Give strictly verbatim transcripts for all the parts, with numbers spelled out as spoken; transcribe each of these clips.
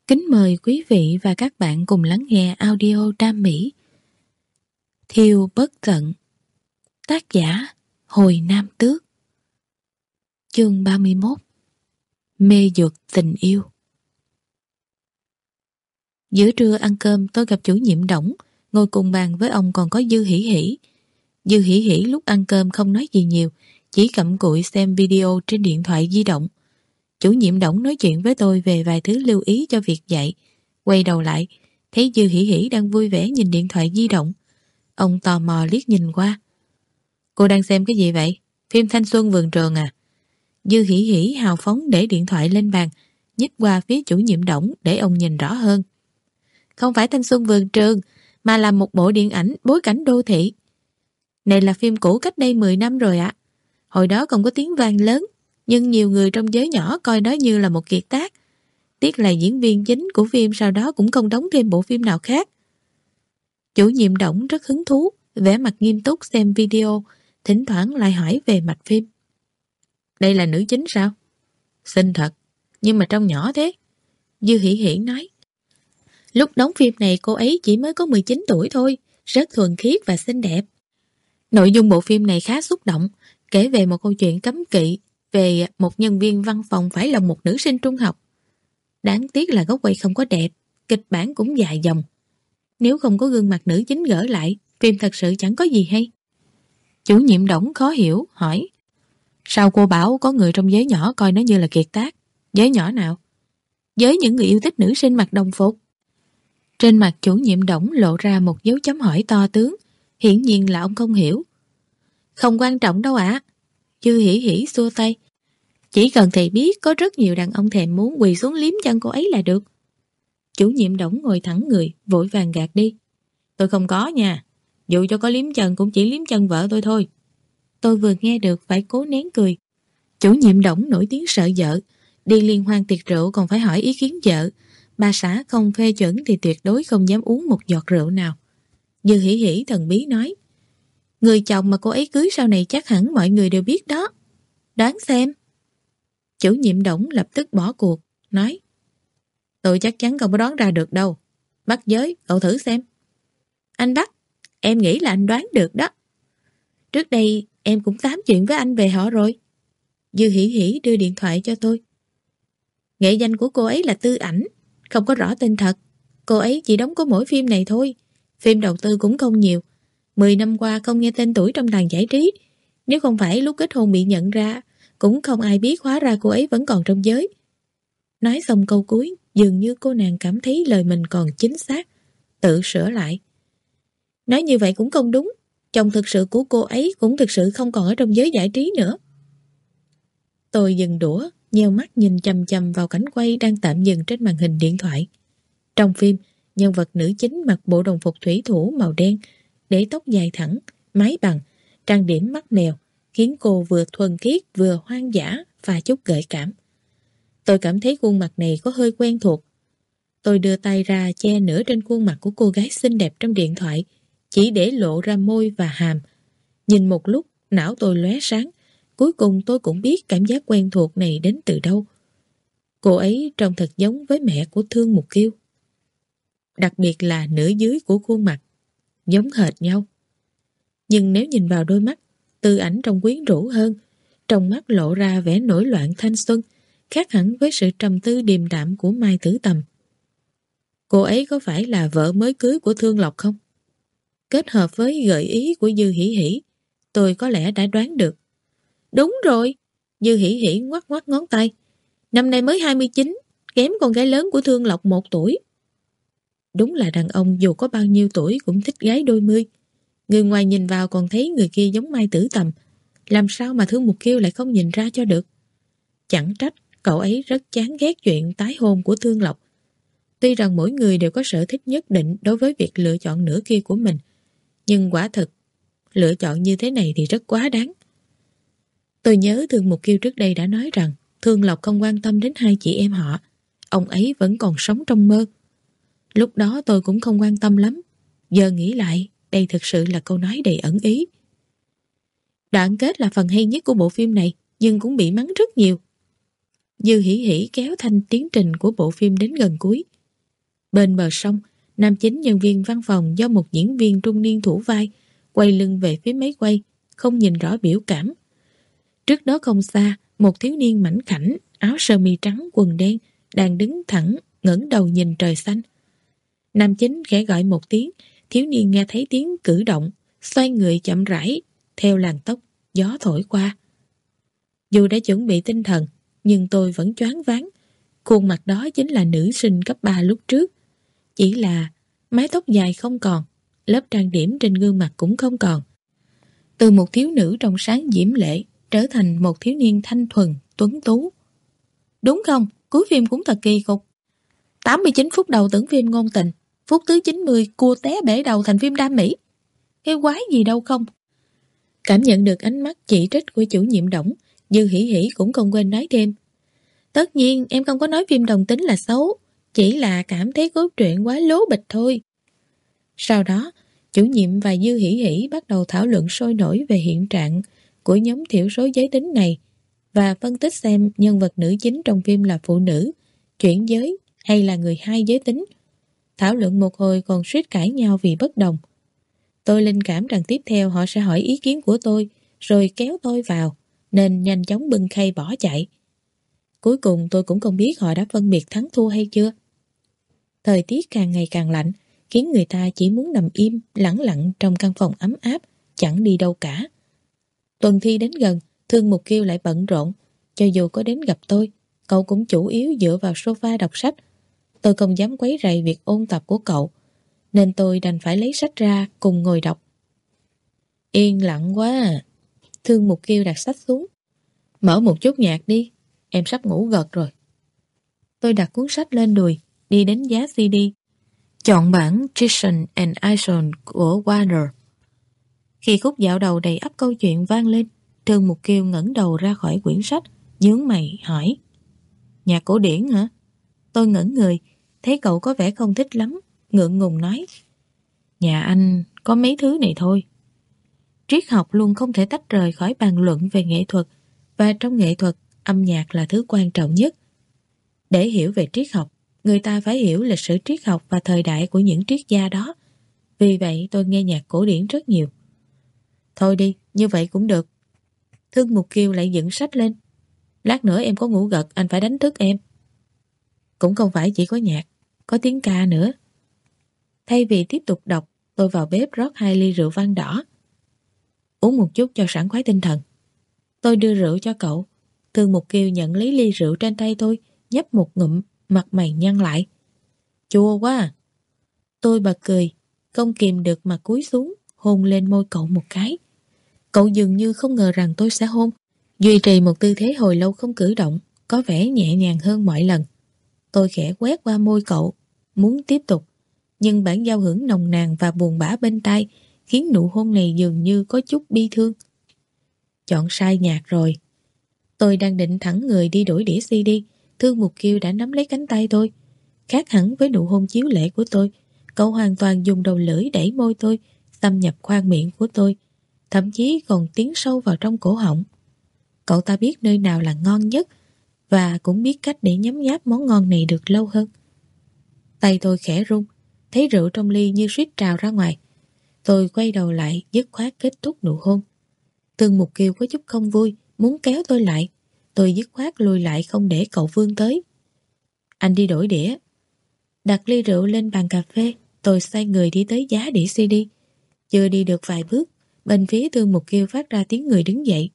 Kính mời quý vị và các bạn cùng lắng nghe audio Đam Mỹ Thiêu Bất Tận. Tác giả Hồi Nam Tước. Chương ba mươi mốt. Mê dược tình yêu. Giữa trưa ăn cơm, tôi gặp chủ nhiệm Đổng. Ngồi cùng bàn với ông còn có Dư Hỷ Hỷ. Dư Hỷ Hỷ lúc ăn cơm không nói gì nhiều, chỉ cặm cụi xem video trên điện thoại di động. Chủ nhiệm Đổng nói chuyện với tôi về vài thứ lưu ý cho việc dạy. Quay đầu lại, thấy Dư Hỷ Hỷ đang vui vẻ nhìn điện thoại di động. Ông tò mò liếc nhìn qua. Cô đang xem cái gì vậy? Phim thanh xuân vườn trường à? Dư Hỷ Hỷ hào phóng để điện thoại lên bàn, nhích qua phía chủ nhiệm Đổng để ông nhìn rõ hơn. Không phải thanh xuân vườn trường, mà là một bộ điện ảnh bối cảnh đô thị. Này là phim cũ cách đây mười năm rồi ạ. À. Hồi đó còn có tiếng vang lớn, nhưng nhiều người trong giới nhỏ coi nó như là một kiệt tác. Tiếc là diễn viên chính của phim sau đó cũng không đóng thêm bộ phim nào khác. Chủ nhiệm Đổng rất hứng thú, vẻ mặt nghiêm túc xem video, thỉnh thoảng lại hỏi về mạch phim. Đây là nữ chính sao? Xinh thật, nhưng mà trông nhỏ thế. Dư Hỷ Hỷ nói. Lúc đóng phim này cô ấy chỉ mới có mười chín tuổi thôi, rất thuần khiết và xinh đẹp. Nội dung bộ phim này khá xúc động, kể về một câu chuyện cấm kỵ về một nhân viên văn phòng phải lòng một nữ sinh trung học. Đáng tiếc là góc quay không có đẹp, kịch bản cũng dài dòng. Nếu không có gương mặt nữ chính gỡ lại, phim thật sự chẳng có gì hay. Chủ nhiệm Đổng khó hiểu, hỏi. Sao cô bảo có người trong giới nhỏ coi nó như là kiệt tác? Giới nhỏ nào? Giới những người yêu thích nữ sinh mặc đồng phục. Trên mặt chủ nhiệm Đổng lộ ra một dấu chấm hỏi to tướng, hiển nhiên là ông không hiểu. Không quan trọng đâu ạ. À. Dư Hỷ Hỷ xua tay. Chỉ cần thầy biết có rất nhiều đàn ông thèm muốn quỳ xuống liếm chân cô ấy là được. Chủ nhiệm Đổng ngồi thẳng người, vội vàng gạt đi. Tôi không có nha. Dù cho có liếm chân cũng chỉ liếm chân vợ tôi thôi. Tôi vừa nghe được phải cố nén cười. Chủ nhiệm Đổng nổi tiếng sợ vợ. Đi liên hoan tiệc rượu còn phải hỏi ý kiến vợ. Bà xã không phê chuẩn thì tuyệt đối không dám uống một giọt rượu nào. Dư Hỷ Hỷ thần bí nói. Người chồng mà cô ấy cưới sau này chắc hẳn mọi người đều biết đó. Đoán xem. Chủ nhiệm Đổng lập tức bỏ cuộc, nói. Tôi chắc chắn không có đoán ra được đâu. Bắt giới, cậu thử xem. Anh bắt, em nghĩ là anh đoán được đó. Trước đây em cũng tám chuyện với anh về họ rồi. Dư Hỷ Hỷ đưa điện thoại cho tôi. Nghệ danh của cô ấy là Tư Ảnh, không có rõ tên thật. Cô ấy chỉ đóng có mỗi phim này thôi. Phim đầu tư cũng không nhiều. Mười năm qua không nghe tên tuổi trong làng giải trí. Nếu không phải lúc kết hôn bị nhận ra, cũng không ai biết hóa ra cô ấy vẫn còn trong giới. Nói xong câu cuối, dường như cô nàng cảm thấy lời mình còn chính xác, tự sửa lại. Nói như vậy cũng không đúng. Chồng thực sự của cô ấy cũng thực sự không còn ở trong giới giải trí nữa. Tôi dừng đũa, nheo mắt nhìn chằm chằm vào cảnh quay đang tạm dừng trên màn hình điện thoại. Trong phim, nhân vật nữ chính mặc bộ đồng phục thủy thủ màu đen, để tóc dài thẳng, mái bằng, trang điểm mắt mèo, khiến cô vừa thuần khiết vừa hoang dã và chút gợi cảm. Tôi cảm thấy khuôn mặt này có hơi quen thuộc. Tôi đưa tay ra che nửa trên khuôn mặt của cô gái xinh đẹp trong điện thoại, chỉ để lộ ra môi và hàm. Nhìn một lúc, não tôi lóe sáng. Cuối cùng tôi cũng biết cảm giác quen thuộc này đến từ đâu. Cô ấy trông thật giống với mẹ của Thương Mục Kiêu. Đặc biệt là nửa dưới của khuôn mặt, giống hệt nhau. Nhưng nếu nhìn vào đôi mắt, Tư Ảnh trông quyến rũ hơn, trong mắt lộ ra vẻ nổi loạn thanh xuân, khác hẳn với sự trầm tư điềm đạm của Mai Tử Tầm. Cô ấy có phải là vợ mới cưới của Thương Lộc không? Kết hợp với gợi ý của Dư Hỷ Hỷ, tôi có lẽ đã đoán được. Đúng rồi, Dư Hỷ Hỷ ngoắc ngoắc ngón tay. Năm nay mới hai mươi chín, kém con gái lớn của Thương Lộc một tuổi. Đúng là đàn ông dù có bao nhiêu tuổi cũng thích gái đôi mươi. Người ngoài nhìn vào còn thấy người kia giống Mai Tử Tầm. Làm sao mà Thương Mục Kiêu lại không nhìn ra cho được? Chẳng trách cậu ấy rất chán ghét chuyện tái hôn của Thương Lộc. Tuy rằng mỗi người đều có sở thích nhất định đối với việc lựa chọn nửa kia của mình, nhưng quả thực, lựa chọn như thế này thì rất quá đáng. Tôi nhớ Thương Mục Kiêu trước đây đã nói rằng Thương Lộc không quan tâm đến hai chị em họ. Ông ấy vẫn còn sống trong mơ. Lúc đó tôi cũng không quan tâm lắm. Giờ nghĩ lại, đây thực sự là câu nói đầy ẩn ý. Đoạn kết là phần hay nhất của bộ phim này, nhưng cũng bị mắng rất nhiều. Dư Hỷ Hỷ kéo thanh tiến trình của bộ phim đến gần cuối. Bên bờ sông, nam chính nhân viên văn phòng do một diễn viên trung niên thủ vai, quay lưng về phía máy quay, không nhìn rõ biểu cảm. Trước đó không xa, một thiếu niên mảnh khảnh, áo sơ mi trắng, quần đen, đang đứng thẳng, ngẩng đầu nhìn trời xanh. Nam chính khẽ gọi một tiếng, thiếu niên nghe thấy tiếng cử động, xoay người chậm rãi, theo làn tóc, gió thổi qua. Dù đã chuẩn bị tinh thần, nhưng tôi vẫn choáng váng. Khuôn mặt đó chính là nữ sinh cấp ba lúc trước. Chỉ là mái tóc dài không còn, lớp trang điểm trên gương mặt cũng không còn. Từ một thiếu nữ trong sáng diễm lệ, trở thành một thiếu niên thanh thuần, tuấn tú. Đúng không? Cuối phim cũng thật kỳ cục. tám mươi chín phút đầu tưởng phim ngôn tình, phút thứ chín mươi cua té bể đầu thành phim đam mỹ. Cái quái gì đâu không? Cảm nhận được ánh mắt chỉ trích của chủ nhiệm Đổng, Dư Hỉ Hỉ cũng không quên nói thêm. Tất nhiên em không có nói phim đồng tính là xấu, chỉ là cảm thấy cốt truyện quá lố bịch thôi. Sau đó, chủ nhiệm và Dư Hỉ Hỉ bắt đầu thảo luận sôi nổi về hiện trạng của nhóm thiểu số giới tính này và phân tích xem nhân vật nữ chính trong phim là phụ nữ, chuyển giới hay là người hai giới tính. Thảo luận một hồi còn suýt cãi nhau vì bất đồng. Tôi linh cảm rằng tiếp theo họ sẽ hỏi ý kiến của tôi rồi kéo tôi vào, nên nhanh chóng bưng khay bỏ chạy. Cuối cùng tôi cũng không biết họ đã phân biệt thắng thua hay chưa. Thời tiết càng ngày càng lạnh, khiến người ta chỉ muốn nằm im, lẳng lặng trong căn phòng ấm áp, chẳng đi đâu cả. Tuần thi đến gần, Thương Mục Kiêu lại bận rộn. Cho dù có đến gặp tôi, cậu cũng chủ yếu dựa vào sofa đọc sách. Tôi không dám quấy rầy việc ôn tập của cậu, nên tôi đành phải lấy sách ra cùng ngồi đọc. Yên lặng quá à. Thương Mục Kiêu đặt sách xuống. Mở một chút nhạc đi, em sắp ngủ gật rồi. Tôi đặt cuốn sách lên đùi, đi đến giá xê đê. Chọn bản Jason and Ison của Warner. Khi khúc dạo đầu đầy ắp câu chuyện vang lên, Thương Mục Kiêu ngẩng đầu ra khỏi quyển sách, nhướng mày hỏi. Nhạc cổ điển hả? Tôi ngẩn người, thấy cậu có vẻ không thích lắm, ngượng ngùng nói. Nhà anh có mấy thứ này thôi. Triết học luôn không thể tách rời khỏi bàn luận về nghệ thuật, và trong nghệ thuật, âm nhạc là thứ quan trọng nhất. Để hiểu về triết học, người ta phải hiểu lịch sử triết học và thời đại của những triết gia đó. Vì vậy tôi nghe nhạc cổ điển rất nhiều. Thôi đi, như vậy cũng được. Thương Mục Kiêu lại dựng sách lên. Lát nữa em có ngủ gật, anh phải đánh thức em. Cũng không phải chỉ có nhạc, có tiếng ca nữa. Thay vì tiếp tục đọc, tôi vào bếp rót hai ly rượu vang đỏ. Uống một chút cho sảng khoái tinh thần. Tôi đưa rượu cho cậu. Thương Mục Kiêu nhận lấy ly rượu trên tay tôi, nhấp một ngụm, mặt mày nhăn lại. Chua quá à. Tôi bật cười, không kìm được mà cúi xuống, hôn lên môi cậu một cái. Cậu dường như không ngờ rằng tôi sẽ hôn, duy trì một tư thế hồi lâu không cử động, có vẻ nhẹ nhàng hơn mọi lần. Tôi khẽ quét qua môi cậu, muốn tiếp tục, nhưng bản giao hưởng nồng nàn và buồn bã bên tai khiến nụ hôn này dường như có chút bi thương. Chọn sai nhạc rồi. Tôi đang định thẳng người đi đổi đĩa xê đê, Thương Mục Kiêu đã nắm lấy cánh tay tôi. Khác hẳn với nụ hôn chiếu lệ của tôi, cậu hoàn toàn dùng đầu lưỡi đẩy môi tôi, xâm nhập khoang miệng của tôi, thậm chí còn tiến sâu vào trong cổ họng. Cậu ta biết nơi nào là ngon nhất và cũng biết cách để nhấm nháp món ngon này được lâu hơn. Tay tôi khẽ run, thấy rượu trong ly như suýt trào ra ngoài. Tôi quay đầu lại, dứt khoát kết thúc nụ hôn. Thương Mục Kiêu có chút không vui, muốn kéo tôi lại. Tôi dứt khoát lùi lại không để cậu vươn tới. Anh đi đổi đĩa. Đặt ly rượu lên bàn cà phê, tôi xoay người đi tới giá đĩa xê đê. Chưa đi được vài bước, bên phía Thương Mục Kiêu phát ra tiếng người đứng dậy.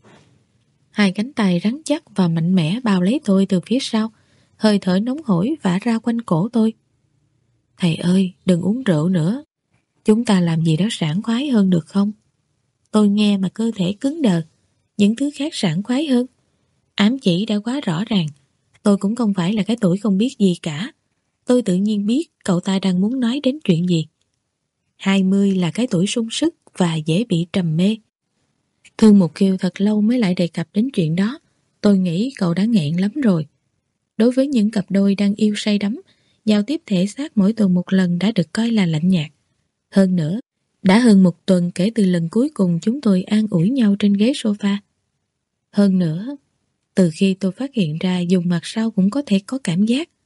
Hai cánh tay rắn chắc và mạnh mẽ bao lấy tôi từ phía sau, hơi thở nóng hổi vả ra quanh cổ tôi. Thầy ơi, đừng uống rượu nữa. Chúng ta làm gì đó sảng khoái hơn được không? Tôi nghe mà cơ thể cứng đờ. Những thứ khác sảng khoái hơn. Ám chỉ đã quá rõ ràng. Tôi cũng không phải là cái tuổi không biết gì cả. Tôi tự nhiên biết cậu ta đang muốn nói đến chuyện gì. Hai mươi là cái tuổi sung sức và dễ bị trầm mê. Thương Mục Kiêu thật lâu mới lại đề cập đến chuyện đó. Tôi nghĩ cậu đã nghẹn lắm rồi. Đối với những cặp đôi đang yêu say đắm, giao tiếp thể xác mỗi tuần một lần đã được coi là lạnh nhạt. Hơn nữa, đã hơn một tuần kể từ lần cuối cùng chúng tôi an ủi nhau trên ghế sofa. Hơn nữa, từ khi tôi phát hiện ra dùng mặt sau cũng có thể có cảm giác,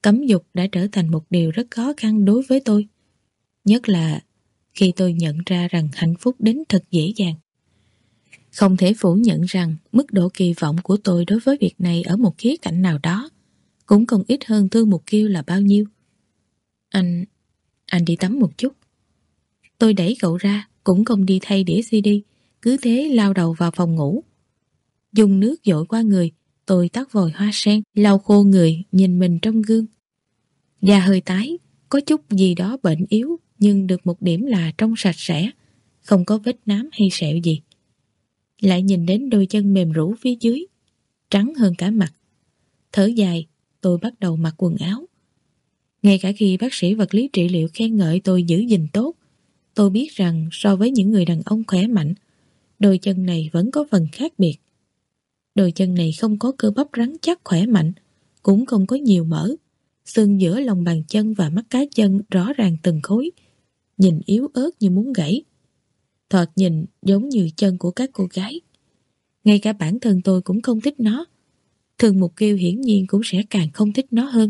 Cấm dục đã trở thành một điều rất khó khăn đối với tôi. Nhất là khi tôi nhận ra rằng hạnh phúc đến thật dễ dàng. Không thể phủ nhận rằng mức độ kỳ vọng của tôi đối với việc này ở một khía cạnh nào đó cũng không ít hơn Thương Mục Kiêu là bao nhiêu. Anh... anh đi tắm một chút. Tôi đẩy cậu ra, cũng không đi thay đĩa xê đê, cứ thế lao đầu vào phòng ngủ. Dùng nước dội qua người, tôi tắt vòi hoa sen, lau khô người, nhìn mình trong gương. Da hơi tái, có chút gì đó bệnh yếu, nhưng được một điểm là trông sạch sẽ, không có vết nám hay sẹo gì. Lại nhìn đến đôi chân mềm rũ phía dưới, trắng hơn cả mặt. Thở dài, tôi bắt đầu mặc quần áo. Ngay cả khi bác sĩ vật lý trị liệu khen ngợi tôi giữ gìn tốt, tôi biết rằng so với những người đàn ông khỏe mạnh, đôi chân này vẫn có phần khác biệt. Đôi chân này không có cơ bắp rắn chắc khỏe mạnh, cũng không có nhiều mỡ. Xương giữa lòng bàn chân và mắt cá chân rõ ràng từng khối, nhìn yếu ớt như muốn gãy. Thoạt nhìn giống như chân của các cô gái. Ngay cả bản thân tôi cũng không thích nó. Thương Mục Kiêu hiển nhiên cũng sẽ càng không thích nó hơn.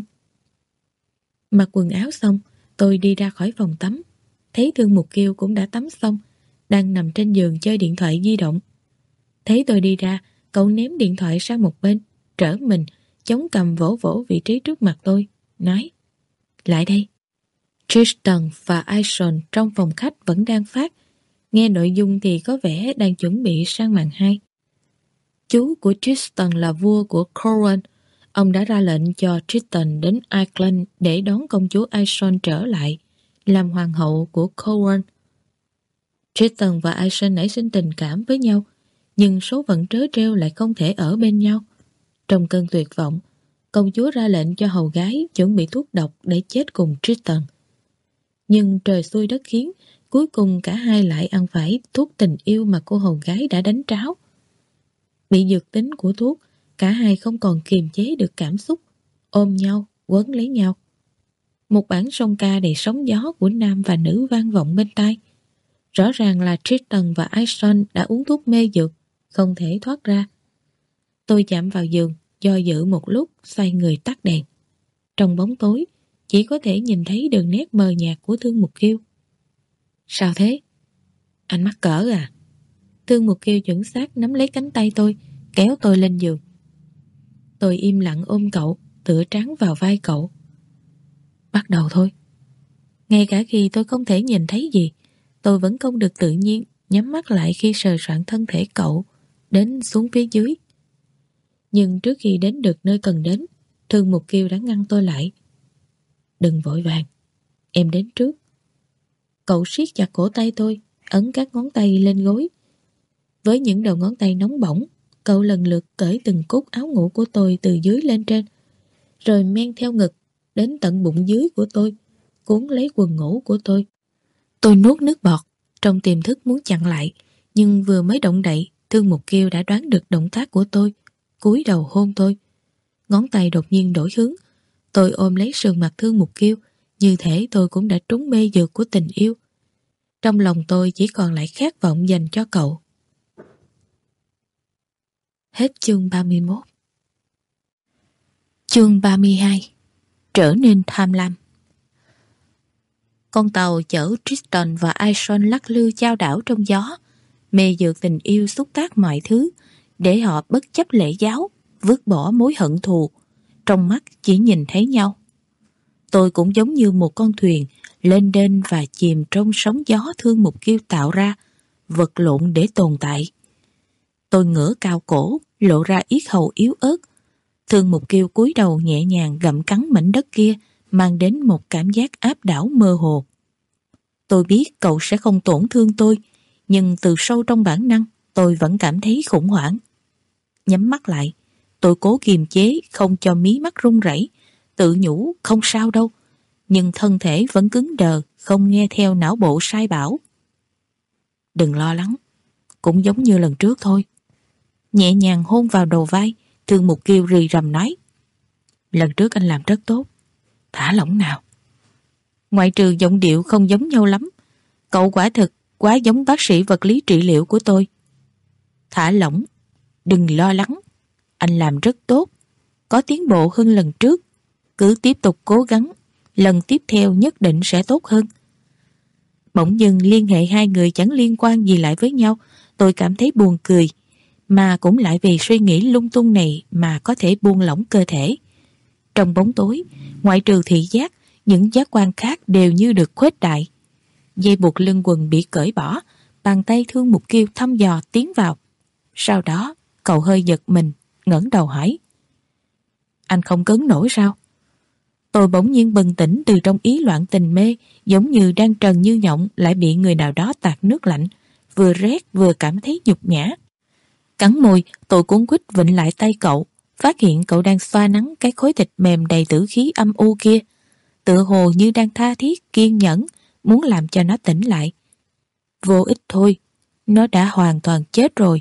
Mặc quần áo xong, tôi đi ra khỏi phòng tắm. Thấy Thương Mục Kiêu cũng đã tắm xong, đang nằm trên giường chơi điện thoại di động. Thấy tôi đi ra, cậu ném điện thoại sang một bên, trở mình, chống cằm vỗ vỗ vị trí trước mặt tôi, nói: lại đây. Tristan và Aison trong phòng khách vẫn đang phát. Nghe nội dung thì có vẻ đang chuẩn bị sang màn hai. Chú của Tristan là vua của Corran. Ông đã ra lệnh cho Tristan đến Iceland để đón công chúa Aison trở lại, làm hoàng hậu của Corran. Tristan và Aison nảy sinh tình cảm với nhau, nhưng số phận trớ trêu lại không thể ở bên nhau. Trong cơn tuyệt vọng, công chúa ra lệnh cho hầu gái chuẩn bị thuốc độc để chết cùng Tristan. Nhưng trời xui đất khiến, cuối cùng cả hai lại ăn phải thuốc tình yêu mà cô hầu gái đã đánh tráo. Bị dược tính của thuốc, cả hai không còn kiềm chế được cảm xúc, ôm nhau, quấn lấy nhau. Một bản song ca đầy sóng gió của nam và nữ vang vọng bên tai. Rõ ràng là Tristan và Aison đã uống thuốc mê dược, không thể thoát ra. Tôi chạm vào giường, do dự một lúc, xoay người tắt đèn. Trong bóng tối, chỉ có thể nhìn thấy đường nét mờ nhạt của Thương Mục Kiêu. Sao thế? Anh mắc cỡ à? Thương Mục Kiêu chuẩn xác nắm lấy cánh tay tôi, kéo tôi lên giường. Tôi im lặng ôm cậu, tựa trán vào vai cậu. Bắt đầu thôi. Ngay cả khi tôi không thể nhìn thấy gì, tôi vẫn không được tự nhiên nhắm mắt lại khi sờ soạn thân thể cậu đến xuống phía dưới. Nhưng trước khi đến được nơi cần đến, Thương Mục Kiêu đã ngăn tôi lại. Đừng vội vàng, em đến trước. Cậu siết chặt cổ tay tôi, ấn các ngón tay lên gối. Với những đầu ngón tay nóng bỏng, cậu lần lượt cởi từng cúc áo ngủ của tôi từ dưới lên trên, rồi men theo ngực đến tận bụng dưới của tôi, cuốn lấy quần ngủ của tôi. Tôi nuốt nước bọt, trong tiềm thức muốn chặn lại, nhưng vừa mới động đậy, Thương Mục Kiêu đã đoán được động tác của tôi, cúi đầu hôn tôi. Ngón tay đột nhiên đổi hướng, tôi ôm lấy sườn mặt Thương Mục Kiêu, như thể tôi cũng đã trúng mê dược của tình yêu. Trong lòng tôi chỉ còn lại khát vọng dành cho cậu. Hết chương ba mươi mốt. Chương ba mươi hai. Trở nên tham lam. Con tàu chở Tristan và Aison lắc lư chao đảo trong gió. Mê dược tình yêu xúc tác mọi thứ, để họ bất chấp lễ giáo, vứt bỏ mối hận thù, trong mắt chỉ nhìn thấy nhau. Tôi cũng giống như một con thuyền lên đên và chìm trong sóng gió Thương Mục Kiêu tạo ra, vật lộn để tồn tại. Tôi ngửa cao cổ, lộ ra yết hầu yếu ớt. Thương Mục Kiêu cúi đầu nhẹ nhàng gặm cắn mảnh đất kia, mang đến một cảm giác áp đảo mơ hồ. Tôi biết cậu sẽ không tổn thương tôi, nhưng từ sâu trong bản năng, tôi vẫn cảm thấy khủng hoảng. Nhắm mắt lại, tôi cố kiềm chế không cho mí mắt run rẩy, tự nhủ không sao đâu, nhưng thân thể vẫn cứng đờ, không nghe theo não bộ sai bảo. Đừng lo lắng, cũng giống như lần trước thôi. Nhẹ nhàng hôn vào đầu vai, Thương Mục Kiêu rì rầm nói: lần trước anh làm rất tốt, thả lỏng nào. Ngoại trừ giọng điệu không giống nhau lắm, cậu quả thực quá giống bác sĩ vật lý trị liệu của tôi. Thả lỏng, đừng lo lắng, anh làm rất tốt, có tiến bộ hơn lần trước. cứ tiếp tục cố gắng, lần tiếp theo nhất định sẽ tốt hơn. Bỗng dưng liên hệ hai người chẳng liên quan gì lại với nhau, tôi cảm thấy buồn cười, mà cũng lại vì suy nghĩ lung tung này mà có thể buông lỏng cơ thể. Trong bóng tối, ngoại trừ thị giác, những giác quan khác đều như được khuếch đại. Dây buộc lưng quần bị cởi bỏ, bàn tay Thương Mục Kiêu thăm dò tiến vào. Sau đó, cậu hơi giật mình, ngẩng đầu hỏi: Anh không cứng nổi sao? Tôi bỗng nhiên bừng tỉnh từ trong ý loạn tình mê, giống như đang trần như nhộng lại bị người nào đó tạt nước lạnh, vừa rét vừa cảm thấy nhục nhã. Cắn môi, tôi cuốn quýt vịnh lại tay cậu, phát hiện cậu đang xoa nắng cái khối thịt mềm đầy tử khí âm u kia, tựa hồ như đang tha thiết kiên nhẫn, muốn làm cho nó tỉnh lại. Vô ích thôi, nó đã hoàn toàn chết rồi.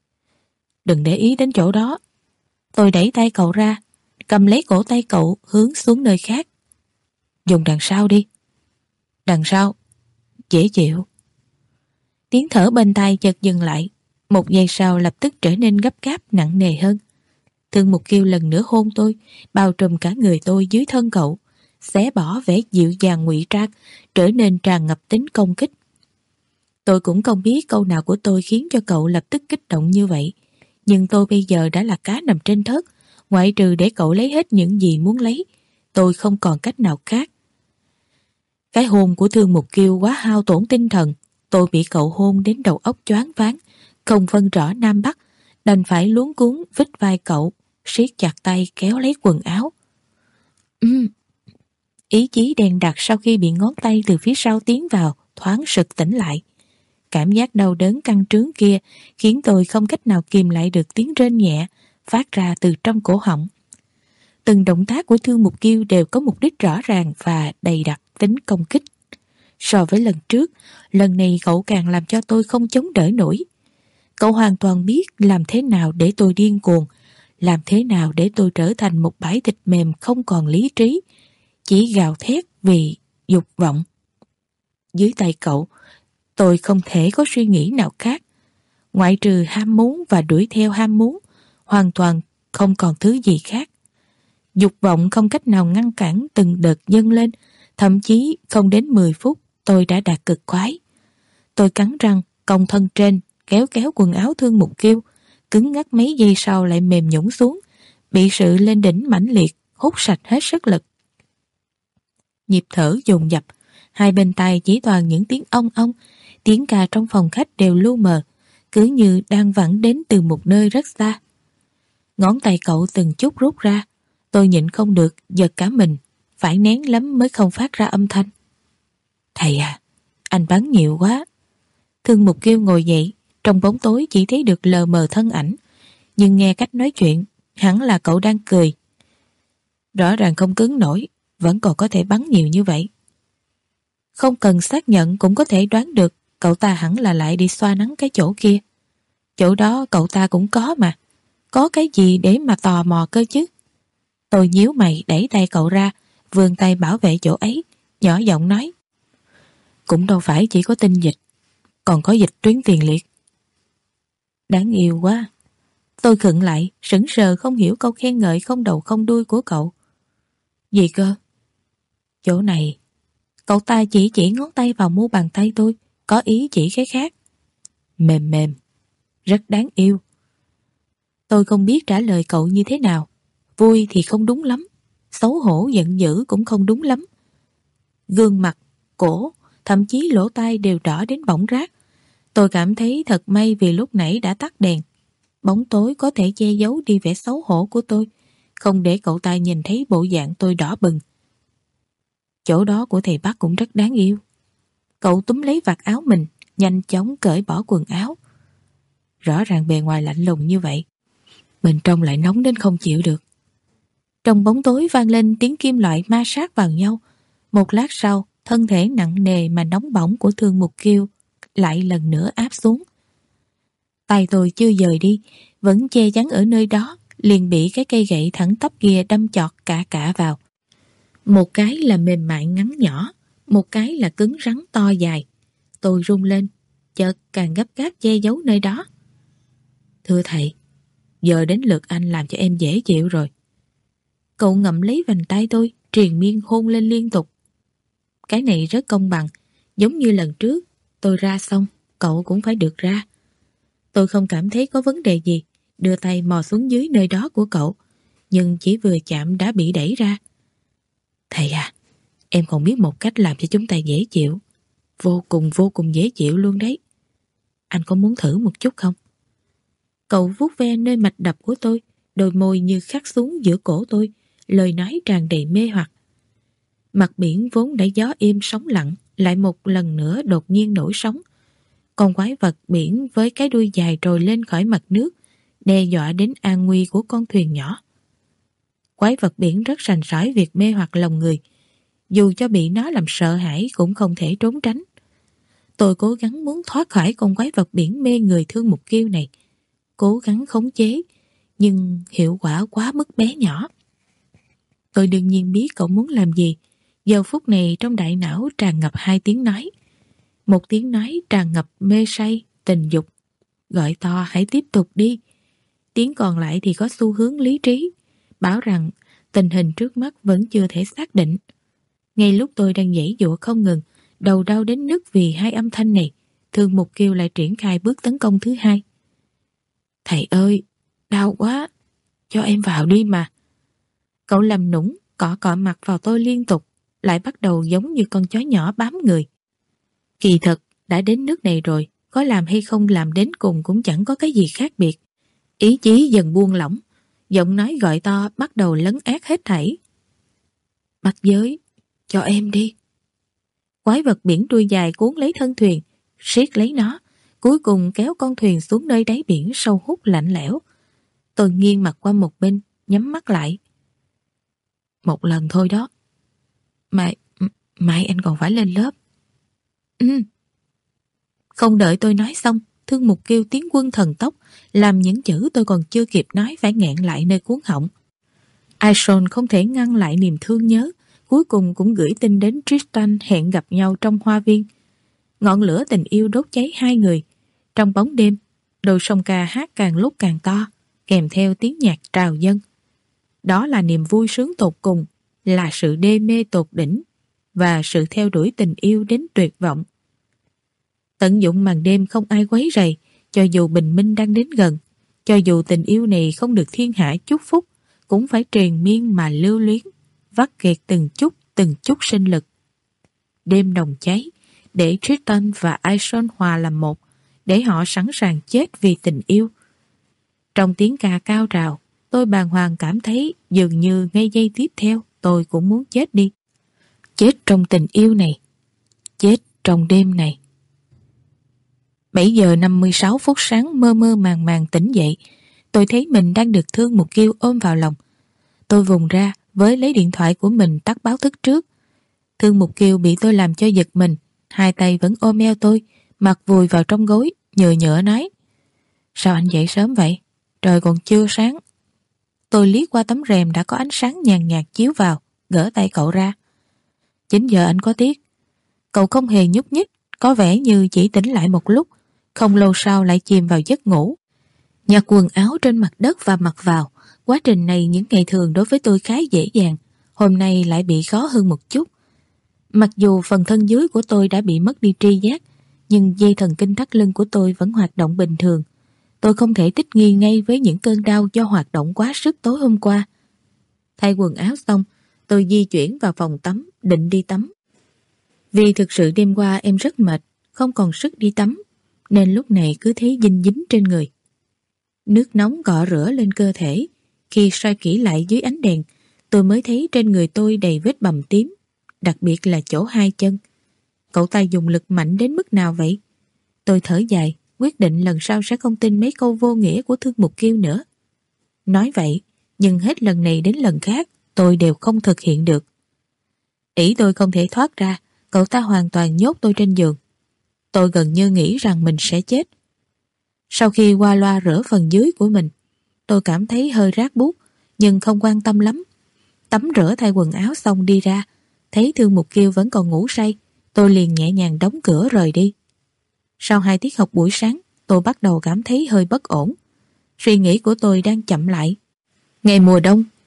Đừng để ý đến chỗ đó. Tôi đẩy tay cậu ra, cầm lấy cổ tay cậu hướng xuống nơi khác. Dùng đằng sau đi. Đằng sau? Dễ chịu. Tiếng thở bên tai chợt dừng lại, một giây sau lập tức trở nên gấp gáp nặng nề hơn. Thương Mục Kiêu lần nữa hôn tôi, bao trùm cả người tôi dưới thân cậu, xé bỏ vẻ dịu dàng ngụy trang, trở nên tràn ngập tính công kích. Tôi cũng không biết câu nào của tôi khiến cho cậu lập tức kích động như vậy, nhưng tôi bây giờ đã là cá nằm trên thớt, ngoại trừ để cậu lấy hết những gì muốn lấy, tôi không còn cách nào khác. Cái hôn của Thương Mục Kiêu quá hao tổn tinh thần, tôi bị cậu hôn đến đầu óc choáng váng, không phân rõ nam bắc, đành phải luống cuống vít vai cậu, siết chặt tay kéo lấy quần áo. Ừm. Ý chí đèn đặc sau khi bị ngón tay từ phía sau tiến vào thoáng sực tỉnh lại. Cảm giác đau đớn căng trướng kia khiến tôi không cách nào kìm lại được tiếng rên nhẹ phát ra từ trong cổ họng. Từng động tác của Thương Mục Kiêu đều có mục đích rõ ràng và đầy đặn tính công kích. So với lần trước, lần này cậu càng làm cho tôi không chống đỡ nổi. Cậu hoàn toàn biết làm thế nào để tôi điên cuồng, làm thế nào để tôi trở thành một bãi thịt mềm không còn lý trí, chỉ gào thét vì dục vọng. Dưới tay cậu, tôi không thể có suy nghĩ nào khác. Ngoại trừ ham muốn và đuổi theo ham muốn, hoàn toàn không còn thứ gì khác. Dục vọng không cách nào ngăn cản từng đợt dâng lên, thậm chí không đến mười phút tôi đã đạt cực khoái. Tôi cắn răng, cong thân trên, kéo kéo quần áo Thương Mục Kiêu, cứng ngắc mấy giây sau lại mềm nhũn xuống, bị sự lên đỉnh mãnh liệt, hút sạch hết sức lực. Nhịp thở dồn dập, hai bên tai chỉ toàn những tiếng ong ong, tiếng ca trong phòng khách đều lu mờ, cứ như đang vẳng đến từ một nơi rất xa. Ngón tay cậu từng chút rút ra, tôi nhịn không được, giật cả mình, phải nén lắm mới không phát ra âm thanh. Thầy à, anh bắn nhiều quá. Thương Mục Kiêu ngồi dậy, trong bóng tối chỉ thấy được lờ mờ thân ảnh, nhưng nghe cách nói chuyện, hẳn là cậu đang cười. Rõ ràng không cứng nổi, vẫn còn có thể bắn nhiều như vậy. Không cần xác nhận cũng có thể đoán được cậu ta hẳn là lại đi xoa nắng cái chỗ kia. Chỗ đó cậu ta cũng có mà. Có cái gì để mà tò mò cơ chứ? Tôi nhíu mày đẩy tay cậu ra, vươn tay bảo vệ chỗ ấy, nhỏ giọng nói. Cũng đâu phải chỉ có tinh dịch, còn có dịch tuyến tiền liệt. Đáng yêu quá. Tôi khựng lại, sững sờ không hiểu câu khen ngợi không đầu không đuôi của cậu. Gì cơ? Chỗ này. Cậu ta chỉ chỉ ngón tay vào mu bàn tay tôi, có ý chỉ cái khác. Mềm mềm, rất đáng yêu. Tôi không biết trả lời cậu như thế nào. Vui thì không đúng lắm, xấu hổ giận dữ cũng không đúng lắm. Gương mặt, cổ, thậm chí lỗ tai đều đỏ đến bỏng rát. Tôi cảm thấy thật may vì lúc nãy đã tắt đèn. Bóng tối có thể che giấu đi vẻ xấu hổ của tôi, không để cậu ta nhìn thấy bộ dạng tôi đỏ bừng. Chỗ đó của thầy Bắc cũng rất đáng yêu. Cậu túm lấy vạt áo mình, nhanh chóng cởi bỏ quần áo. Rõ ràng bề ngoài lạnh lùng như vậy, bên trong lại nóng đến không chịu được. Trong bóng tối vang lên tiếng kim loại ma sát vào nhau. Một lát sau, thân thể nặng nề mà nóng bỏng của Thương Mục Kiêu lại lần nữa áp xuống. Tay tôi chưa dời đi, vẫn che chắn ở nơi đó, liền bị cái cây gậy thẳng tắp kia đâm chọt cả cả vào. Một cái là mềm mại ngắn nhỏ, một cái là cứng rắn to dài. Tôi run lên, chợt càng gấp gáp che giấu nơi đó. Thưa thầy, giờ đến lượt anh làm cho em dễ chịu rồi. Cậu ngậm lấy vành tay tôi, triền miên hôn lên liên tục. Cái này rất công bằng, giống như lần trước, tôi ra xong, cậu cũng phải được ra. Tôi không cảm thấy có vấn đề gì, đưa tay mò xuống dưới nơi đó của cậu, nhưng chỉ vừa chạm đã bị đẩy ra. Thầy à, em còn biết một cách làm cho chúng ta dễ chịu. Vô cùng vô cùng dễ chịu luôn đấy. Anh có muốn thử một chút không? Cậu vuốt ve nơi mạch đập của tôi, đôi môi như khắc xuống giữa cổ tôi, lời nói tràn đầy mê hoặc. Mặt biển vốn đã gió êm sóng lặng, lại một lần nữa đột nhiên nổi sóng. Con quái vật biển với cái đuôi dài trồi lên khỏi mặt nước, đe dọa đến an nguy của con thuyền nhỏ. Quái vật biển rất rành rỏi việc mê hoặc lòng người, dù cho bị nó làm sợ hãi cũng không thể trốn tránh. Tôi cố gắng muốn thoát khỏi con quái vật biển mê người Thương Mục Kiêu này, cố gắng khống chế, nhưng hiệu quả quá mức bé nhỏ. Tôi đương nhiên biết cậu muốn làm gì. Giờ phút này trong đại não tràn ngập hai tiếng nói. Một tiếng nói tràn ngập mê say, tình dục, gọi to hãy tiếp tục đi. Tiếng còn lại thì có xu hướng lý trí, bảo rằng tình hình trước mắt vẫn chưa thể xác định. Ngay lúc tôi đang giãy giụa không ngừng, đầu đau đến nức vì hai âm thanh này, Thương Mục Kiêu lại triển khai bước tấn công thứ hai. Thầy ơi, đau quá, cho em vào đi mà. Cậu làm nũng, cọ cọ mặt vào tôi liên tục, lại bắt đầu giống như con chó nhỏ bám người. Kỳ thật, đã đến nước này rồi, có làm hay không làm đến cùng cũng chẳng có cái gì khác biệt. Ý chí dần buông lỏng, giọng nói gọi to bắt đầu lấn át hết thảy. Bắt giới, cho em đi. Quái vật biển đuôi dài cuốn lấy thân thuyền, siết lấy nó, cuối cùng kéo con thuyền xuống nơi đáy biển sâu hút lạnh lẽo. Tôi nghiêng mặt qua một bên, nhắm mắt lại. Một lần thôi đó. Mai, mai anh còn phải lên lớp. Ừ. Không đợi tôi nói xong, Thương Mục Kiêu tiến quân thần tốc, làm những chữ tôi còn chưa kịp nói phải nghẹn lại nơi cuống họng. Aison không thể ngăn lại niềm thương nhớ, cuối cùng cũng gửi tin đến Tristan hẹn gặp nhau trong hoa viên. Ngọn lửa tình yêu đốt cháy hai người. Trong bóng đêm, đôi song ca hát càng lúc càng to, kèm theo tiếng nhạc trào dâng. Đó là niềm vui sướng tột cùng, là sự đê mê tột đỉnh và sự theo đuổi tình yêu đến tuyệt vọng. Tận dụng màn đêm không ai quấy rầy, cho dù bình minh đang đến gần, cho dù tình yêu này không được thiên hạ chúc phúc, cũng phải triền miên mà lưu luyến, vắt kiệt từng chút từng chút sinh lực. Đêm đồng cháy, để Tristan và Aison hòa làm một, để họ sẵn sàng chết vì tình yêu. Trong tiếng ca cao trào, tôi bàng hoàng cảm thấy dường như ngay giây tiếp theo tôi cũng muốn chết đi. Chết trong tình yêu này, chết trong đêm này. bảy giờ năm mươi sáu phút sáng mơ mơ màng màng tỉnh dậy, tôi thấy mình đang được Thương Mục Kiêu ôm vào lòng. Tôi vùng ra với lấy điện thoại của mình tắt báo thức trước. Thương Mục Kiêu bị tôi làm cho giật mình, hai tay vẫn ôm eo tôi, mặt vùi vào trong gối, nhựa nhựa nói: Sao anh dậy sớm vậy? Trời còn chưa sáng. Tôi liếc qua tấm rèm đã có ánh sáng nhàn nhạt chiếu vào, gỡ tay cậu ra. chín giờ anh có tiết. Cậu không hề nhúc nhích, có vẻ như chỉ tỉnh lại một lúc, không lâu sau lại chìm vào giấc ngủ. Nhặt quần áo trên mặt đất và mặc vào. Quá trình này những ngày thường đối với tôi khá dễ dàng, hôm nay lại bị khó hơn một chút. Mặc dù phần thân dưới của tôi đã bị mất đi tri giác, nhưng dây thần kinh thắt lưng của tôi vẫn hoạt động bình thường. Tôi không thể thích nghi ngay với những cơn đau do hoạt động quá sức tối hôm qua. Thay quần áo xong, tôi di chuyển vào phòng tắm, định đi tắm. Vì thực sự đêm qua em rất mệt, không còn sức đi tắm, nên lúc này cứ thấy dinh dính trên người. Nước nóng cọ rửa lên cơ thể. Khi soi kỹ lại dưới ánh đèn, tôi mới thấy trên người tôi đầy vết bầm tím, đặc biệt là chỗ hai chân. Cậu ta dùng lực mạnh đến mức nào vậy? Tôi thở dài, quyết định lần sau sẽ không tin mấy câu vô nghĩa của Thương Mục Kiêu nữa. Nói vậy, nhưng hết lần này đến lần khác, tôi đều không thực hiện được. Ý tôi không thể thoát ra, cậu ta hoàn toàn nhốt tôi trên giường. Tôi gần như nghĩ rằng mình sẽ chết. Sau khi qua loa rửa phần dưới của mình, tôi cảm thấy hơi rát buốt, nhưng không quan tâm lắm. Tắm rửa thay quần áo xong đi ra, thấy Thương Mục Kiêu vẫn còn ngủ say, tôi liền nhẹ nhàng đóng cửa rời đi. Sau hai tiết học buổi sáng, tôi bắt đầu cảm thấy hơi bất ổn. Suy nghĩ của tôi đang chậm lại. Ngày mùa đông,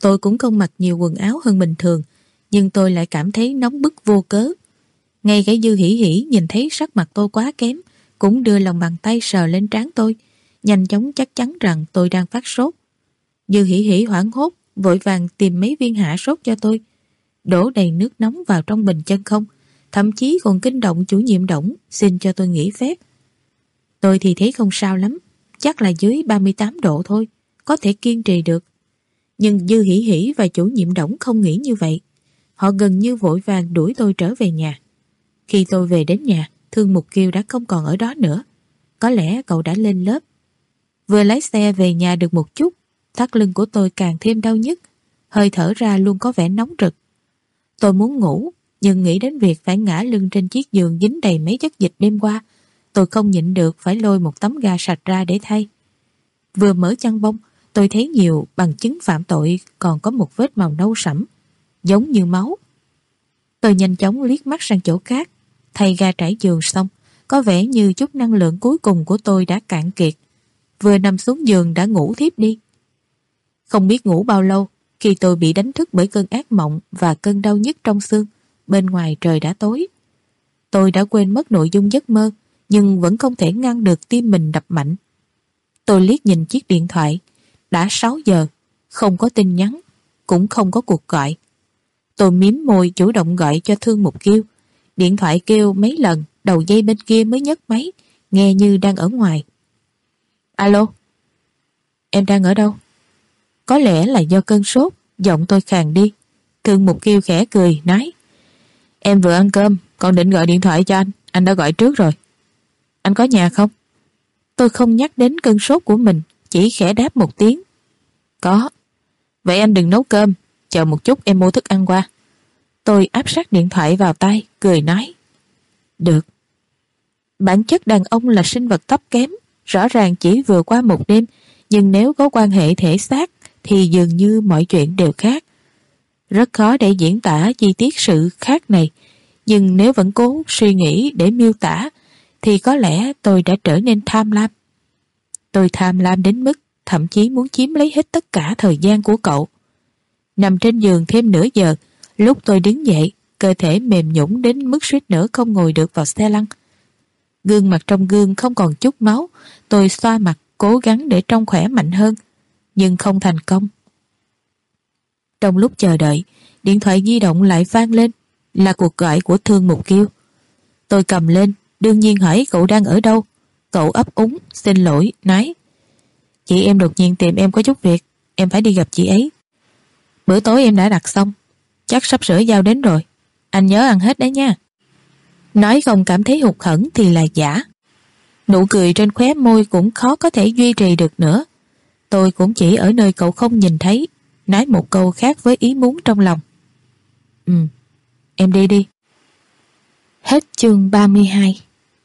Tôi cũng không mặc nhiều quần áo hơn bình thường, nhưng tôi lại cảm thấy nóng bức vô cớ. Ngay cả Dư Hỉ Hỉ nhìn thấy sắc mặt tôi quá kém, cũng đưa lòng bàn tay sờ lên trán tôi, nhanh chóng chắc chắn rằng tôi đang phát sốt. Dư Hỉ Hỉ hoảng hốt, vội vàng tìm mấy viên hạ sốt cho tôi, đổ đầy nước nóng vào trong bình chân không, thậm chí còn kinh động chủ nhiệm Đổng xin cho tôi nghỉ phép. Tôi thì thấy không sao lắm, chắc là dưới ba mươi tám độ thôi, có thể kiên trì được. Nhưng Dư Hỉ Hỉ và chủ nhiệm Đổng không nghĩ như vậy. Họ gần như vội vàng đuổi tôi trở về nhà. Khi tôi về đến nhà, Thương Mục Kiêu đã không còn ở đó nữa. Có lẽ cậu đã lên lớp. Vừa lái xe về nhà được một chút, thắt lưng của tôi càng thêm đau nhức, hơi thở ra luôn có vẻ nóng rực. Tôi muốn ngủ, nhưng nghĩ đến việc phải ngã lưng trên chiếc giường dính đầy mấy chất dịch đêm qua, tôi không nhịn được phải lôi một tấm ga sạch ra để thay. Vừa mở chăn bông, tôi thấy nhiều bằng chứng phạm tội còn có một vết màu nâu sẫm, giống như máu. Tôi nhanh chóng liếc mắt sang chỗ khác, thay ga trải giường xong, có vẻ như chút năng lượng cuối cùng của tôi đã cạn kiệt. Vừa nằm xuống giường đã ngủ thiếp đi. Không biết ngủ bao lâu, khi tôi bị đánh thức bởi cơn ác mộng và cơn đau nhức trong xương, bên ngoài trời đã tối. Tôi đã quên mất nội dung giấc mơ, nhưng vẫn không thể ngăn được tim mình đập mạnh. Tôi liếc nhìn chiếc điện thoại, đã sáu giờ, không có tin nhắn, cũng không có cuộc gọi. Tôi miếm môi chủ động gọi cho Thương Mục Kiêu. Điện thoại kêu mấy lần, đầu dây bên kia mới nhấc máy, nghe như đang ở ngoài. Alo? Em đang ở đâu? Có lẽ là do cơn sốt, giọng tôi khàn đi. Thương Mục Kiêu khẽ cười, nói: Em vừa ăn cơm, còn định gọi điện thoại cho anh, anh đã gọi trước rồi. Anh có nhà không? Tôi không nhắc đến cơn sốt của mình, chỉ khẽ đáp một tiếng. Có. Vậy anh đừng nấu cơm, chờ một chút em mua thức ăn qua. Tôi áp sát điện thoại vào tay, cười nói: Được. Bản chất đàn ông là sinh vật thấp kém, rõ ràng chỉ vừa qua một đêm, nhưng nếu có quan hệ thể xác thì dường như mọi chuyện đều khác. Rất khó để diễn tả chi tiết sự khác này, nhưng nếu vẫn cố suy nghĩ để miêu tả thì có lẽ tôi đã trở nên tham lam. Tôi tham lam đến mức thậm chí muốn chiếm lấy hết tất cả thời gian của cậu. Nằm trên giường thêm nửa giờ, lúc tôi đứng dậy, cơ thể mềm nhũn đến mức suýt nữa không ngồi được vào xe lăn. Gương mặt trong gương không còn chút máu, tôi xoa mặt cố gắng để trông khỏe mạnh hơn, nhưng không thành công. Trong lúc chờ đợi, điện thoại di động lại vang lên, là cuộc gọi của Thương Mục Kiêu. Tôi cầm lên, đương nhiên hỏi cậu đang ở đâu. Cậu ấp úng, xin lỗi, nói: Chị em đột nhiên tìm em có chút việc, em phải đi gặp chị ấy. Bữa tối em đã đặt xong, chắc sắp sửa giao đến rồi, anh nhớ ăn hết đấy nha. Nói không cảm thấy hụt hẫng thì là giả. Nụ cười trên khóe môi cũng khó có thể duy trì được nữa. Tôi cũng chỉ ở nơi cậu không nhìn thấy, nói một câu khác với ý muốn trong lòng. Ừ, em đi đi. Hết chương ba mươi hai.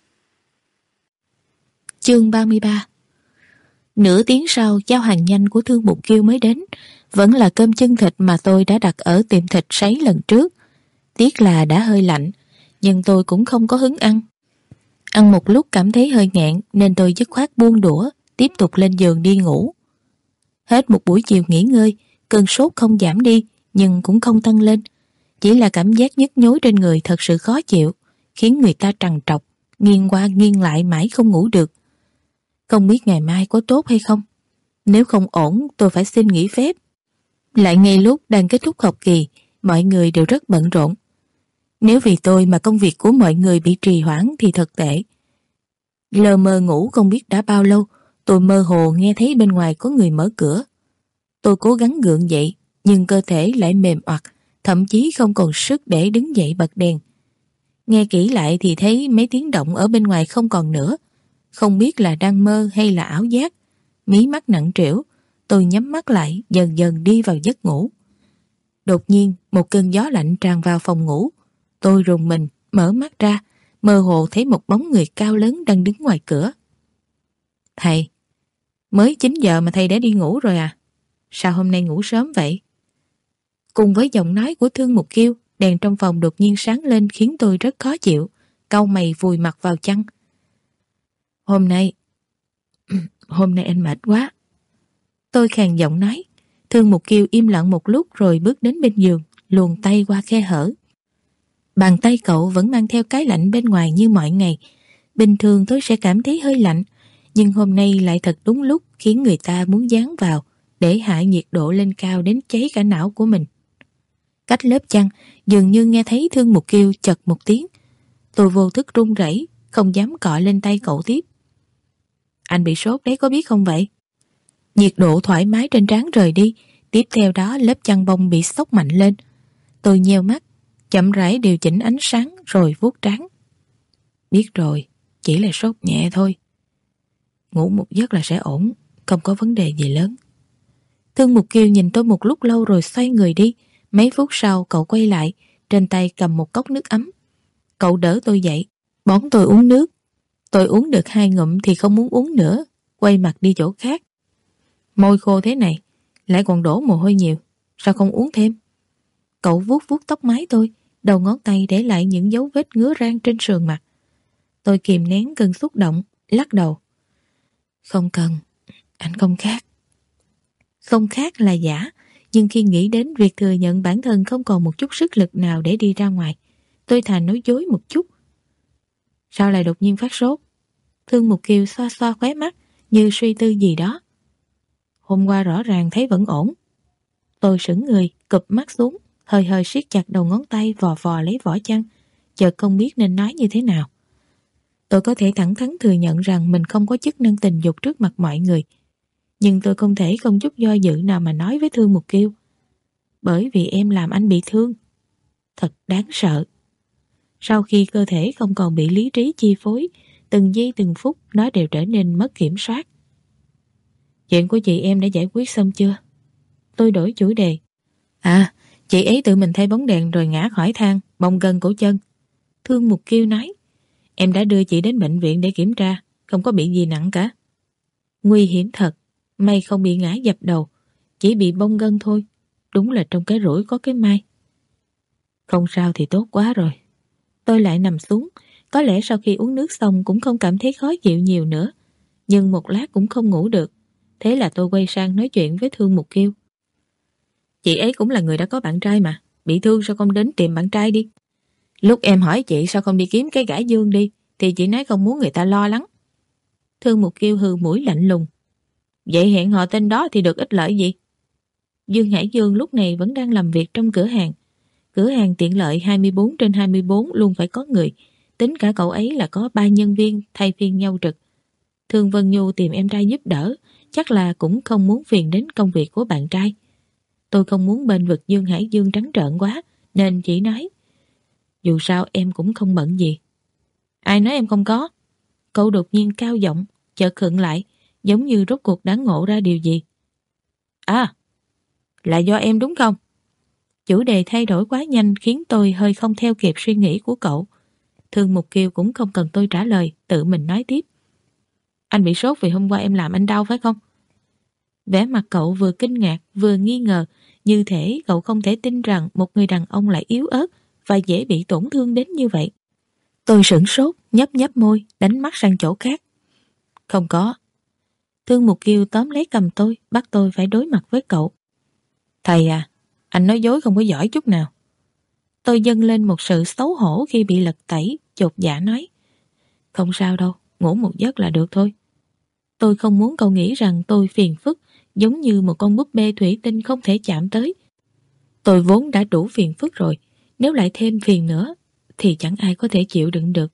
Chương ba mươi ba. Nửa tiếng sau, giao hàng nhanh của Thương Mục Kiêu mới đến, vẫn là cơm chân thịt mà tôi đã đặt ở tiệm thịt sấy lần trước. Tiếc là đã hơi lạnh, nhưng tôi cũng không có hứng ăn. Ăn một lúc cảm thấy hơi ngạn nên tôi dứt khoát buông đũa, tiếp tục lên giường đi ngủ. Hết một buổi chiều nghỉ ngơi, cơn sốt không giảm đi nhưng cũng không tăng lên. Chỉ là cảm giác nhức nhối trên người thật sự khó chịu, khiến người ta trằn trọc, nghiêng qua nghiêng lại mãi không ngủ được. Không biết ngày mai có tốt hay không? Nếu không ổn tôi phải xin nghỉ phép. Lại ngay lúc đang kết thúc học kỳ, mọi người đều rất bận rộn. Nếu vì tôi mà công việc của mọi người bị trì hoãn thì thật tệ. Lờ mờ ngủ không biết đã bao lâu, tôi mơ hồ nghe thấy bên ngoài có người mở cửa. Tôi cố gắng gượng dậy, nhưng cơ thể lại mềm oặt, thậm chí không còn sức để đứng dậy bật đèn. Nghe kỹ lại thì thấy mấy tiếng động ở bên ngoài không còn nữa. Không biết là đang mơ hay là ảo giác. Mí mắt nặng trĩu, tôi nhắm mắt lại dần dần đi vào giấc ngủ. Đột nhiên một cơn gió lạnh tràn vào phòng ngủ. Tôi rùng mình, mở mắt ra, mơ hồ thấy một bóng người cao lớn đang đứng ngoài cửa. Thầy, mới chín giờ mà thầy đã đi ngủ rồi à? Sao hôm nay ngủ sớm vậy? Cùng với giọng nói của Thương Mục Kiêu, đèn trong phòng đột nhiên sáng lên khiến tôi rất khó chịu, cau mày vùi mặt vào chăn. Hôm nay, hôm nay anh mệt quá. Tôi khàn giọng nói, Thương Mục Kiều im lặng một lúc rồi bước đến bên giường, luồn tay qua khe hở. Bàn tay cậu vẫn mang theo cái lạnh bên ngoài như mọi ngày. Bình thường tôi sẽ cảm thấy hơi lạnh, nhưng hôm nay lại thật đúng lúc, khiến người ta muốn dán vào để hạ nhiệt độ lên cao đến cháy cả não của mình. Cách lớp chăn, dường như nghe thấy Thương Mục Kiều chật một tiếng. Tôi vô thức run rẩy, không dám cọ lên tay cậu tiếp. Anh bị sốt đấy, có biết không vậy? Nhiệt độ thoải mái trên trán rời đi, tiếp theo đó lớp chăn bông bị xốc mạnh lên. Tôi nheo mắt, chậm rãi điều chỉnh ánh sáng rồi vuốt trán. Biết rồi, chỉ là sốt nhẹ thôi. Ngủ một giấc là sẽ ổn, không có vấn đề gì lớn. Thương Mục Kiều nhìn tôi một lúc lâu rồi xoay người đi. Mấy phút sau cậu quay lại, trên tay cầm một cốc nước ấm. Cậu đỡ tôi dậy, bón tôi uống nước. Tôi uống được hai ngụm thì không muốn uống nữa, quay mặt đi chỗ khác. Môi khô thế này, lại còn đổ mồ hôi nhiều, sao không uống thêm? Cậu vuốt vuốt tóc mái tôi, đầu ngón tay để lại những dấu vết ngứa rang trên sườn mặt. Tôi kìm nén cơn xúc động, lắc đầu. Không cần, anh không khát. Không khát là giả, nhưng khi nghĩ đến việc thừa nhận bản thân không còn một chút sức lực nào để đi ra ngoài, tôi thà nói dối một chút. Sao lại đột nhiên phát sốt? Thương Mục Kiều xoa xoa khóe mắt như suy tư gì đó. Hôm qua rõ ràng thấy vẫn ổn. Tôi sững người, cụp mắt xuống, hơi hơi siết chặt đầu ngón tay vò vò lấy vỏ chăn, chợt không biết nên nói như thế nào. Tôi có thể thẳng thắn thừa nhận rằng mình không có chức năng tình dục trước mặt mọi người, nhưng tôi không thể không chút do dự nào mà nói với Thương Mục Kiều. Bởi vì em làm anh bị thương. Thật đáng sợ. Sau khi cơ thể không còn bị lý trí chi phối, từng giây từng phút nó đều trở nên mất kiểm soát. Chuyện của chị em đã giải quyết xong chưa? Tôi đổi chủ đề. À, chị ấy tự mình thay bóng đèn rồi ngã khỏi thang, bong gân cổ chân. Thương Mục Kiều nói. Em đã đưa chị đến bệnh viện để kiểm tra, không có bị gì nặng cả. Nguy hiểm thật, may không bị ngã dập đầu, chỉ bị bong gân thôi. Đúng là trong cái rủi có cái may. Không sao thì tốt quá rồi. Tôi lại nằm xuống, có lẽ sau khi uống nước xong cũng không cảm thấy khó chịu nhiều nữa. Nhưng một lát cũng không ngủ được. Thế là tôi quay sang nói chuyện với Thương Mục Kiều. Chị ấy cũng là người đã có bạn trai mà, bị thương sao không đến tìm bạn trai đi? Lúc em hỏi chị sao không đi kiếm cái gã Dương đi, thì chị nói không muốn người ta lo lắng. Thương Mục Kiều hừ mũi lạnh lùng. Vậy hẹn hò tên đó thì được ích lợi gì? Dương Hải Dương lúc này vẫn đang làm việc trong cửa hàng. Cửa hàng tiện lợi hai mươi bốn trên hai mươi bốn luôn phải có người. Tính cả cậu ấy là có ba nhân viên thay phiên nhau trực. Thương Vân Nhu tìm em trai giúp đỡ, chắc là cũng không muốn phiền đến công việc của bạn trai. Tôi không muốn bênh vực Dương Hải Dương trắng trợn quá, nên chỉ nói. Dù sao em cũng không bận gì. Ai nói em không có? Cậu đột nhiên cao giọng, chợt khựng lại, giống như rốt cuộc đã ngộ ra điều gì. À, là do em đúng không? Chủ đề thay đổi quá nhanh khiến tôi hơi không theo kịp suy nghĩ của cậu. Thương Mục Kiều cũng không cần tôi trả lời, tự mình nói tiếp. Anh bị sốt vì hôm qua em làm anh đau phải không? Vẻ mặt cậu vừa kinh ngạc vừa nghi ngờ, như thể cậu không thể tin rằng một người đàn ông lại yếu ớt và dễ bị tổn thương đến như vậy. Tôi sửng sốt, nhấp nhấp môi, đánh mắt sang chỗ khác. Không có. Thương Mục Kiều tóm lấy cầm tôi, bắt tôi phải đối mặt với cậu. Thầy à, anh nói dối không có giỏi chút nào. Tôi dâng lên một sự xấu hổ khi bị lật tẩy, chột dạ nói. Không sao đâu, ngủ một giấc là được thôi. Tôi không muốn cậu nghĩ rằng tôi phiền phức, giống như một con búp bê thủy tinh không thể chạm tới. Tôi vốn đã đủ phiền phức rồi, nếu lại thêm phiền nữa, thì chẳng ai có thể chịu đựng được.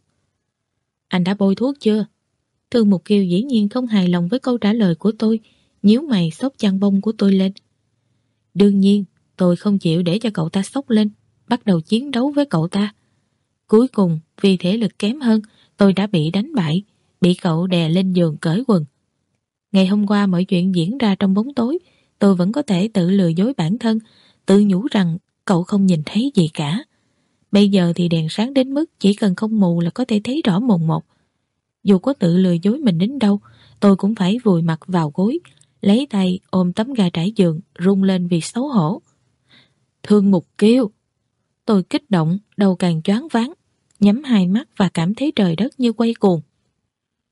Anh đã bôi thuốc chưa? Thương Mục Kiều dĩ nhiên không hài lòng với câu trả lời của tôi, nhíu mày xốc chăn bông của tôi lên. Đương nhiên, tôi không chịu để cho cậu ta xốc lên, bắt đầu chiến đấu với cậu ta. Cuối cùng, vì thể lực kém hơn, tôi đã bị đánh bại, bị cậu đè lên giường cởi quần. Ngày hôm qua mọi chuyện diễn ra trong bóng tối, tôi vẫn có thể tự lừa dối bản thân, tự nhủ rằng cậu không nhìn thấy gì cả. Bây giờ thì đèn sáng đến mức chỉ cần không mù là có thể thấy rõ mồn một. Dù có tự lừa dối mình đến đâu, tôi cũng phải vùi mặt vào gối, lấy tay ôm tấm ga trải giường, rung lên vì xấu hổ. Thương Mục Kiều! Tôi kích động, đầu càng choáng váng, nhắm hai mắt và cảm thấy trời đất như quay cuồng.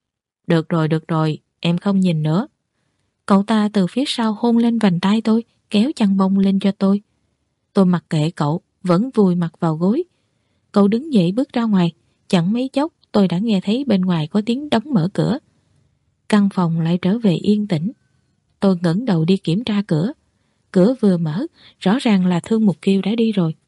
Được rồi, được rồi, em không nhìn nữa. Cậu ta từ phía sau hôn lên vành tai tôi, kéo chăn bông lên cho tôi. Tôi mặc kệ cậu, vẫn vùi mặt vào gối. Cậu đứng dậy bước ra ngoài, chẳng mấy chốc tôi đã nghe thấy bên ngoài có tiếng đóng mở cửa. Căn phòng lại trở về yên tĩnh. Tôi ngẩng đầu đi kiểm tra cửa. Cửa vừa mở, rõ ràng là Thương Mục Kiều đã đi rồi.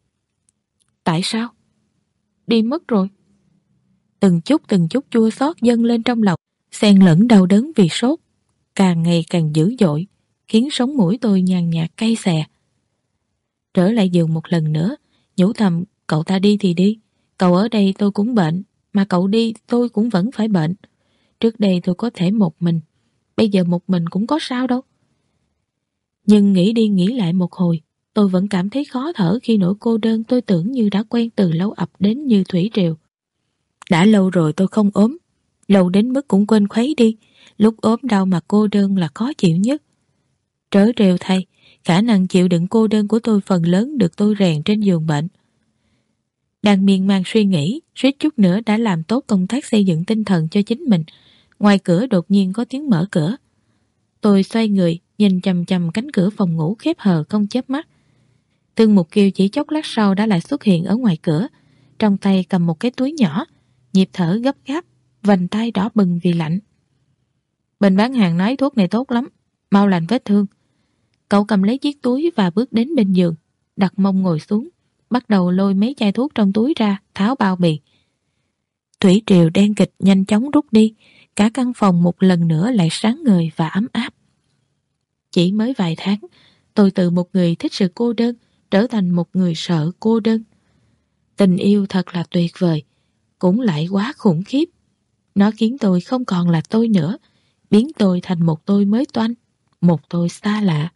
Tại sao? Đi mất rồi. Từng chút từng chút chua xót dâng lên trong lòng, xen lẫn đau đớn vì sốt, càng ngày càng dữ dội, khiến sống mũi tôi nhàn nhạt cay xè. Trở lại giường một lần nữa, nhủ thầm, cậu ta đi thì đi, cậu ở đây tôi cũng bệnh, mà cậu đi tôi cũng vẫn phải bệnh. Trước đây tôi có thể một mình, bây giờ một mình cũng có sao đâu. Nhưng nghĩ đi nghĩ lại một hồi, tôi vẫn cảm thấy khó thở khi nỗi cô đơn tôi tưởng như đã quen từ lâu ập đến như thủy triều. Đã lâu rồi tôi không ốm, lâu đến mức cũng quên khuấy đi, lúc ốm đau mà cô đơn là khó chịu nhất. Trớ trêu thay, khả năng chịu đựng cô đơn của tôi phần lớn được tôi rèn trên giường bệnh. Đang miên man suy nghĩ, suýt chút nữa đã làm tốt công tác xây dựng tinh thần cho chính mình. Ngoài cửa đột nhiên có tiếng mở cửa. Tôi xoay người, nhìn chằm chằm cánh cửa phòng ngủ khép hờ không chớp mắt. Thương Mục Kiều chỉ chốc lát sau đã lại xuất hiện ở ngoài cửa, trong tay cầm một cái túi nhỏ, nhịp thở gấp gáp, vành tay đỏ bừng vì lạnh. Bên bán hàng nói thuốc này tốt lắm, mau lành vết thương. Cậu cầm lấy chiếc túi và bước đến bên giường, đặt mông ngồi xuống, bắt đầu lôi mấy chai thuốc trong túi ra, tháo bao bì. Thủy triều đen kịch nhanh chóng rút đi, cả căn phòng một lần nữa lại sáng ngời và ấm áp. Chỉ mới vài tháng, tôi từ một người thích sự cô đơn trở thành một người sợ cô đơn. Tình yêu thật là tuyệt vời, cũng lại quá khủng khiếp. Nó khiến tôi không còn là tôi nữa, biến tôi thành một tôi mới toanh, một tôi xa lạ.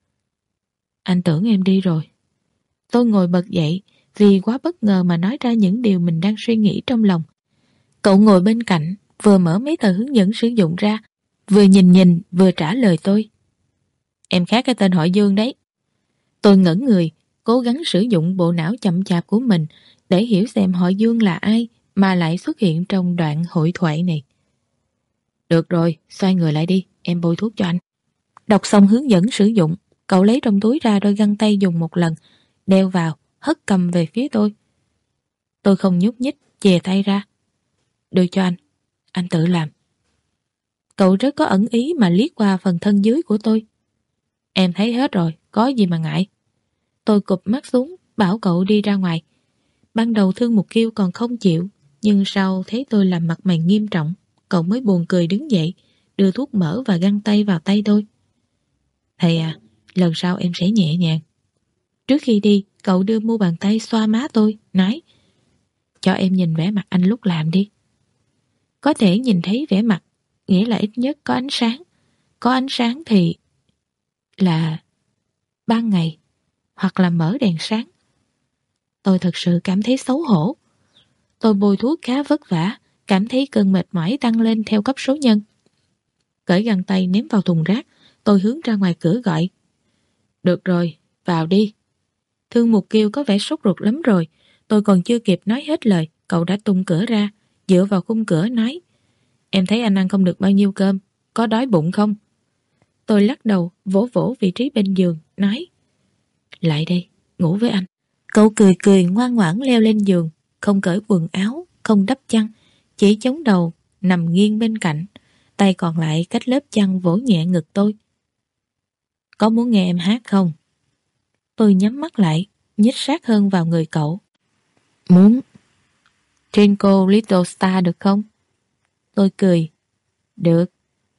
Anh tưởng em đi rồi. Tôi ngồi bật dậy vì quá bất ngờ mà nói ra những điều mình đang suy nghĩ trong lòng. Cậu ngồi bên cạnh, vừa mở mấy tờ hướng dẫn sử dụng ra, vừa nhìn nhìn vừa trả lời tôi. Em khác cái tên họ Dương đấy. Tôi ngẩn người, cố gắng sử dụng bộ não chậm chạp của mình để hiểu xem họ Dương là ai mà lại xuất hiện trong đoạn hội thoại này. Được rồi, xoay người lại đi, em bôi thuốc cho anh. Đọc xong hướng dẫn sử dụng, cậu lấy trong túi ra đôi găng tay dùng một lần, đeo vào, hất cầm về phía tôi. Tôi không nhúc nhích, chìa tay ra. Đưa cho anh, anh tự làm. Cậu rất có ẩn ý mà liếc qua phần thân dưới của tôi. Em thấy hết rồi, có gì mà ngại. Tôi cụp mắt xuống, bảo cậu đi ra ngoài. Ban đầu Thương Mục Kiều còn không chịu, nhưng sau thấy tôi làm mặt mày nghiêm trọng, cậu mới buồn cười đứng dậy, đưa thuốc mỡ và găng tay vào tay tôi. Thầy à, lần sau em sẽ nhẹ nhàng. Trước khi đi, cậu đưa mu bàn tay xoa má tôi, nói: cho em nhìn vẻ mặt anh lúc làm đi. Có thể nhìn thấy vẻ mặt, nghĩa là ít nhất có ánh sáng. Có ánh sáng thì là ban ngày, hoặc là mở đèn sáng. Tôi thật sự cảm thấy xấu hổ. Tôi bôi thuốc khá vất vả, cảm thấy cơn mệt mỏi tăng lên theo cấp số nhân. Cởi găng tay ném vào thùng rác, tôi hướng ra ngoài cửa gọi: được rồi, vào đi. Thương Mục Kiều có vẻ sốt ruột lắm rồi. Tôi còn chưa kịp nói hết lời, cậu đã tung cửa ra, dựa vào khung cửa nói: em thấy anh ăn không được bao nhiêu cơm, có đói bụng không? Tôi lắc đầu, vỗ vỗ vị trí bên giường, nói: lại đây, ngủ với anh. Cậu cười cười ngoan ngoãn leo lên giường, không cởi quần áo, không đắp chăn, chỉ chống đầu, nằm nghiêng bên cạnh, tay còn lại cách lớp chăn vỗ nhẹ ngực tôi. Có muốn nghe em hát không? Tôi nhắm mắt lại, nhích sát hơn vào người cậu. Muốn. Twinkle Little Star được không? Tôi cười. Được.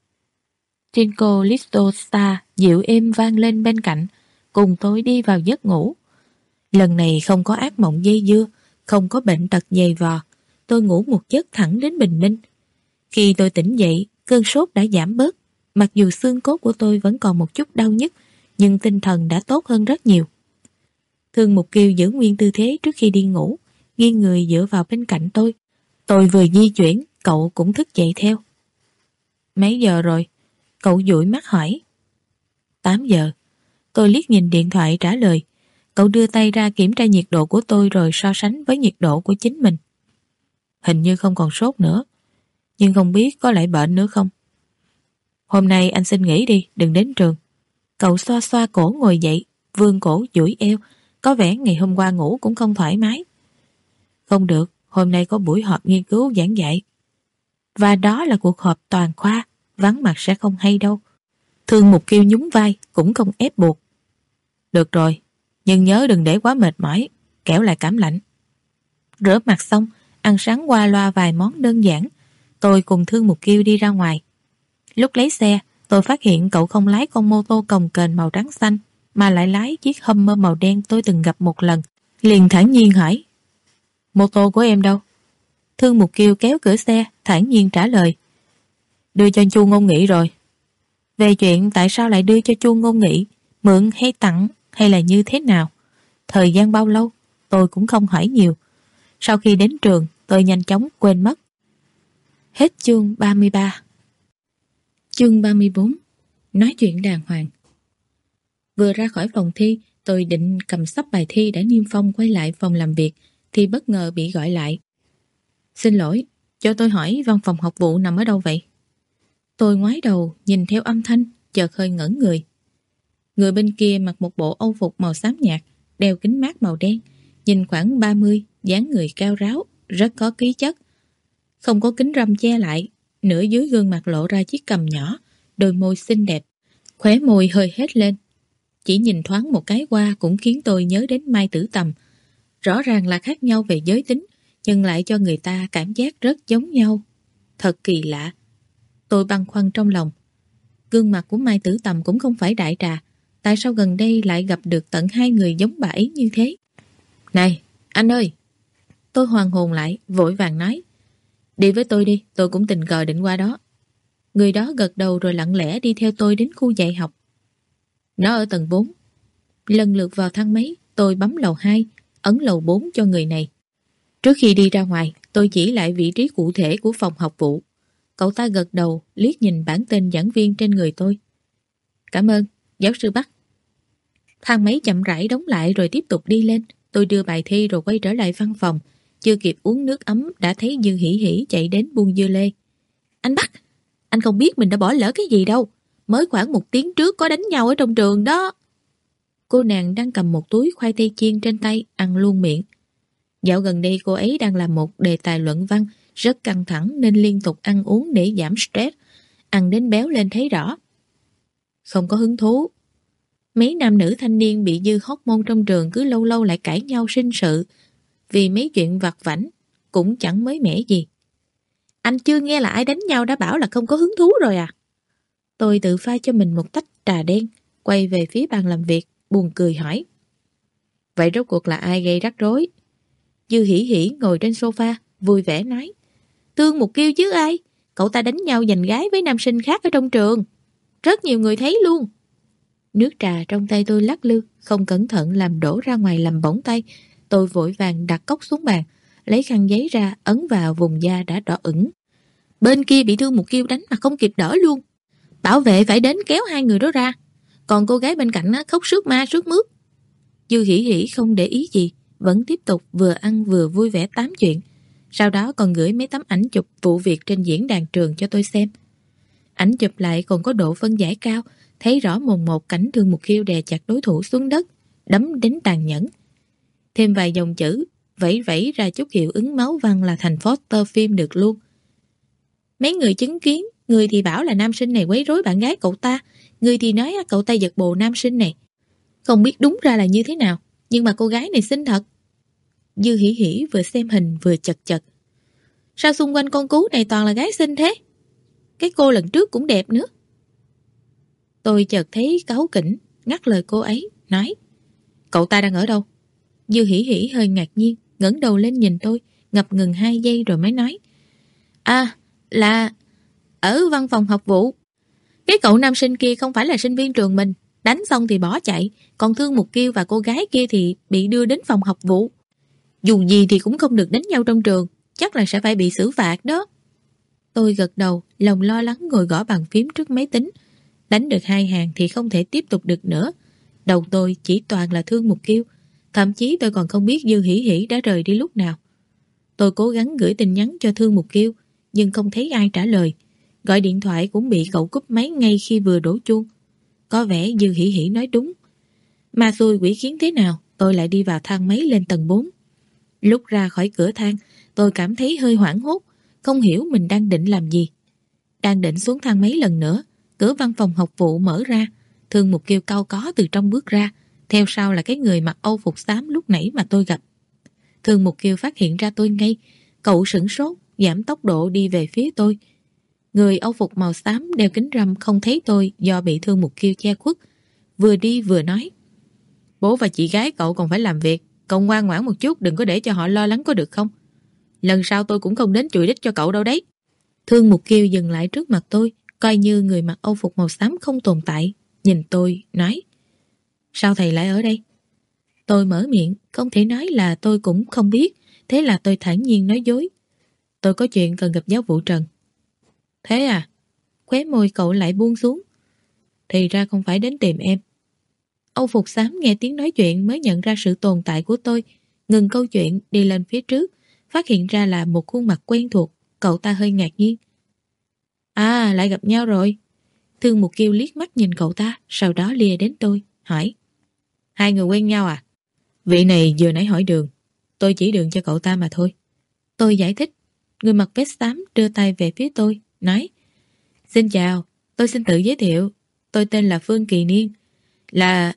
Twinkle Little Star dịu êm vang lên bên cạnh, cùng tôi đi vào giấc ngủ. Lần này không có ác mộng dây dưa, không có bệnh tật dày vò. Tôi ngủ một giấc thẳng đến bình minh. Khi tôi tỉnh dậy, cơn sốt đã giảm bớt. Mặc dù xương cốt của tôi vẫn còn một chút đau nhức, nhưng tinh thần đã tốt hơn rất nhiều. Thương Mục Kiều giữ nguyên tư thế trước khi đi ngủ, nghiêng người dựa vào bên cạnh tôi. Tôi vừa di chuyển, cậu cũng thức dậy theo. Mấy giờ rồi? Cậu dụi mắt hỏi. Tám giờ. Tôi liếc nhìn điện thoại trả lời. Cậu đưa tay ra kiểm tra nhiệt độ của tôi rồi so sánh với nhiệt độ của chính mình. Hình như không còn sốt nữa, nhưng không biết có lại bệnh nữa không. Hôm nay anh xin nghỉ đi, đừng đến trường. Cậu xoa xoa cổ ngồi dậy, vươn cổ duỗi eo, có vẻ ngày hôm qua ngủ cũng không thoải mái. Không được, hôm nay có buổi họp nghiên cứu giảng dạy. Và đó là cuộc họp toàn khoa, vắng mặt sẽ không hay đâu. Thương Mục Kiêu nhún vai, cũng không ép buộc. Được rồi, nhưng nhớ đừng để quá mệt mỏi, kẻo lại cảm lạnh. Rửa mặt xong, ăn sáng qua loa vài món đơn giản, tôi cùng Thương Mục Kiêu đi ra ngoài. Lúc lấy xe, tôi phát hiện cậu không lái con mô tô cồng kềnh màu trắng xanh, mà lại lái chiếc Hummer màu đen tôi từng gặp một lần. Liền thản nhiên hỏi, mô tô của em đâu? Thương Mục Kiêu kéo cửa xe, thản nhiên trả lời, đưa cho Chu Ngôn Nghị rồi. Về chuyện tại sao lại đưa cho Chu Ngôn Nghị, mượn hay tặng hay là như thế nào, thời gian bao lâu, tôi cũng không hỏi nhiều. Sau khi đến trường, tôi nhanh chóng quên mất. Hết chương ba mươi ba. Chương ba mươi bốn. Nói chuyện đàng hoàng. Vừa ra khỏi phòng thi, tôi định cầm sắp bài thi đã niêm phong quay lại phòng làm việc, thì bất ngờ bị gọi lại. Xin lỗi, cho tôi hỏi văn phòng học vụ nằm ở đâu vậy? Tôi ngoái đầu, nhìn theo âm thanh, chợt hơi ngẩn người. Người bên kia mặc một bộ âu phục màu xám nhạt, đeo kính mát màu đen, nhìn khoảng ba mươi, dáng người cao ráo, rất có khí chất. Không có kính râm che lại, nửa dưới gương mặt lộ ra chiếc cằm nhỏ, đôi môi xinh đẹp, khóe môi hơi hết lên. Chỉ nhìn thoáng một cái qua cũng khiến tôi nhớ đến Mai Tử Tầm. Rõ ràng là khác nhau về giới tính, nhưng lại cho người ta cảm giác rất giống nhau. Thật kỳ lạ. Tôi băn khoăn trong lòng. Gương mặt của Mai Tử Tầm cũng không phải đại trà, tại sao gần đây lại gặp được tận hai người giống bà ấy như thế? Này, anh ơi! Tôi hoàn hồn lại, vội vàng nói. Đi với tôi đi, tôi cũng tình cờ định qua đó. Người đó gật đầu rồi lặng lẽ đi theo tôi đến khu dạy học. Nó ở tầng bốn. Lần lượt vào thang máy, tôi bấm lầu hai, ấn lầu bốn cho người này. Trước khi đi ra ngoài, tôi chỉ lại vị trí cụ thể của phòng học vụ. Cậu ta gật đầu, liếc nhìn bản tên giảng viên trên người tôi. Cảm ơn, giáo sư Bắc. Thang máy chậm rãi đóng lại rồi tiếp tục đi lên. Tôi đưa bài thi rồi quay trở lại văn phòng. Chưa kịp uống nước ấm đã thấy Dư Hỉ Hỉ chạy đến buông dưa lê. Anh Bắc, anh không biết mình đã bỏ lỡ cái gì đâu. Mới khoảng một tiếng trước có đánh nhau ở trong trường đó. Cô nàng đang cầm một túi khoai tây chiên trên tay, ăn luôn miệng. Dạo gần đây cô ấy đang làm một đề tài luận văn rất căng thẳng nên liên tục ăn uống để giảm stress. Ăn đến béo lên thấy rõ. Không có hứng thú. Mấy nam nữ thanh niên bị dư hormone trong trường cứ lâu lâu lại cãi nhau sinh sự. Vì mấy chuyện vặt vãnh cũng chẳng mới mẻ gì. Anh chưa nghe là ai đánh nhau đã bảo là không có hứng thú rồi à? Tôi tự pha cho mình một tách trà đen, quay về phía bàn làm việc, buồn cười hỏi. Vậy rốt cuộc là ai gây rắc rối? Dư Hỉ Hỉ ngồi trên sofa, vui vẻ nói. Thương Mục Kiêu chứ ai? Cậu ta đánh nhau giành gái với nam sinh khác ở trong trường. Rất nhiều người thấy luôn. Nước trà trong tay tôi lắc lư, không cẩn thận làm đổ ra ngoài làm bỏng tay. Tôi vội vàng đặt cốc xuống bàn, lấy khăn giấy ra ấn vào vùng da đã đỏ ửng. Bên kia bị Thương Mục Kiêu đánh mà không kịp đỡ luôn. Bảo vệ phải đến kéo hai người đó ra. Còn cô gái bên cạnh khóc sướt ma sướt mướt. Dư Hỉ Hỉ không để ý gì, vẫn tiếp tục vừa ăn vừa vui vẻ tám chuyện. Sau đó còn gửi mấy tấm ảnh chụp vụ việc trên diễn đàn trường cho tôi xem. Ảnh chụp lại còn có độ phân giải cao, thấy rõ mồn một cảnh Thương Mục Kiêu đè chặt đối thủ xuống đất, đấm đến tàn nhẫn. Thêm vài dòng chữ, vẫy vẫy ra chút hiệu ứng máu văn là thành poster phim được luôn. Mấy người chứng kiến, người thì bảo là nam sinh này quấy rối bạn gái cậu ta, người thì nói cậu ta giật bồ nam sinh này. Không biết đúng ra là như thế nào, nhưng mà cô gái này xinh thật. Dư Hỉ Hỉ vừa xem hình vừa chật chật. Sao xung quanh con cú này toàn là gái xinh thế? Cái cô lần trước cũng đẹp nữa. Tôi chợt thấy cáu kỉnh, ngắt lời cô ấy, nói. Cậu ta đang ở đâu? Dư Hỉ Hỉ hơi ngạc nhiên, ngẩng đầu lên nhìn tôi, ngập ngừng hai giây rồi mới nói. À, là ở văn phòng học vụ. Cái cậu nam sinh kia không phải là sinh viên trường mình, đánh xong thì bỏ chạy, còn Thương Mục Kiêu và cô gái kia thì bị đưa đến phòng học vụ. Dù gì thì cũng không được đánh nhau trong trường, chắc là sẽ phải bị xử phạt đó. Tôi gật đầu, lòng lo lắng ngồi gõ bàn phím trước máy tính. Đánh được hai hàng thì không thể tiếp tục được nữa. Đầu tôi chỉ toàn là Thương Mục Kiêu, thậm chí tôi còn không biết Dư Hỉ Hỉ đã rời đi lúc nào. Tôi cố gắng gửi tin nhắn cho Thương Mục Kiêu, nhưng không thấy ai trả lời. Gọi điện thoại cũng bị cậu cúp máy ngay khi vừa đổ chuông. Có vẻ Dư Hỉ Hỉ nói đúng. Ma xui quỷ khiến thế nào, tôi lại đi vào thang máy lên tầng bốn. Lúc ra khỏi cửa thang, tôi cảm thấy hơi hoảng hốt, không hiểu mình đang định làm gì. Đang định xuống thang máy lần nữa, cửa văn phòng học vụ mở ra, Thương Mục Kiều cau có từ trong bước ra, theo sau là cái người mặc âu phục xám lúc nãy mà tôi gặp. Thương Mục Kiều phát hiện ra tôi ngay, cậu sửng sốt, giảm tốc độ đi về phía tôi. Người âu phục màu xám đeo kính râm không thấy tôi do bị Thương Mục Kiều che khuất, vừa đi vừa nói: Bố và chị gái cậu còn phải làm việc, cậu ngoan ngoãn một chút, đừng có để cho họ lo lắng có được không? Lần sau tôi cũng không đến chùi đít cho cậu đâu đấy. Thương Mục Kiều dừng lại trước mặt tôi, coi như người mặc âu phục màu xám không tồn tại, nhìn tôi, nói: Sao thầy lại ở đây? Tôi mở miệng, không thể nói là tôi cũng không biết, thế là tôi thản nhiên nói dối: Tôi có chuyện cần gặp giáo vụ Trần. Thế à? Khóe môi cậu lại buông xuống. Thì ra không phải đến tìm em. Âu phục xám nghe tiếng nói chuyện mới nhận ra sự tồn tại của tôi, ngừng câu chuyện đi lên phía trước, phát hiện ra là một khuôn mặt quen thuộc. Cậu ta hơi ngạc nhiên. À, lại gặp nhau rồi. Thương Mục Kiều liếc mắt nhìn cậu ta, sau đó lia đến tôi, hỏi: Hai người quen nhau à? Vị này vừa nãy hỏi đường, tôi chỉ đường cho cậu ta mà thôi. Tôi giải thích. Người mặc vest xám đưa tay về phía tôi, nói: Xin chào, tôi xin tự giới thiệu. Tôi tên là Phương Kỳ Niên, là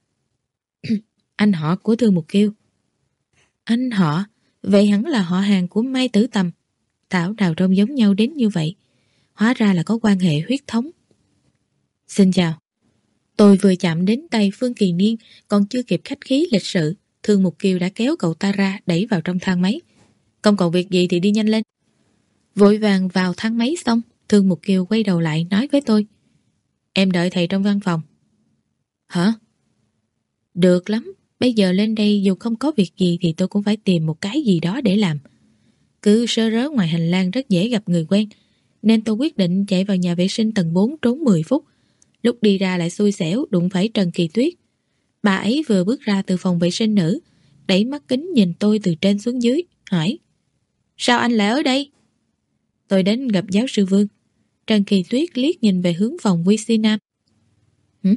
anh họ của Thương Mục Kiều. Anh họ? Vậy hẳn là họ hàng của Mai Tử Tầm. Thảo nào trông giống nhau đến như vậy. Hóa ra là có quan hệ huyết thống. Xin chào. Tôi vừa chạm đến tay Phương Kỳ Niên, còn chưa kịp khách khí lịch sự, Thương Mục Kiều đã kéo cậu ta ra, đẩy vào trong thang máy. Không còn việc gì thì đi nhanh lên. Vội vàng vào thang máy xong, Thương Mục Kiều quay đầu lại nói với tôi: Em đợi thầy trong văn phòng. Hả? Được lắm, bây giờ lên đây dù không có việc gì thì tôi cũng phải tìm một cái gì đó để làm. Cứ sơ rớ ngoài hành lang rất dễ gặp người quen, nên tôi quyết định chạy vào nhà vệ sinh tầng bốn trốn mười phút. Lúc đi ra lại xui xẻo đụng phải Trần Kỳ Tuyết. Bà ấy vừa bước ra từ phòng vệ sinh nữ, đẩy mắt kính nhìn tôi từ trên xuống dưới, hỏi: Sao anh lại ở đây? Tôi đến gặp giáo sư Vương. Trần Kỳ Tuyết liếc nhìn về hướng phòng quy xê Nam. Hử?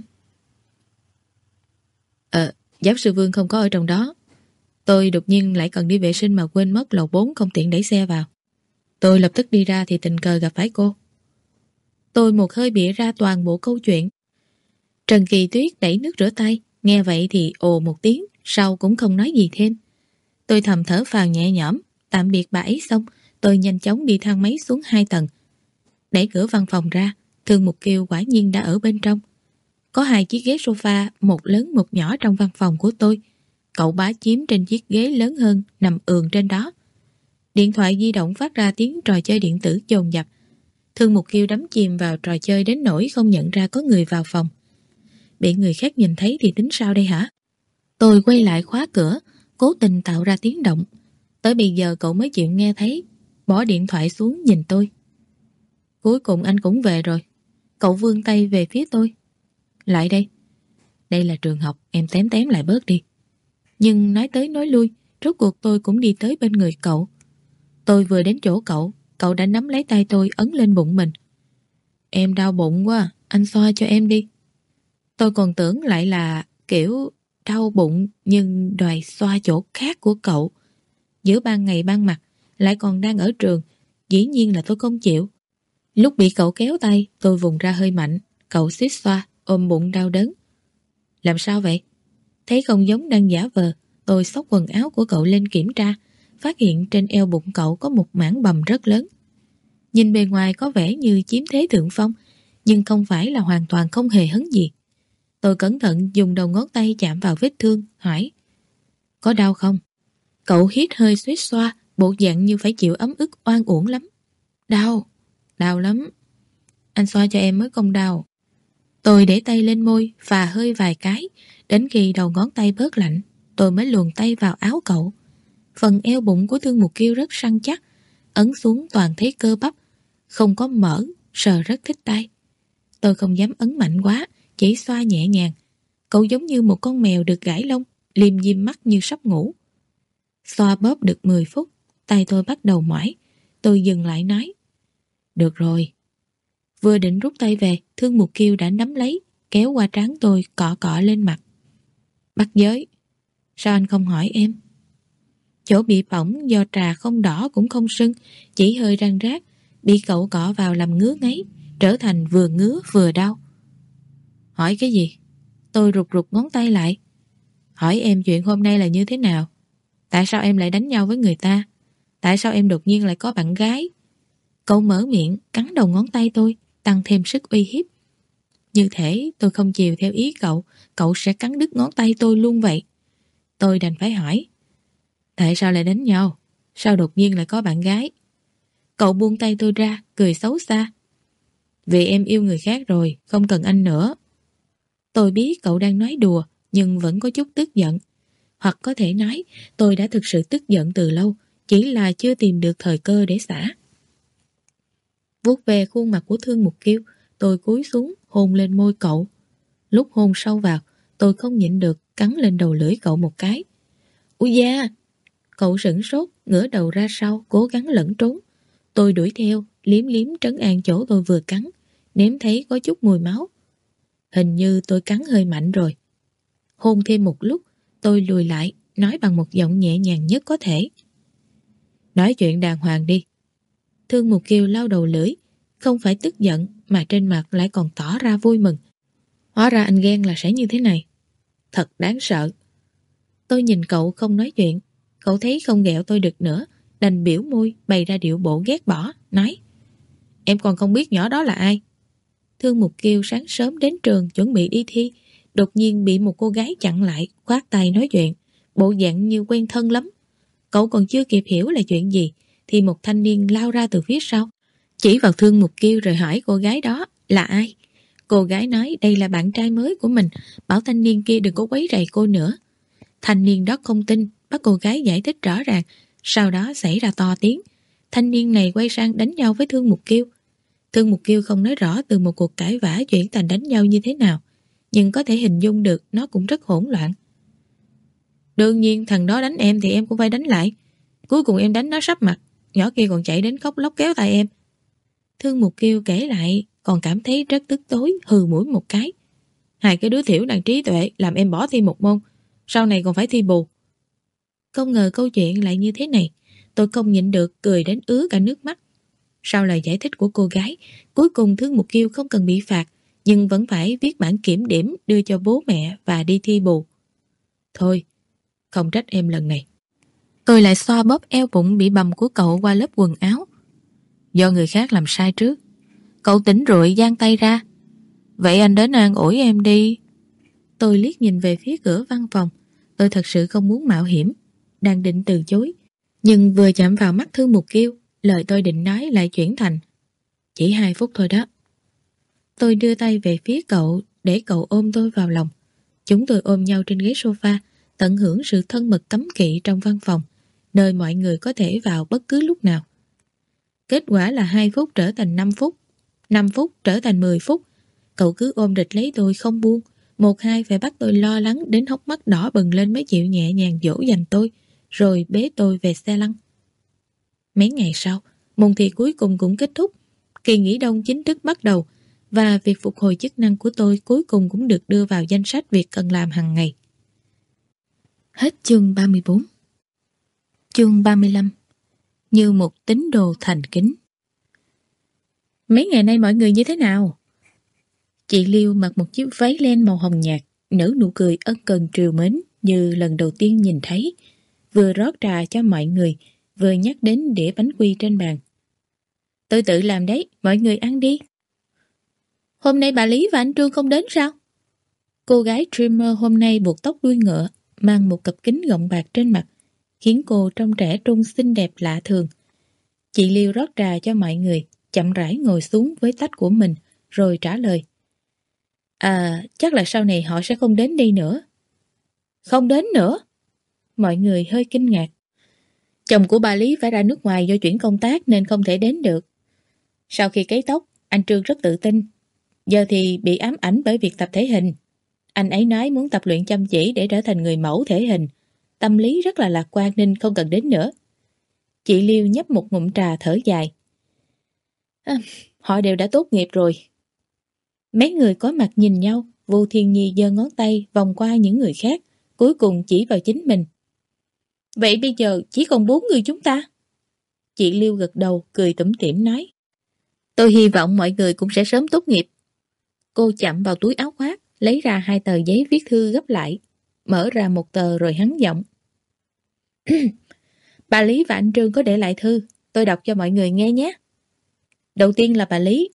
Ờ, giáo sư Vương không có ở trong đó. Tôi đột nhiên lại cần đi vệ sinh mà quên mất lầu bốn không tiện đẩy xe vào. Tôi lập tức đi ra thì tình cờ gặp phải cô. Tôi một hơi bịa ra toàn bộ câu chuyện. Trần Kỳ Tuyết đẩy nước rửa tay, nghe vậy thì ồ một tiếng, sau cũng không nói gì thêm. Tôi thầm thở phào nhẹ nhõm, tạm biệt bà ấy xong, tôi nhanh chóng đi thang máy xuống hai tầng. Đẩy cửa văn phòng ra, Thương Mục Kiều quả nhiên đã ở bên trong. Có hai chiếc ghế sofa, một lớn một nhỏ trong văn phòng của tôi. Cậu bá chiếm trên chiếc ghế lớn hơn, nằm ườn trên đó. Điện thoại di động phát ra tiếng trò chơi điện tử dồn dập. Thương Mục Kiều đắm chìm vào trò chơi đến nỗi không nhận ra có người vào phòng. Bị người khác nhìn thấy thì tính sao đây hả? Tôi quay lại khóa cửa, cố tình tạo ra tiếng động. Tới bây giờ cậu mới chịu nghe thấy, bỏ điện thoại xuống nhìn tôi. Cuối cùng anh cũng về rồi. Cậu vươn tay về phía tôi. Lại đây. Đây là trường học, em tém tém lại bớt đi. Nhưng nói tới nói lui, rốt cuộc tôi cũng đi tới bên người cậu. Tôi vừa đến chỗ cậu, cậu đã nắm lấy tay tôi ấn lên bụng mình. Em đau bụng quá, anh xoa cho em đi. Tôi còn tưởng lại là kiểu đau bụng nhưng đòi xoa chỗ khác của cậu. Giữa ban ngày ban mặt, lại còn đang ở trường, dĩ nhiên là tôi không chịu. Lúc bị cậu kéo tay, tôi vùng ra hơi mạnh, cậu suýt xoa, ôm bụng đau đớn. Làm sao vậy? Thấy không giống đang giả vờ, tôi xốc quần áo của cậu lên kiểm tra, phát hiện trên eo bụng cậu có một mảng bầm rất lớn. Nhìn bề ngoài có vẻ như chiếm thế thượng phong, nhưng không phải là hoàn toàn không hề hấn gì. Tôi cẩn thận dùng đầu ngón tay chạm vào vết thương, hỏi: Có đau không? Cậu hít hơi suýt xoa, bộ dạng như phải chịu ấm ức oan uổng lắm. Đau, đau lắm. Anh xoa cho em mới không đau. Tôi để tay lên môi, phà hơi vài cái, đến khi đầu ngón tay bớt lạnh, tôi mới luồn tay vào áo cậu. Phần eo bụng của Thương Mục Kiều rất săn chắc, ấn xuống toàn thấy cơ bắp, không có mỡ, sờ rất thích tay. Tôi không dám ấn mạnh quá, chỉ xoa nhẹ nhàng. Cậu giống như một con mèo được gãi lông, liêm diêm mắt như sắp ngủ. Xoa bóp được mười phút, tay tôi bắt đầu mỏi. Tôi dừng lại nói: Được rồi. Vừa định rút tay về, Thương Mục Kiều đã nắm lấy, kéo qua trán tôi cọ cọ lên mặt. Bắt giới. Sao anh không hỏi em? Chỗ bị bỏng do trà không đỏ cũng không sưng, chỉ hơi răng rát, bị cậu cọ vào làm ngứa ngáy, trở thành vừa ngứa vừa đau. Hỏi cái gì? Tôi rụt rụt ngón tay lại. Hỏi em chuyện hôm nay là như thế nào? Tại sao em lại đánh nhau với người ta? Tại sao em đột nhiên lại có bạn gái? Cậu mở miệng, cắn đầu ngón tay tôi, tăng thêm sức uy hiếp. Như thể tôi không chiều theo ý cậu, cậu sẽ cắn đứt ngón tay tôi luôn vậy. Tôi đành phải hỏi. Tại sao lại đánh nhau? Sao đột nhiên lại có bạn gái? Cậu buông tay tôi ra, cười xấu xa. Vì em yêu người khác rồi, không cần anh nữa. Tôi biết cậu đang nói đùa, nhưng vẫn có chút tức giận. Hoặc có thể nói, tôi đã thực sự tức giận từ lâu, chỉ là chưa tìm được thời cơ để xả. Vuốt về khuôn mặt của Thương Mục Kiêu, tôi cúi xuống hôn lên môi cậu. Lúc hôn sâu vào, tôi không nhịn được cắn lên đầu lưỡi cậu một cái. Ui da! Cậu sửng sốt, ngửa đầu ra sau, cố gắng lẫn trốn. Tôi đuổi theo, liếm liếm trấn an chỗ tôi vừa cắn, nếm thấy có chút mùi máu. Hình như tôi cắn hơi mạnh rồi. Hôn thêm một lúc, tôi lùi lại, nói bằng một giọng nhẹ nhàng nhất có thể. Nói chuyện đàng hoàng đi. Thương Mục Kiêu lau đầu lưỡi, không phải tức giận mà trên mặt lại còn tỏ ra vui mừng. Hóa ra anh ghen là sẽ như thế này. Thật đáng sợ. Tôi nhìn cậu không nói chuyện. Cậu thấy không ghẹo tôi được nữa, đành biểu môi bày ra điệu bộ ghét bỏ, nói. Em còn không biết nhỏ đó là ai? Thương Mục Kiêu sáng sớm đến trường chuẩn bị đi thi, đột nhiên bị một cô gái chặn lại, khoát tay nói chuyện, bộ dạng như quen thân lắm. Cậu còn chưa kịp hiểu là chuyện gì, thì một thanh niên lao ra từ phía sau, chỉ vào Thương Mục Kiêu rồi hỏi cô gái đó là ai. Cô gái nói đây là bạn trai mới của mình, bảo thanh niên kia đừng có quấy rầy cô nữa. Thanh niên đó không tin, bắt cô gái giải thích rõ ràng, sau đó xảy ra to tiếng. Thanh niên này quay sang đánh nhau với Thương Mục Kiêu. Thương Mục Kiêu không nói rõ từ một cuộc cãi vã chuyển thành đánh nhau như thế nào, nhưng có thể hình dung được nó cũng rất hỗn loạn. Đương nhiên thằng đó đánh em thì em cũng phải đánh lại. Cuối cùng em đánh nó sắp mặt, nhỏ kia còn chạy đến khóc lóc kéo tay em. Thương Mục Kiêu kể lại, còn cảm thấy rất tức tối, hừ mũi một cái. Hai cái đứa thiểu năng trí tuệ làm em bỏ thi một môn, sau này còn phải thi bù. Không ngờ câu chuyện lại như thế này, tôi không nhịn được cười đến ứa cả nước mắt. Sau lời giải thích của cô gái, cuối cùng Thương Mục Kiêu không cần bị phạt, nhưng vẫn phải viết bản kiểm điểm đưa cho bố mẹ và đi thi bù. Thôi, không trách em lần này. Tôi lại xoa bóp eo bụng bị bầm của cậu qua lớp quần áo. Do người khác làm sai trước. Cậu tỉnh rượu giang tay ra. Vậy anh đến an ủi em đi. Tôi liếc nhìn về phía cửa văn phòng. Tôi thật sự không muốn mạo hiểm, đang định từ chối, nhưng vừa chạm vào mắt Thương Mục Kiêu, lời tôi định nói lại chuyển thành chỉ hai phút thôi đó. Tôi đưa tay về phía cậu để cậu ôm tôi vào lòng. Chúng tôi ôm nhau trên ghế sofa, tận hưởng sự thân mật cấm kỵ trong văn phòng, nơi mọi người có thể vào bất cứ lúc nào. Kết quả là hai phút trở thành năm phút, năm phút trở thành mười phút. Cậu cứ ôm rịch lấy tôi không buông, một hai phải bắt tôi lo lắng đến hốc mắt đỏ bừng lên mới chịu nhẹ nhàng dỗ dành tôi, rồi bế tôi về xe lăn. Mấy ngày sau, môn thi cuối cùng cũng kết thúc, kỳ nghỉ đông chính thức bắt đầu, và việc phục hồi chức năng của tôi cuối cùng cũng được đưa vào danh sách việc cần làm hàng ngày. Hết chương ba mươi bốn. Chương ba mươi lăm. Như một tín đồ thành kính. Mấy ngày nay mọi người như thế nào? Chị Liêu mặc một chiếc váy len màu hồng nhạt, nở nụ cười ân cần trìu mến như lần đầu tiên nhìn thấy, vừa rót trà cho mọi người, vừa nhắc đến đĩa bánh quy trên bàn. Tôi tự làm đấy, mọi người ăn đi. Hôm nay bà Lý và anh Trương không đến sao? Cô gái trimmer hôm nay buộc tóc đuôi ngựa, mang một cặp kính gọng bạc trên mặt, khiến cô trông trẻ trung xinh đẹp lạ thường. Chị Liêu rót trà cho mọi người, chậm rãi ngồi xuống với tách của mình, rồi trả lời. À, chắc là sau này họ sẽ không đến đây nữa. Không đến nữa? Mọi người hơi kinh ngạc. Chồng của bà Lý phải ra nước ngoài do chuyển công tác nên không thể đến được. Sau khi cấy tóc, anh Trương rất tự tin. Giờ thì bị ám ảnh bởi việc tập thể hình. Anh ấy nói muốn tập luyện chăm chỉ để trở thành người mẫu thể hình. Tâm lý rất là lạc quan nên không cần đến nữa. Chị Liêu nhấp một ngụm trà thở dài. À, họ đều đã tốt nghiệp rồi. Mấy người có mặt nhìn nhau, Vu Thiên Nhi giơ ngón tay vòng qua những người khác, cuối cùng chỉ vào chính mình. Vậy bây giờ chỉ còn bốn người chúng ta. Chị Liêu gật đầu, cười tủm tỉm nói. Tôi hy vọng mọi người cũng sẽ sớm tốt nghiệp. Cô chạm vào túi áo khoác, lấy ra hai tờ giấy viết thư gấp lại, mở ra một tờ rồi hắn giọng. Bà Lý và anh Trương có để lại thư, tôi đọc cho mọi người nghe nhé. Đầu tiên là bà Lý.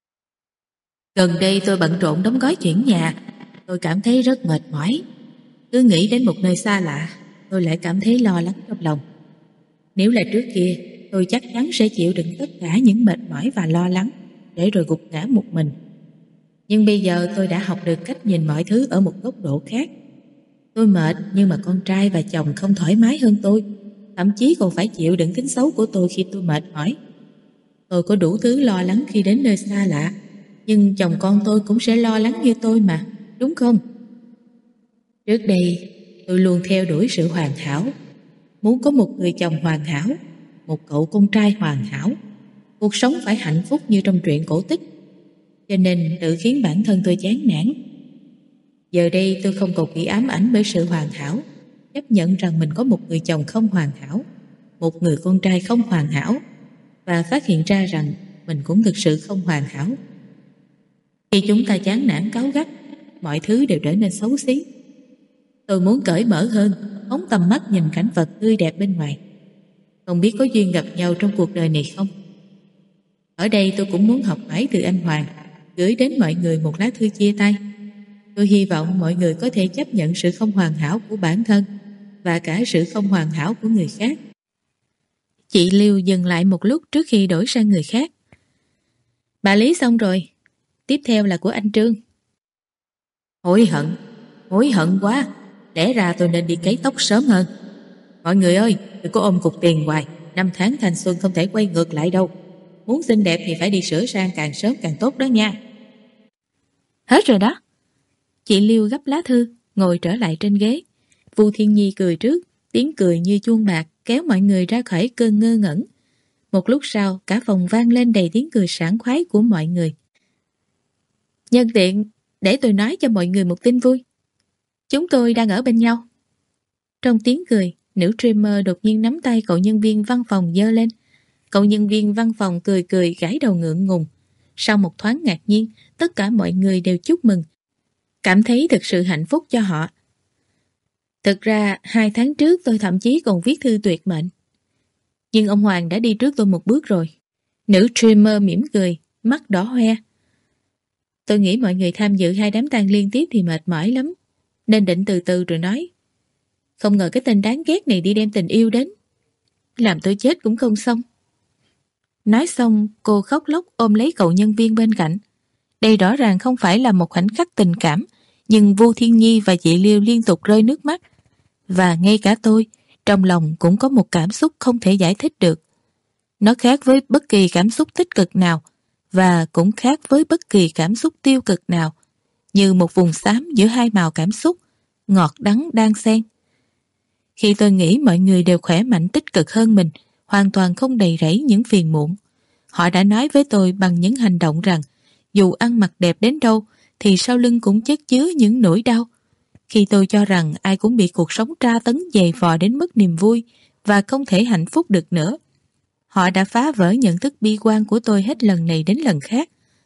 Gần đây tôi bận rộn đóng gói chuyển nhà, tôi cảm thấy rất mệt mỏi. Cứ nghĩ đến một nơi xa lạ, tôi lại cảm thấy lo lắng trong lòng. Nếu là trước kia, tôi chắc chắn sẽ chịu đựng tất cả những mệt mỏi và lo lắng, để rồi gục ngã một mình. Nhưng bây giờ tôi đã học được cách nhìn mọi thứ ở một góc độ khác. Tôi mệt nhưng mà con trai và chồng không thoải mái hơn tôi, thậm chí còn phải chịu đựng tính xấu của tôi khi tôi mệt mỏi. Tôi có đủ thứ lo lắng khi đến nơi xa lạ, nhưng chồng con tôi cũng sẽ lo lắng như tôi mà, đúng không? Trước đây, tôi luôn theo đuổi sự hoàn hảo, muốn có một người chồng hoàn hảo, một cậu con trai hoàn hảo, cuộc sống phải hạnh phúc như trong truyện cổ tích, cho nên tự khiến bản thân tôi chán nản. Giờ đây tôi không còn bị ám ảnh bởi sự hoàn hảo, chấp nhận rằng mình có một người chồng không hoàn hảo, một người con trai không hoàn hảo, và phát hiện ra rằng mình cũng thực sự không hoàn hảo. Khi chúng ta chán nản cáu gắt, mọi thứ đều trở nên xấu xí. Tôi muốn cởi mở hơn, phóng tầm mắt nhìn cảnh vật tươi đẹp bên ngoài. Không biết có duyên gặp nhau trong cuộc đời này không? Ở đây tôi cũng muốn học mãi từ anh Hoàng, gửi đến mọi người một lá thư chia tay. Tôi hy vọng mọi người có thể chấp nhận sự không hoàn hảo của bản thân và cả sự không hoàn hảo của người khác. Chị Liêu dừng lại một lúc trước khi đổi sang người khác. Bà Lý xong rồi, tiếp theo là của anh Trương. Hối hận, hối hận quá, lẽ ra tôi nên đi cấy tóc sớm hơn. Mọi người ơi, đừng có ôm cục tiền hoài, năm tháng thanh xuân không thể quay ngược lại đâu. Muốn xinh đẹp thì phải đi sửa sang càng sớm càng tốt đó nha. Hết rồi đó. Chị Liêu gấp lá thư, ngồi trở lại trên ghế. Vu Thiên Nhi cười trước, tiếng cười như chuông bạc kéo mọi người ra khỏi cơn ngơ ngẩn. Một lúc sau, cả phòng vang lên đầy tiếng cười sảng khoái của mọi người. Nhân tiện, để tôi nói cho mọi người một tin vui. Chúng tôi đang ở bên nhau. Trong tiếng cười, nữ streamer đột nhiên nắm tay cậu nhân viên văn phòng giơ lên. Cậu nhân viên văn phòng cười cười gãi đầu ngượng ngùng. Sau một thoáng ngạc nhiên, tất cả mọi người đều chúc mừng, cảm thấy thực sự hạnh phúc cho họ. Thực ra, hai tháng trước tôi thậm chí còn viết thư tuyệt mệnh. Nhưng ông Hoàng đã đi trước tôi một bước rồi. Nữ streamer mỉm cười, mắt đỏ hoe. Tôi nghĩ mọi người tham dự hai đám tang liên tiếp thì mệt mỏi lắm, nên định từ từ rồi nói. Không ngờ cái tên đáng ghét này đi đem tình yêu đến, làm tôi chết cũng không xong. Nói xong, cô khóc lóc ôm lấy cậu nhân viên bên cạnh. Đây rõ ràng không phải là một khoảnh khắc tình cảm, nhưng Vu Thiên Nhi và chị Liêu liên tục rơi nước mắt. Và ngay cả tôi, trong lòng cũng có một cảm xúc không thể giải thích được. Nó khác với bất kỳ cảm xúc tích cực nào, và cũng khác với bất kỳ cảm xúc tiêu cực nào, như một vùng xám giữa hai màu cảm xúc, ngọt đắng đan xen. Khi tôi nghĩ mọi người đều khỏe mạnh tích cực hơn mình, hoàn toàn không đầy rẫy những phiền muộn, họ đã nói với tôi bằng những hành động rằng dù ăn mặc đẹp đến đâu thì sau lưng cũng chất chứa những nỗi đau. Khi tôi cho rằng ai cũng bị cuộc sống tra tấn dày vò đến mất niềm vui và không thể hạnh phúc được nữa, họ đã phá vỡ nhận thức bi quan của tôi hết lần này đến lần khác.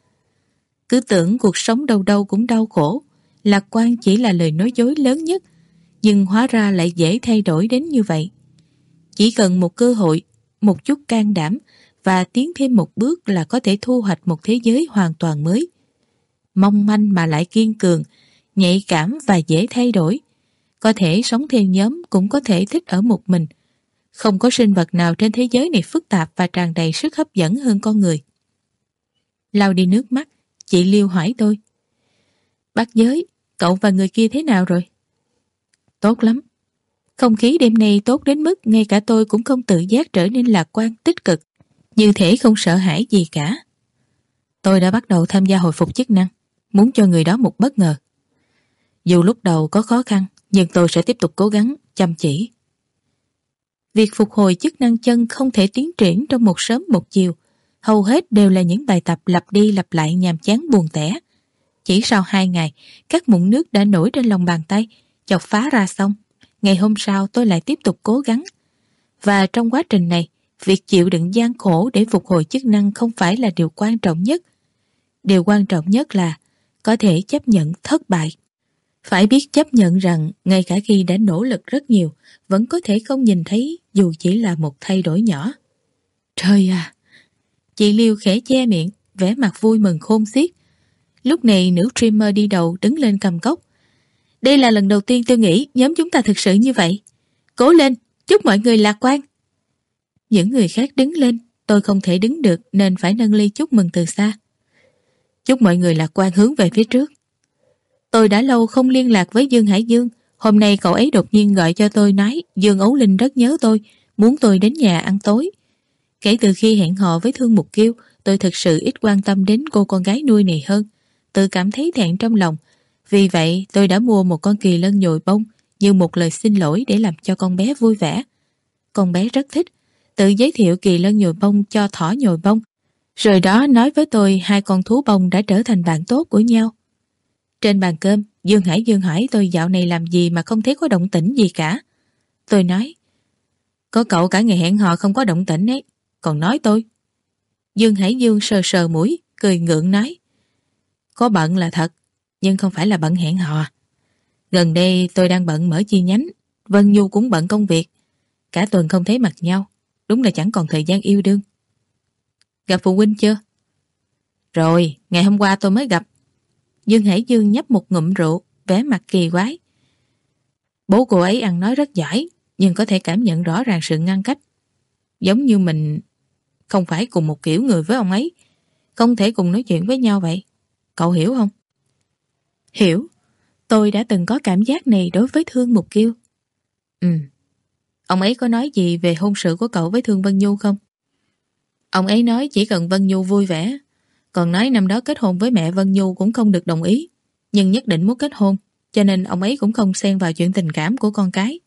Cứ tưởng cuộc sống đâu đâu cũng đau khổ, lạc quan chỉ là lời nói dối lớn nhất, nhưng hóa ra lại dễ thay đổi đến như vậy. Chỉ cần một cơ hội, một chút can đảm và tiến thêm một bước là có thể thu hoạch một thế giới hoàn toàn mới. Mong manh mà lại kiên cường, nhạy cảm và dễ thay đổi. Có thể sống theo nhóm, cũng có thể thích ở một mình. Không có sinh vật nào trên thế giới này phức tạp và tràn đầy sức hấp dẫn hơn con người. Lau đi nước mắt, chị Liêu hỏi tôi. Bác Giới, cậu và người kia thế nào rồi? Tốt lắm. Không khí đêm nay tốt đến mức ngay cả tôi cũng không tự giác trở nên lạc quan, tích cực, như thể không sợ hãi gì cả. Tôi đã bắt đầu tham gia hồi phục chức năng, muốn cho người đó một bất ngờ. Dù lúc đầu có khó khăn, nhưng tôi sẽ tiếp tục cố gắng, chăm chỉ. Việc phục hồi chức năng chân không thể tiến triển trong một sớm một chiều, hầu hết đều là những bài tập lặp đi lặp lại nhàm chán buồn tẻ. Chỉ sau hai ngày, các mụn nước đã nổi trên lòng bàn tay, chọc phá ra xong. Ngày hôm sau tôi lại tiếp tục cố gắng. Và trong quá trình này, việc chịu đựng gian khổ để phục hồi chức năng không phải là điều quan trọng nhất. Điều quan trọng nhất là có thể chấp nhận thất bại. Phải biết chấp nhận rằng ngay cả khi đã nỗ lực rất nhiều, vẫn có thể không nhìn thấy dù chỉ là một thay đổi nhỏ. Trời à! Chị Liêu khẽ che miệng, vẻ mặt vui mừng khôn xiết. Lúc này nữ streamer đi đầu đứng lên cầm cốc. Đây là lần đầu tiên tôi nghĩ nhóm chúng ta thực sự như vậy. Cố lên, chúc mọi người lạc quan. Những người khác đứng lên, tôi không thể đứng được nên phải nâng ly chúc mừng từ xa. Chúc mọi người lạc quan hướng về phía trước. Tôi đã lâu không liên lạc với Dương Hải Dương. Hôm nay cậu ấy đột nhiên gọi cho tôi nói Dương Ấu Linh rất nhớ tôi, muốn tôi đến nhà ăn tối. Kể từ khi hẹn hò với Thương Mục Kiêu, tôi thực sự ít quan tâm đến cô con gái nuôi này hơn. Tự cảm thấy thẹn trong lòng. Vì vậy tôi đã mua một con kỳ lân nhồi bông như một lời xin lỗi để làm cho con bé vui vẻ. Con bé rất thích, tự giới thiệu kỳ lân nhồi bông cho thỏ nhồi bông. Rồi đó nói với tôi hai con thú bông đã trở thành bạn tốt của nhau. Trên bàn cơm, Dương Hải Dương hỏi tôi dạo này làm gì mà không thấy có động tĩnh gì cả. Tôi nói, có cậu cả ngày hẹn hò không có động tĩnh ấy, còn nói tôi. Dương Hải Dương sờ sờ mũi, cười ngượng nói, có bận là thật, nhưng không phải là bận hẹn hò. Gần đây tôi đang bận mở chi nhánh, Vân Nhu cũng bận công việc. Cả tuần không thấy mặt nhau, đúng là chẳng còn thời gian yêu đương. Gặp phụ huynh chưa? Rồi, ngày hôm qua tôi mới gặp. Dương Hải Dương nhấp một ngụm rượu, vẻ mặt kỳ quái. Bố cô ấy ăn nói rất giỏi, nhưng có thể cảm nhận rõ ràng sự ngăn cách. Giống như mình không phải cùng một kiểu người với ông ấy, không thể cùng nói chuyện với nhau vậy. Cậu hiểu không? Hiểu. Tôi đã từng có cảm giác này đối với Thương Mục Kiêu. Ừ. Ông ấy có nói gì về hôn sự của cậu với Thương Vân Nhu không? Ông ấy nói chỉ cần Vân Nhu vui vẻ, còn nói năm đó kết hôn với mẹ Vân Nhu cũng không được đồng ý, nhưng nhất định muốn kết hôn, cho nên ông ấy cũng không xen vào chuyện tình cảm của con cái.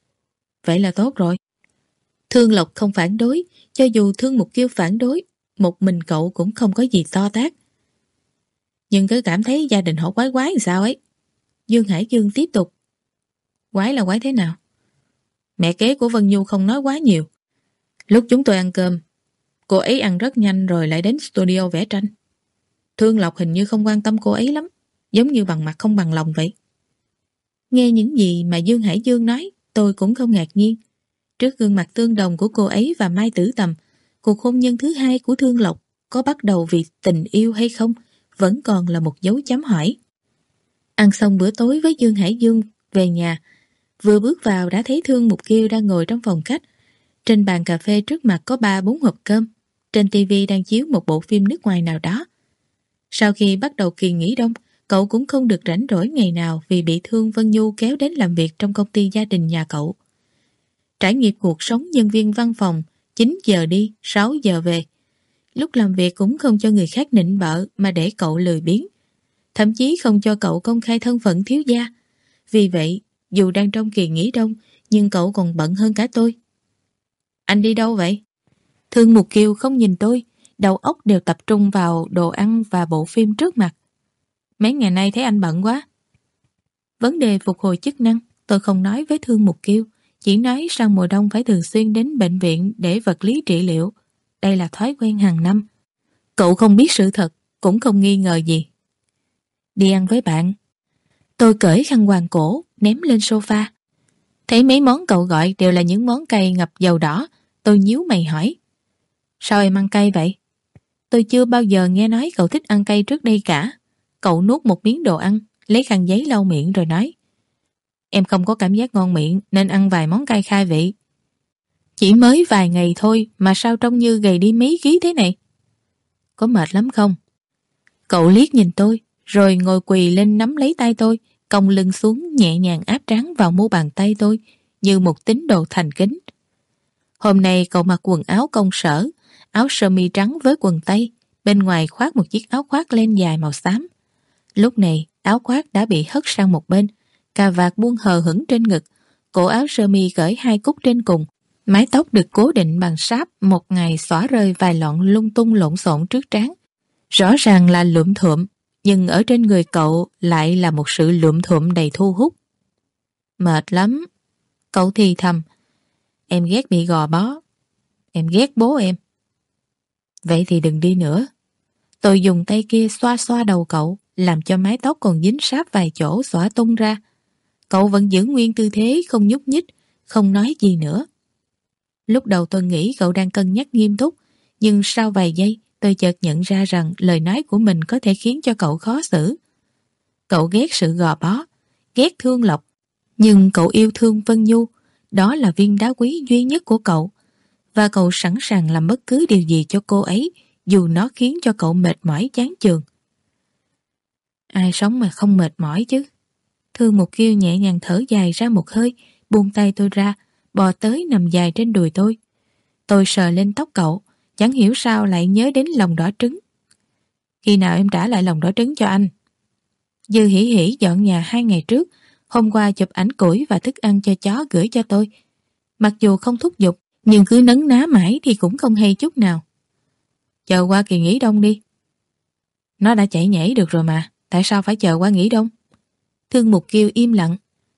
Vậy là tốt rồi. Thương Lộc không phản đối, cho dù Thương Mục Kiêu phản đối, một mình cậu cũng không có gì to tát. Nhưng cứ cảm thấy gia đình họ quái quái làm sao ấy. Dương Hải Dương tiếp tục. Quái là quái thế nào? Mẹ kế của Vân Nhu không nói quá nhiều. Lúc chúng tôi ăn cơm, cô ấy ăn rất nhanh rồi lại đến studio vẽ tranh. Thương Lộc hình như không quan tâm cô ấy lắm, giống như bằng mặt không bằng lòng vậy. Nghe những gì mà Dương Hải Dương nói, tôi cũng không ngạc nhiên. Trước gương mặt tương đồng của cô ấy và Mai Tử Tầm, cuộc hôn nhân thứ hai của Thương Lộc có bắt đầu vì tình yêu hay không vẫn còn là một dấu chấm hỏi. Ăn xong bữa tối với Dương Hải Dương về nhà, vừa bước vào đã thấy Thương Mục Kiêu đang ngồi trong phòng khách. Trên bàn cà phê trước mặt có ba bốn hộp cơm, trên tivi đang chiếu một bộ phim nước ngoài nào đó. Sau khi bắt đầu kỳ nghỉ đông, cậu cũng không được rảnh rỗi ngày nào vì bị Thương Vân Nhu kéo đến làm việc trong công ty gia đình nhà cậu. Trải nghiệm cuộc sống nhân viên văn phòng, chín giờ đi, sáu giờ về. Lúc làm việc cũng không cho người khác nịnh bợ mà để cậu lười biếng. Thậm chí không cho cậu công khai thân phận thiếu gia. Vì vậy, dù đang trong kỳ nghỉ đông, nhưng cậu còn bận hơn cả tôi. Anh đi đâu vậy? Thương Mục Kiêu không nhìn tôi, đầu óc đều tập trung vào đồ ăn và bộ phim trước mặt. Mấy ngày nay thấy anh bận quá. Vấn đề phục hồi chức năng, tôi không nói với Thương Mục Kiêu, chỉ nói sang mùa đông phải thường xuyên đến bệnh viện để vật lý trị liệu. Đây là thói quen hàng năm. Cậu không biết sự thật, cũng không nghi ngờ gì. Đi ăn với bạn. Tôi cởi khăn quàng cổ, ném lên sofa. Thấy mấy món cậu gọi đều là những món cay ngập dầu đỏ, tôi nhíu mày hỏi. Sao em ăn cay vậy? Tôi chưa bao giờ nghe nói cậu thích ăn cay trước đây cả. Cậu nuốt một miếng đồ ăn, lấy khăn giấy lau miệng rồi nói. Em không có cảm giác ngon miệng nên ăn vài món cay khai vị. Chỉ mới vài ngày thôi mà sao trông như gầy đi mấy ký thế này? Có mệt lắm không? Cậu liếc nhìn tôi, rồi ngồi quỳ lên nắm lấy tay tôi, cong lưng xuống nhẹ nhàng áp trán vào mu bàn tay tôi như một tín đồ thành kính. Hôm nay cậu mặc quần áo công sở, áo sơ mi trắng với quần tây, bên ngoài khoác một chiếc áo khoác len dài màu xám. Lúc này áo khoác đã bị hất sang một bên, cà vạt buông hờ hững trên ngực, cổ áo sơ mi cởi hai cúc trên cùng, mái tóc được cố định bằng sáp một ngày xõa rơi vài lọn lung tung lộn xộn trước trán. Rõ ràng là lượm thượm, nhưng ở trên người cậu lại là một sự lụm thuộm đầy thu hút. Mệt lắm. Cậu thì thầm. Em ghét bị gò bó. Em ghét bố em. Vậy thì đừng đi nữa. Tôi dùng tay kia xoa xoa đầu cậu, làm cho mái tóc còn dính sáp vài chỗ xõa tung ra. Cậu vẫn giữ nguyên tư thế, không nhúc nhích, không nói gì nữa. Lúc đầu tôi nghĩ cậu đang cân nhắc nghiêm túc, nhưng sau vài giây tôi chợt nhận ra rằng lời nói của mình có thể khiến cho cậu khó xử. Cậu ghét sự gò bó, ghét Thương Lộc, nhưng cậu yêu thương Vân Nhu, đó là viên đá quý duy nhất của cậu, và cậu sẵn sàng làm bất cứ điều gì cho cô ấy, dù nó khiến cho cậu mệt mỏi chán chường. Ai sống mà không mệt mỏi chứ? Thương Mục Kiêu nhẹ nhàng thở dài ra một hơi, buông tay tôi ra, bò tới nằm dài trên đùi tôi. Tôi sờ lên tóc cậu, chẳng hiểu sao lại nhớ đến lòng đỏ trứng. Khi nào em trả lại lòng đỏ trứng cho anh? Dư hỉ hỉ dọn nhà hai ngày trước, hôm qua chụp ảnh củi và thức ăn cho chó gửi cho tôi. Mặc dù không thúc giục, nhưng cứ nấn ná mãi thì cũng không hay chút nào. Chờ qua kỳ nghỉ đông đi. Nó đã chạy nhảy được rồi mà, tại sao phải chờ qua nghỉ đông? Thương Mục Kiêu im lặng.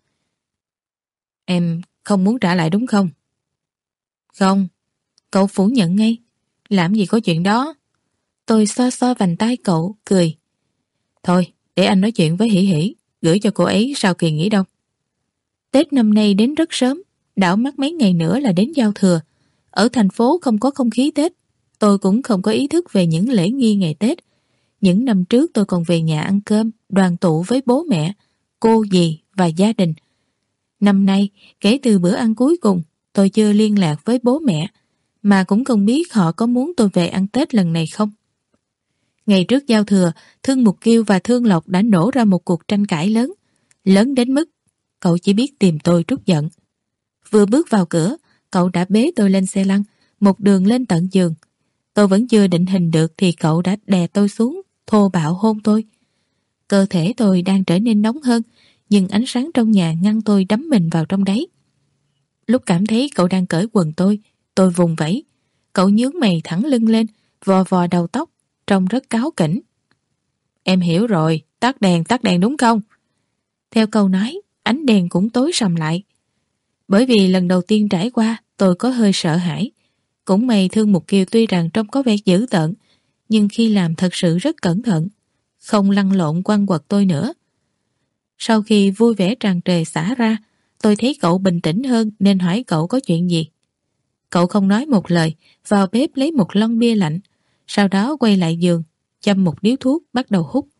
Em không muốn trả lại đúng không? Không. Cậu phủ nhận ngay. Làm gì có chuyện đó. Tôi xoa xoa vành tay cậu, cười. Thôi, để anh nói chuyện với Hỉ Hỉ, gửi cho cô ấy sau kỳ nghỉ đông. Tết năm nay đến rất sớm, đảo mắt mấy ngày nữa là đến giao thừa. Ở thành phố không có không khí Tết, tôi cũng không có ý thức về những lễ nghi ngày Tết. Những năm trước tôi còn về nhà ăn cơm, đoàn tụ với bố mẹ, cô dì và gia đình. Năm nay, kể từ bữa ăn cuối cùng, tôi chưa liên lạc với bố mẹ, mà cũng không biết họ có muốn tôi về ăn Tết lần này không. Ngày trước giao thừa, Thương Mục Kiêu và Thương Lộc đã nổ ra một cuộc tranh cãi lớn, lớn đến mức cậu chỉ biết tìm tôi trút giận. Vừa bước vào cửa, cậu đã bế tôi lên xe lăn, một đường lên tận giường. Tôi vẫn chưa định hình được thì cậu đã đè tôi xuống, thô bạo hôn tôi. Cơ thể tôi đang trở nên nóng hơn, nhưng ánh sáng trong nhà ngăn tôi đắm mình vào trong đáy. Lúc cảm thấy cậu đang cởi quần tôi, tôi vùng vẫy. Cậu nhướng mày thẳng lưng lên, vò vò đầu tóc, trông rất cáu kỉnh. Em hiểu rồi, tắt đèn, tắt đèn đúng không? Theo câu nói, ánh đèn cũng tối sầm lại. Bởi vì lần đầu tiên trải qua, tôi có hơi sợ hãi. Cũng may Thương Mục Kiều tuy rằng trông có vẻ dữ tợn, nhưng khi làm thật sự rất cẩn thận, không lăn lộn quăng quật tôi nữa. Sau khi vui vẻ tràn trề xả ra, tôi thấy cậu bình tĩnh hơn nên hỏi cậu có chuyện gì. Cậu không nói một lời, vào bếp lấy một lon bia lạnh, sau đó quay lại giường, châm một điếu thuốc bắt đầu hút.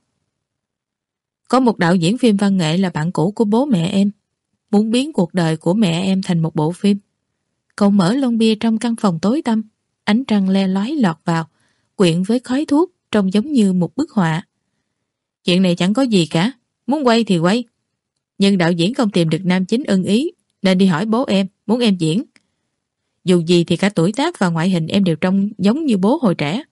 Có một đạo diễn phim văn nghệ là bạn cũ của bố mẹ em, muốn biến cuộc đời của mẹ em thành một bộ phim. Cậu mở lon bia trong căn phòng tối tăm, ánh trăng le lói lọt vào, quyện với khói thuốc trông giống như một bức họa. Chuyện này chẳng có gì cả, muốn quay thì quay. Nhưng đạo diễn không tìm được nam chính ưng ý, nên đi hỏi bố em, muốn em diễn. Dù gì thì cả tuổi tác và ngoại hình em đều trông giống như bố hồi trẻ.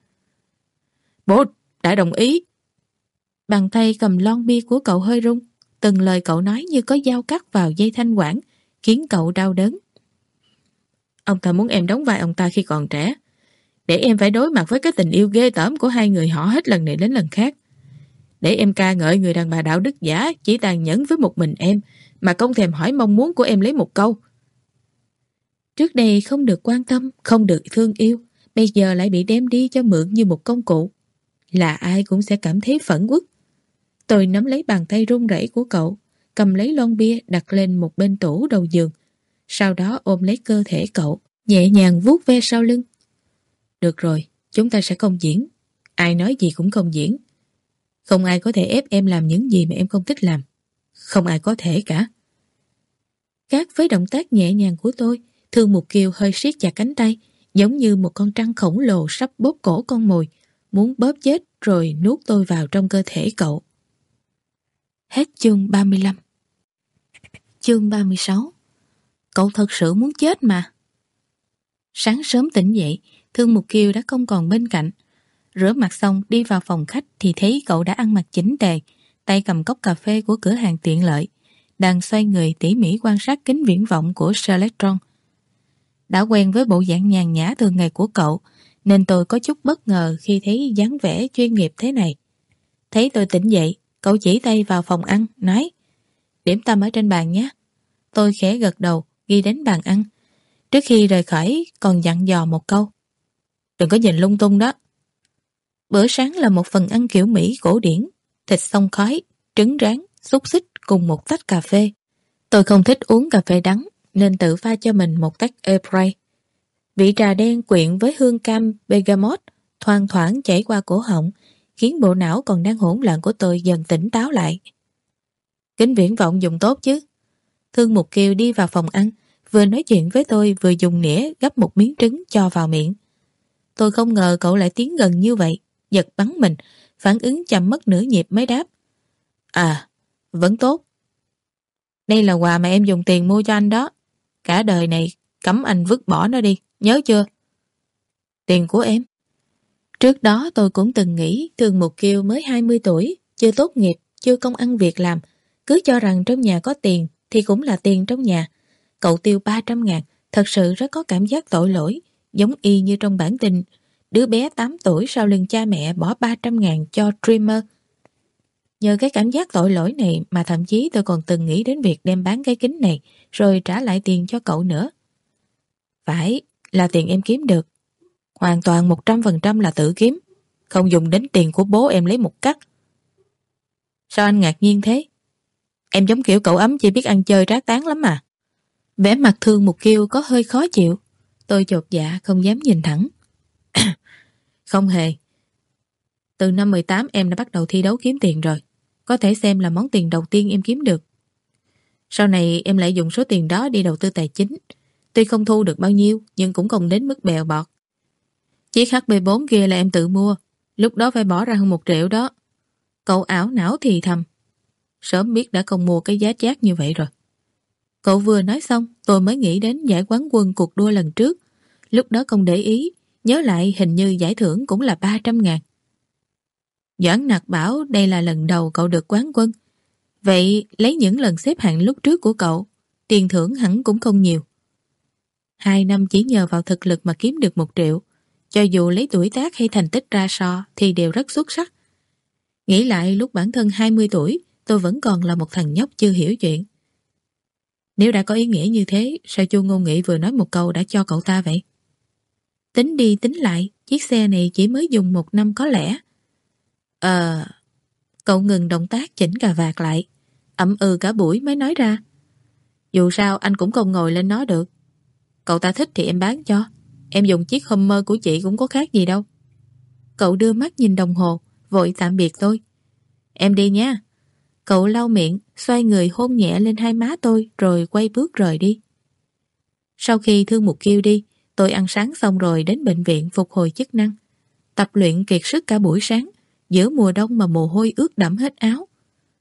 Bố đã đồng ý. Bàn tay cầm lon bia của cậu hơi rung, từng lời cậu nói như có dao cắt vào dây thanh quản, khiến cậu đau đớn. Ông ta muốn em đóng vai ông ta khi còn trẻ, để em phải đối mặt với cái tình yêu ghê tởm của hai người họ hết lần này đến lần khác. Để em ca ngợi người đàn bà đạo đức giả chỉ tàn nhẫn với một mình em, mà không thèm hỏi mong muốn của em lấy một câu. Trước đây không được quan tâm, không được thương yêu, bây giờ lại bị đem đi cho mượn như một công cụ. Là ai cũng sẽ cảm thấy phẫn uất. Tôi nắm lấy bàn tay run rẩy của cậu, cầm lấy lon bia đặt lên một bên tủ đầu giường, sau đó ôm lấy cơ thể cậu, nhẹ nhàng vuốt ve sau lưng. Được rồi, chúng ta sẽ không diễn. Ai nói gì cũng không diễn. Không ai có thể ép em làm những gì mà em không thích làm. Không ai có thể cả. Khác với động tác nhẹ nhàng của tôi, Thương Mục Kiều hơi siết chặt cánh tay, giống như một con trăng khổng lồ sắp bóp cổ con mồi, muốn bóp chết rồi nuốt tôi vào trong cơ thể cậu. Hết chương ba mươi lăm. Chương ba mươi sáu. Cậu thật sự muốn chết mà. Sáng sớm tỉnh dậy, Thương Mục Kiều đã không còn bên cạnh. Rửa mặt xong đi vào phòng khách thì thấy cậu đã ăn mặc chỉnh tề, tay cầm cốc cà phê của cửa hàng tiện lợi, đang xoay người tỉ mỉ quan sát kính viễn vọng của Selectron. Đã quen với bộ dạng nhàn nhã thường ngày của cậu, nên tôi có chút bất ngờ khi thấy dáng vẻ chuyên nghiệp thế này. Thấy tôi tỉnh dậy, cậu chỉ tay vào phòng ăn, nói: điểm tâm ở trên bàn nhé. Tôi khẽ gật đầu, ghi đến bàn ăn. Trước khi rời khỏi còn dặn dò một câu: đừng có nhìn lung tung đó. Bữa sáng là một phần ăn kiểu Mỹ cổ điển, thịt xông khói, trứng rán, xúc xích cùng một tách cà phê. Tôi không thích uống cà phê đắng nên tự pha cho mình một tách Earl Grey. Vị trà đen quyện với hương cam bergamot thoang thoảng chảy qua cổ họng, khiến bộ não còn đang hỗn loạn của tôi dần tỉnh táo lại. Kính viễn vọng dùng tốt chứ? Thương Mục Kiều đi vào phòng ăn, vừa nói chuyện với tôi vừa dùng nĩa gắp một miếng trứng cho vào miệng. Tôi không ngờ cậu lại tiến gần như vậy, giật bắn mình, phản ứng chậm mất nửa nhịp mới đáp: à, vẫn tốt. Đây là quà mà em dùng tiền mua cho anh đó. Cả đời này cấm anh vứt bỏ nó đi, nhớ chưa? Tiền của em. Trước đó tôi cũng từng nghĩ Thương Mục Kiều mới hai mươi tuổi, chưa tốt nghiệp, chưa công ăn việc làm, cứ cho rằng trong nhà có tiền thì cũng là tiền trong nhà. Cậu tiêu ba trăm ngàn, thật sự rất có cảm giác tội lỗi, giống y như trong bản tin đứa bé tám tuổi sau lưng cha mẹ bỏ ba trăm ngàn cho streamer. Nhờ cái cảm giác tội lỗi này mà thậm chí tôi còn từng nghĩ đến việc đem bán cái kính này rồi trả lại tiền cho cậu nữa. Phải, là tiền em kiếm được. Hoàn toàn một trăm phần trăm là tự kiếm, không dùng đến tiền của bố em lấy một cắt. Sao anh ngạc nhiên thế? Em giống kiểu cậu ấm chỉ biết ăn chơi trác tán lắm mà. Vẻ mặt Thương Mục Kiều có hơi khó chịu. Tôi chột dạ không dám nhìn thẳng. Không hề. Từ năm mười tám em đã bắt đầu thi đấu kiếm tiền rồi. Có thể xem là món tiền đầu tiên em kiếm được. Sau này em lại dùng số tiền đó đi đầu tư tài chính. Tuy không thu được bao nhiêu nhưng cũng không đến mức bèo bọt. Chiếc hát bê bốn kia là em tự mua, lúc đó phải bỏ ra hơn một triệu đó. Cậu ảo não thì thầm. Sớm biết đã không mua cái giá chát như vậy rồi. Cậu vừa nói xong tôi mới nghĩ đến giải quán quân cuộc đua lần trước. Lúc đó không để ý, nhớ lại hình như giải thưởng cũng là ba trăm ngàn. Doãn Nặc bảo đây là lần đầu cậu được quán quân. Vậy lấy những lần xếp hạng lúc trước của cậu, tiền thưởng hẳn cũng không nhiều. Hai năm chỉ nhờ vào thực lực mà kiếm được một triệu. Cho dù lấy tuổi tác hay thành tích ra so thì đều rất xuất sắc. Nghĩ lại lúc bản thân hai mươi tuổi, tôi vẫn còn là một thằng nhóc chưa hiểu chuyện. Nếu đã có ý nghĩa như thế, sao Chu Ngôn Nghị vừa nói một câu đã cho cậu ta vậy? Tính đi tính lại, chiếc xe này chỉ mới dùng một năm có lẽ. Ờ... Cậu ngừng động tác chỉnh cà vạt lại, ậm ừ cả buổi mới nói ra. Dù sao anh cũng không ngồi lên nó được. Cậu ta thích thì em bán cho. Em dùng chiếc Hummer của chị cũng có khác gì đâu. Cậu đưa mắt nhìn đồng hồ, vội tạm biệt tôi. Em đi nha. Cậu lau miệng, xoay người hôn nhẹ lên hai má tôi rồi quay bước rời đi. Sau khi Thương Mục Kiều đi, tôi ăn sáng xong rồi đến bệnh viện phục hồi chức năng. Tập luyện kiệt sức cả buổi sáng, giữa mùa đông mà mồ hôi ướt đẫm hết áo.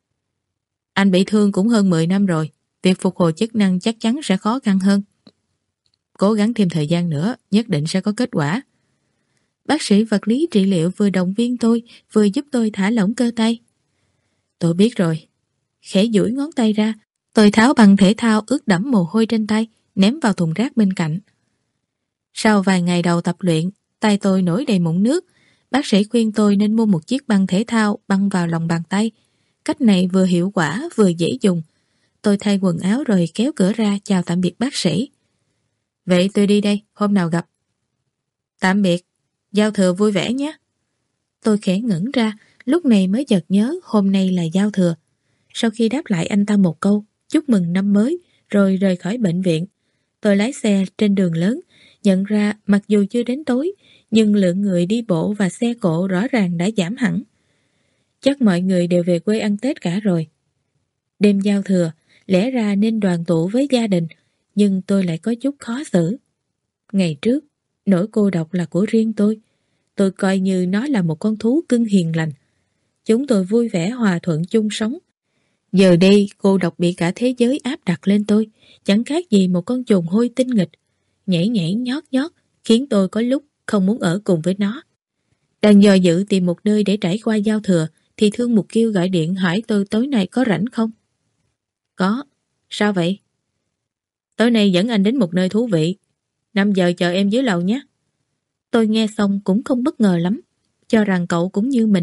Anh bị thương cũng hơn mười năm rồi, việc phục hồi chức năng chắc chắn sẽ khó khăn hơn. Cố gắng thêm thời gian nữa, nhất định sẽ có kết quả. Bác sĩ vật lý trị liệu vừa động viên tôi, vừa giúp tôi thả lỏng cơ tay. Tôi biết rồi. Khẽ duỗi ngón tay ra, tôi tháo băng thể thao ướt đẫm mồ hôi trên tay, ném vào thùng rác bên cạnh. Sau vài ngày đầu tập luyện, tay tôi nổi đầy mụn nước. Bác sĩ khuyên tôi nên mua một chiếc băng thể thao băng vào lòng bàn tay. Cách này vừa hiệu quả vừa dễ dùng. Tôi thay quần áo rồi kéo cửa ra chào tạm biệt bác sĩ. Vậy tôi đi đây, hôm nào gặp. Tạm biệt, giao thừa vui vẻ nhé. Tôi khẽ ngẩn ra, lúc này mới chợt nhớ hôm nay là giao thừa. Sau khi đáp lại anh ta một câu chúc mừng năm mới rồi rời khỏi bệnh viện, tôi lái xe trên đường lớn, nhận ra mặc dù chưa đến tối nhưng lượng người đi bộ và xe cộ rõ ràng đã giảm hẳn. Chắc mọi người đều về quê ăn Tết cả rồi. Đêm giao thừa lẽ ra nên đoàn tụ với gia đình, nhưng tôi lại có chút khó xử. Ngày trước, nỗi cô độc là của riêng tôi. Tôi coi như nó là một con thú cưng hiền lành. Chúng tôi vui vẻ hòa thuận chung sống. Giờ đây cô độc bị cả thế giới áp đặt lên tôi, chẳng khác gì một con trùng hôi tinh nghịch, nhảy nhảy nhót nhót, khiến tôi có lúc không muốn ở cùng với nó. Đang dò dự tìm một nơi để trải qua giao thừa, thì Thương Mục Kiều gọi điện hỏi tôi tối nay có rảnh không? Có. Sao vậy? Tối nay dẫn anh đến một nơi thú vị. năm giờ chờ em dưới lầu nhé. Tôi nghe xong cũng không bất ngờ lắm, cho rằng cậu cũng như mình,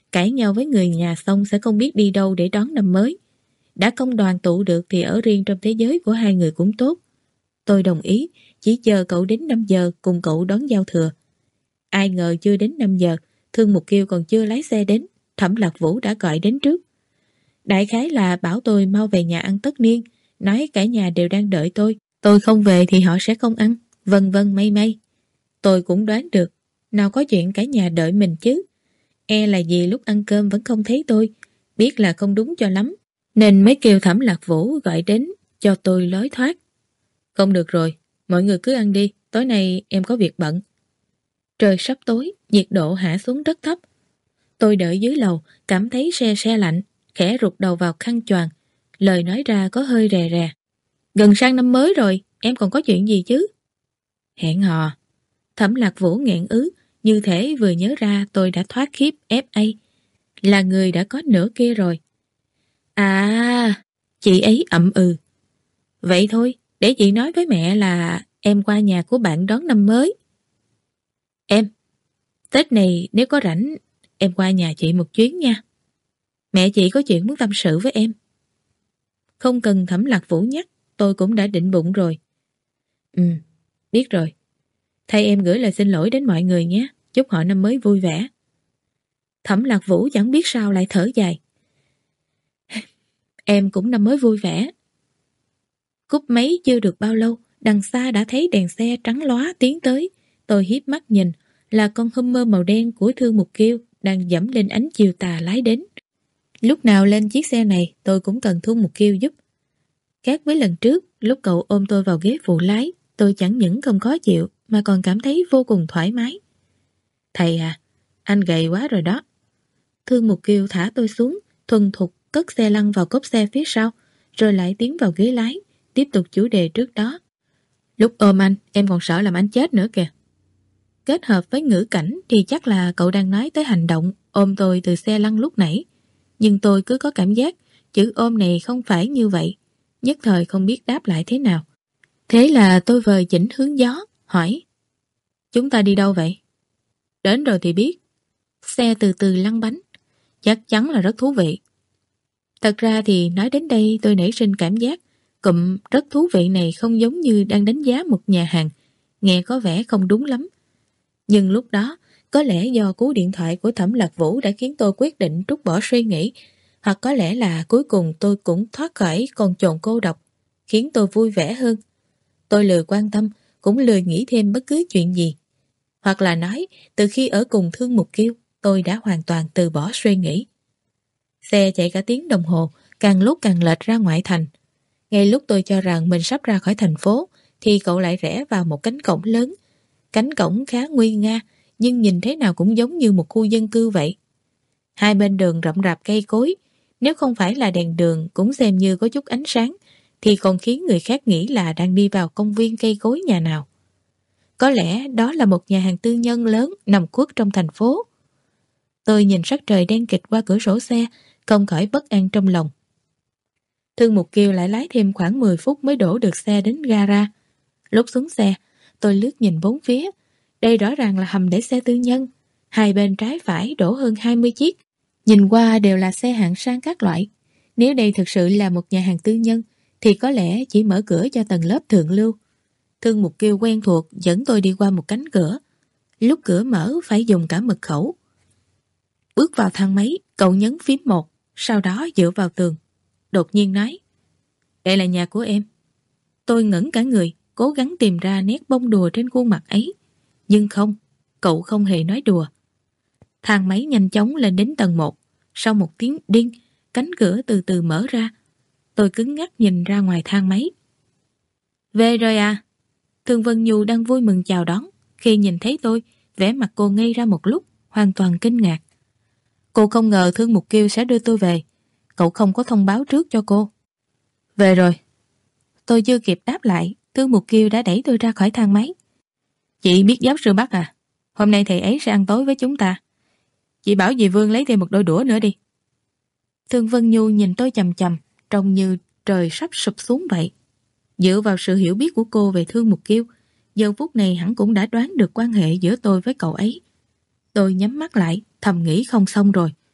Cãi nhau với người nhà xong sẽ không biết đi đâu để đón năm mới. Đã không đoàn tụ được thì ở riêng trong thế giới của hai người cũng tốt. Tôi đồng ý, chỉ chờ cậu đến năm giờ cùng cậu đón giao thừa. Ai ngờ chưa đến năm giờ, Thương Mục Kiêu còn chưa lái xe đến, Thẩm Lạc Vũ đã gọi đến trước. Đại khái là bảo tôi mau về nhà ăn tất niên, nói cả nhà đều đang đợi tôi. Tôi không về thì họ sẽ không ăn, vân vân may may. Tôi cũng đoán được, nào có chuyện cả nhà đợi mình chứ. E là gì lúc ăn cơm vẫn không thấy tôi, biết là không đúng cho lắm, nên mới kêu Thẩm Lạc Vũ gọi đến cho tôi lối thoát. Không được rồi, mọi người cứ ăn đi, tối nay em có việc bận. Trời sắp tối, nhiệt độ hạ xuống rất thấp. Tôi đợi dưới lầu, cảm thấy se se lạnh, khẽ rụt đầu vào khăn choàng, lời nói ra có hơi rè rè. Gần sang năm mới rồi, em còn có chuyện gì chứ? Hẹn hò. Thẩm Lạc Vũ nghẹn ứ, như thể vừa nhớ ra tôi đã thoát khiếp ép a, là người đã có nửa kia rồi. À, chị ấy ậm ừ. Vậy thôi, để chị nói với mẹ là em qua nhà của bạn đón năm mới. Em, Tết này nếu có rảnh, em qua nhà chị một chuyến nha. Mẹ chị có chuyện muốn tâm sự với em. Không cần Thẩm Lạc Vũ nhắc, tôi cũng đã định bụng rồi. Ừ, biết rồi. Thay em gửi lời xin lỗi đến mọi người nhé, chúc họ năm mới vui vẻ. Thẩm Lạc Vũ chẳng biết sao lại thở dài. Em cũng năm mới vui vẻ. Cúp máy chưa được bao lâu, đằng xa đã thấy đèn xe trắng lóa tiến tới. Tôi híp mắt nhìn, là con Hummer màu đen của Thương Mục Kiêu đang dẫm lên ánh chiều tà lái đến. Lúc nào lên chiếc xe này tôi cũng cần Thương Mục Kiêu giúp. Khác với lần trước, lúc cậu ôm tôi vào ghế phụ lái, tôi chẳng những không khó chịu mà còn cảm thấy vô cùng thoải mái. Thầy à, anh gầy quá rồi đó. Thương Mục Kiêu thả tôi xuống, thuần thục cất xe lăn vào cốp xe phía sau, rồi lại tiến vào ghế lái, tiếp tục chủ đề trước đó. Lúc ôm anh, em còn sợ làm anh chết nữa kìa. Kết hợp với ngữ cảnh thì chắc là cậu đang nói tới hành động ôm tôi từ xe lăn lúc nãy. Nhưng tôi cứ có cảm giác chữ ôm này không phải như vậy, nhất thời không biết đáp lại thế nào. Thế là tôi vời chỉnh hướng gió, hỏi: Chúng ta đi đâu vậy? Đến rồi thì biết. Xe từ từ lăn bánh, chắc chắn là rất thú vị. Thật ra thì nói đến đây tôi nảy sinh cảm giác cụm rất thú vị này không giống như đang đánh giá một nhà hàng, nghe có vẻ không đúng lắm. Nhưng lúc đó, có lẽ do cú điện thoại của Thẩm Lạc Vũ đã khiến tôi quyết định trút bỏ suy nghĩ, hoặc có lẽ là cuối cùng tôi cũng thoát khỏi con chồn cô độc, khiến tôi vui vẻ hơn. Tôi lười quan tâm, cũng lười nghĩ thêm bất cứ chuyện gì. Hoặc là nói, từ khi ở cùng Thương Mục Kiêu, tôi đã hoàn toàn từ bỏ suy nghĩ. Xe chạy cả tiếng đồng hồ, càng lúc càng lệch ra ngoại thành. Ngay lúc tôi cho rằng mình sắp ra khỏi thành phố, thì cậu lại rẽ vào một cánh cổng lớn. Cánh cổng khá nguy nga, nhưng nhìn thế nào cũng giống như một khu dân cư vậy. Hai bên đường rậm rạp cây cối, nếu không phải là đèn đường cũng xem như có chút ánh sáng, thì còn khiến người khác nghĩ là đang đi vào công viên cây cối nhà nào. Có lẽ đó là một nhà hàng tư nhân lớn nằm khuất trong thành phố. Tôi nhìn sắc trời đen kịt qua cửa sổ xe, không khỏi bất an trong lòng. Thương Mục Kiêu lại lái thêm khoảng mười phút mới đổ được xe đến gara. Lúc xuống xe, tôi lướt nhìn bốn phía. Đây rõ ràng là hầm để xe tư nhân. Hai bên trái phải đổ hơn hai mươi chiếc. Nhìn qua đều là xe hạng sang các loại. Nếu đây thực sự là một nhà hàng tư nhân, thì có lẽ chỉ mở cửa cho tầng lớp thượng lưu. Thương Mục Kiêu quen thuộc dẫn tôi đi qua một cánh cửa. Lúc cửa mở phải dùng cả mật khẩu. Bước vào thang máy, cậu nhấn phím một, sau đó dựa vào tường. Đột nhiên nói: Đây là nhà của em. Tôi ngẩn cả người, cố gắng tìm ra nét bông đùa trên khuôn mặt ấy. Nhưng không, cậu không hề nói đùa. Thang máy nhanh chóng lên đến tầng một. Sau một tiếng đinh, cánh cửa từ từ mở ra. Tôi cứng ngắc nhìn ra ngoài thang máy. Về rồi à? Thương Vân Nhu đang vui mừng chào đón. Khi nhìn thấy tôi, vẻ mặt cô ngây ra một lúc, hoàn toàn kinh ngạc. Cô không ngờ Thương Mục Kiêu sẽ đưa tôi về. Cậu không có thông báo trước cho cô. Về rồi. Tôi chưa kịp đáp lại, Thương Mục Kiêu đã đẩy tôi ra khỏi thang máy. Chị biết giáo sư Bắc à? Hôm nay thầy ấy sẽ ăn tối với chúng ta. Chị bảo dì Vương lấy thêm một đôi đũa nữa đi. Thương Vân Nhu nhìn tôi chằm chằm, trông như trời sắp sụp xuống vậy. Dựa vào sự hiểu biết của cô về Thương Mục Kiêu, giờ phút này hẳn cũng đã đoán được quan hệ giữa tôi với cậu ấy. Tôi nhắm mắt lại, thầm nghĩ không xong rồi.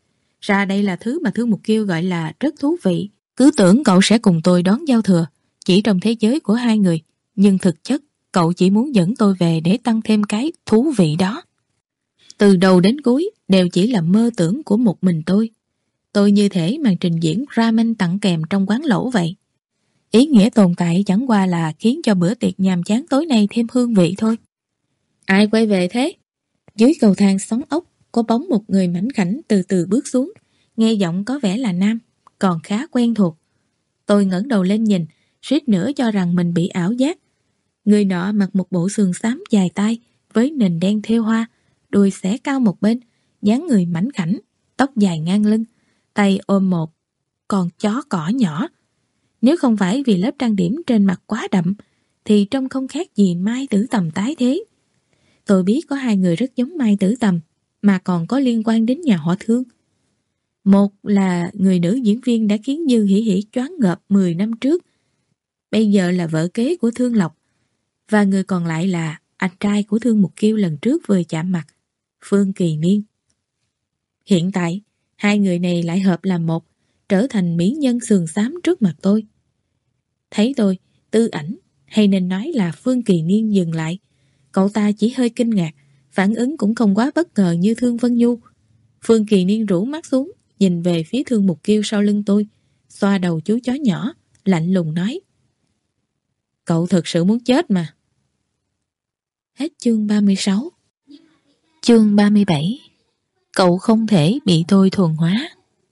Ra đây là thứ mà Thương Mục Kiêu gọi là rất thú vị. Cứ tưởng cậu sẽ cùng tôi đón giao thừa, chỉ trong thế giới của hai người. Nhưng thực chất, cậu chỉ muốn dẫn tôi về để tăng thêm cái thú vị đó. Từ đầu đến cuối, đều chỉ là mơ tưởng của một mình tôi. Tôi như thể màn trình diễn ramen tặng kèm trong quán lẩu vậy. Ý nghĩa tồn tại chẳng qua là khiến cho bữa tiệc nhàm chán tối nay thêm hương vị thôi. Ai quay về thế? Dưới cầu thang sóng ốc, có bóng một người mảnh khảnh từ từ bước xuống, nghe giọng có vẻ là nam, còn khá quen thuộc. Tôi ngẩng đầu lên nhìn, suýt nữa cho rằng mình bị ảo giác. Người nọ mặc một bộ sườn xám dài tay với nền đen thêu hoa, đuôi xẻ cao một bên, dáng người mảnh khảnh, tóc dài ngang lưng, tay ôm một con chó cỏ nhỏ. Nếu không phải vì lớp trang điểm trên mặt quá đậm, thì trông không khác gì Mai Tử Tầm tái thế. Tôi biết có hai người rất giống Mai Tử Tầm, mà còn có liên quan đến nhà họ Thương. Một là người nữ diễn viên đã khiến Dư Hỉ Hỉ choáng ngợp mười năm trước, bây giờ là vợ kế của Thương Lộc, và người còn lại là anh trai của Thương Mục Kiêu lần trước vừa chạm mặt, Phương Kỳ Niên. Hiện tại, hai người này lại hợp làm một, trở thành mỹ nhân sườn xám trước mặt tôi. Thấy tôi, Tư Ảnh, hay nên nói là Phương Kỳ Niên dừng lại. Cậu ta chỉ hơi kinh ngạc, phản ứng cũng không quá bất ngờ như Thương Vân Nhu. Phương Kỳ Niên rũ mắt xuống, nhìn về phía Thương Mục Kiêu sau lưng tôi, xoa đầu chú chó nhỏ, lạnh lùng nói: Cậu thực sự muốn chết mà. Hết chương ba mươi sáu. Chương ba mươi bảy. Cậu không thể bị tôi thuần hóa.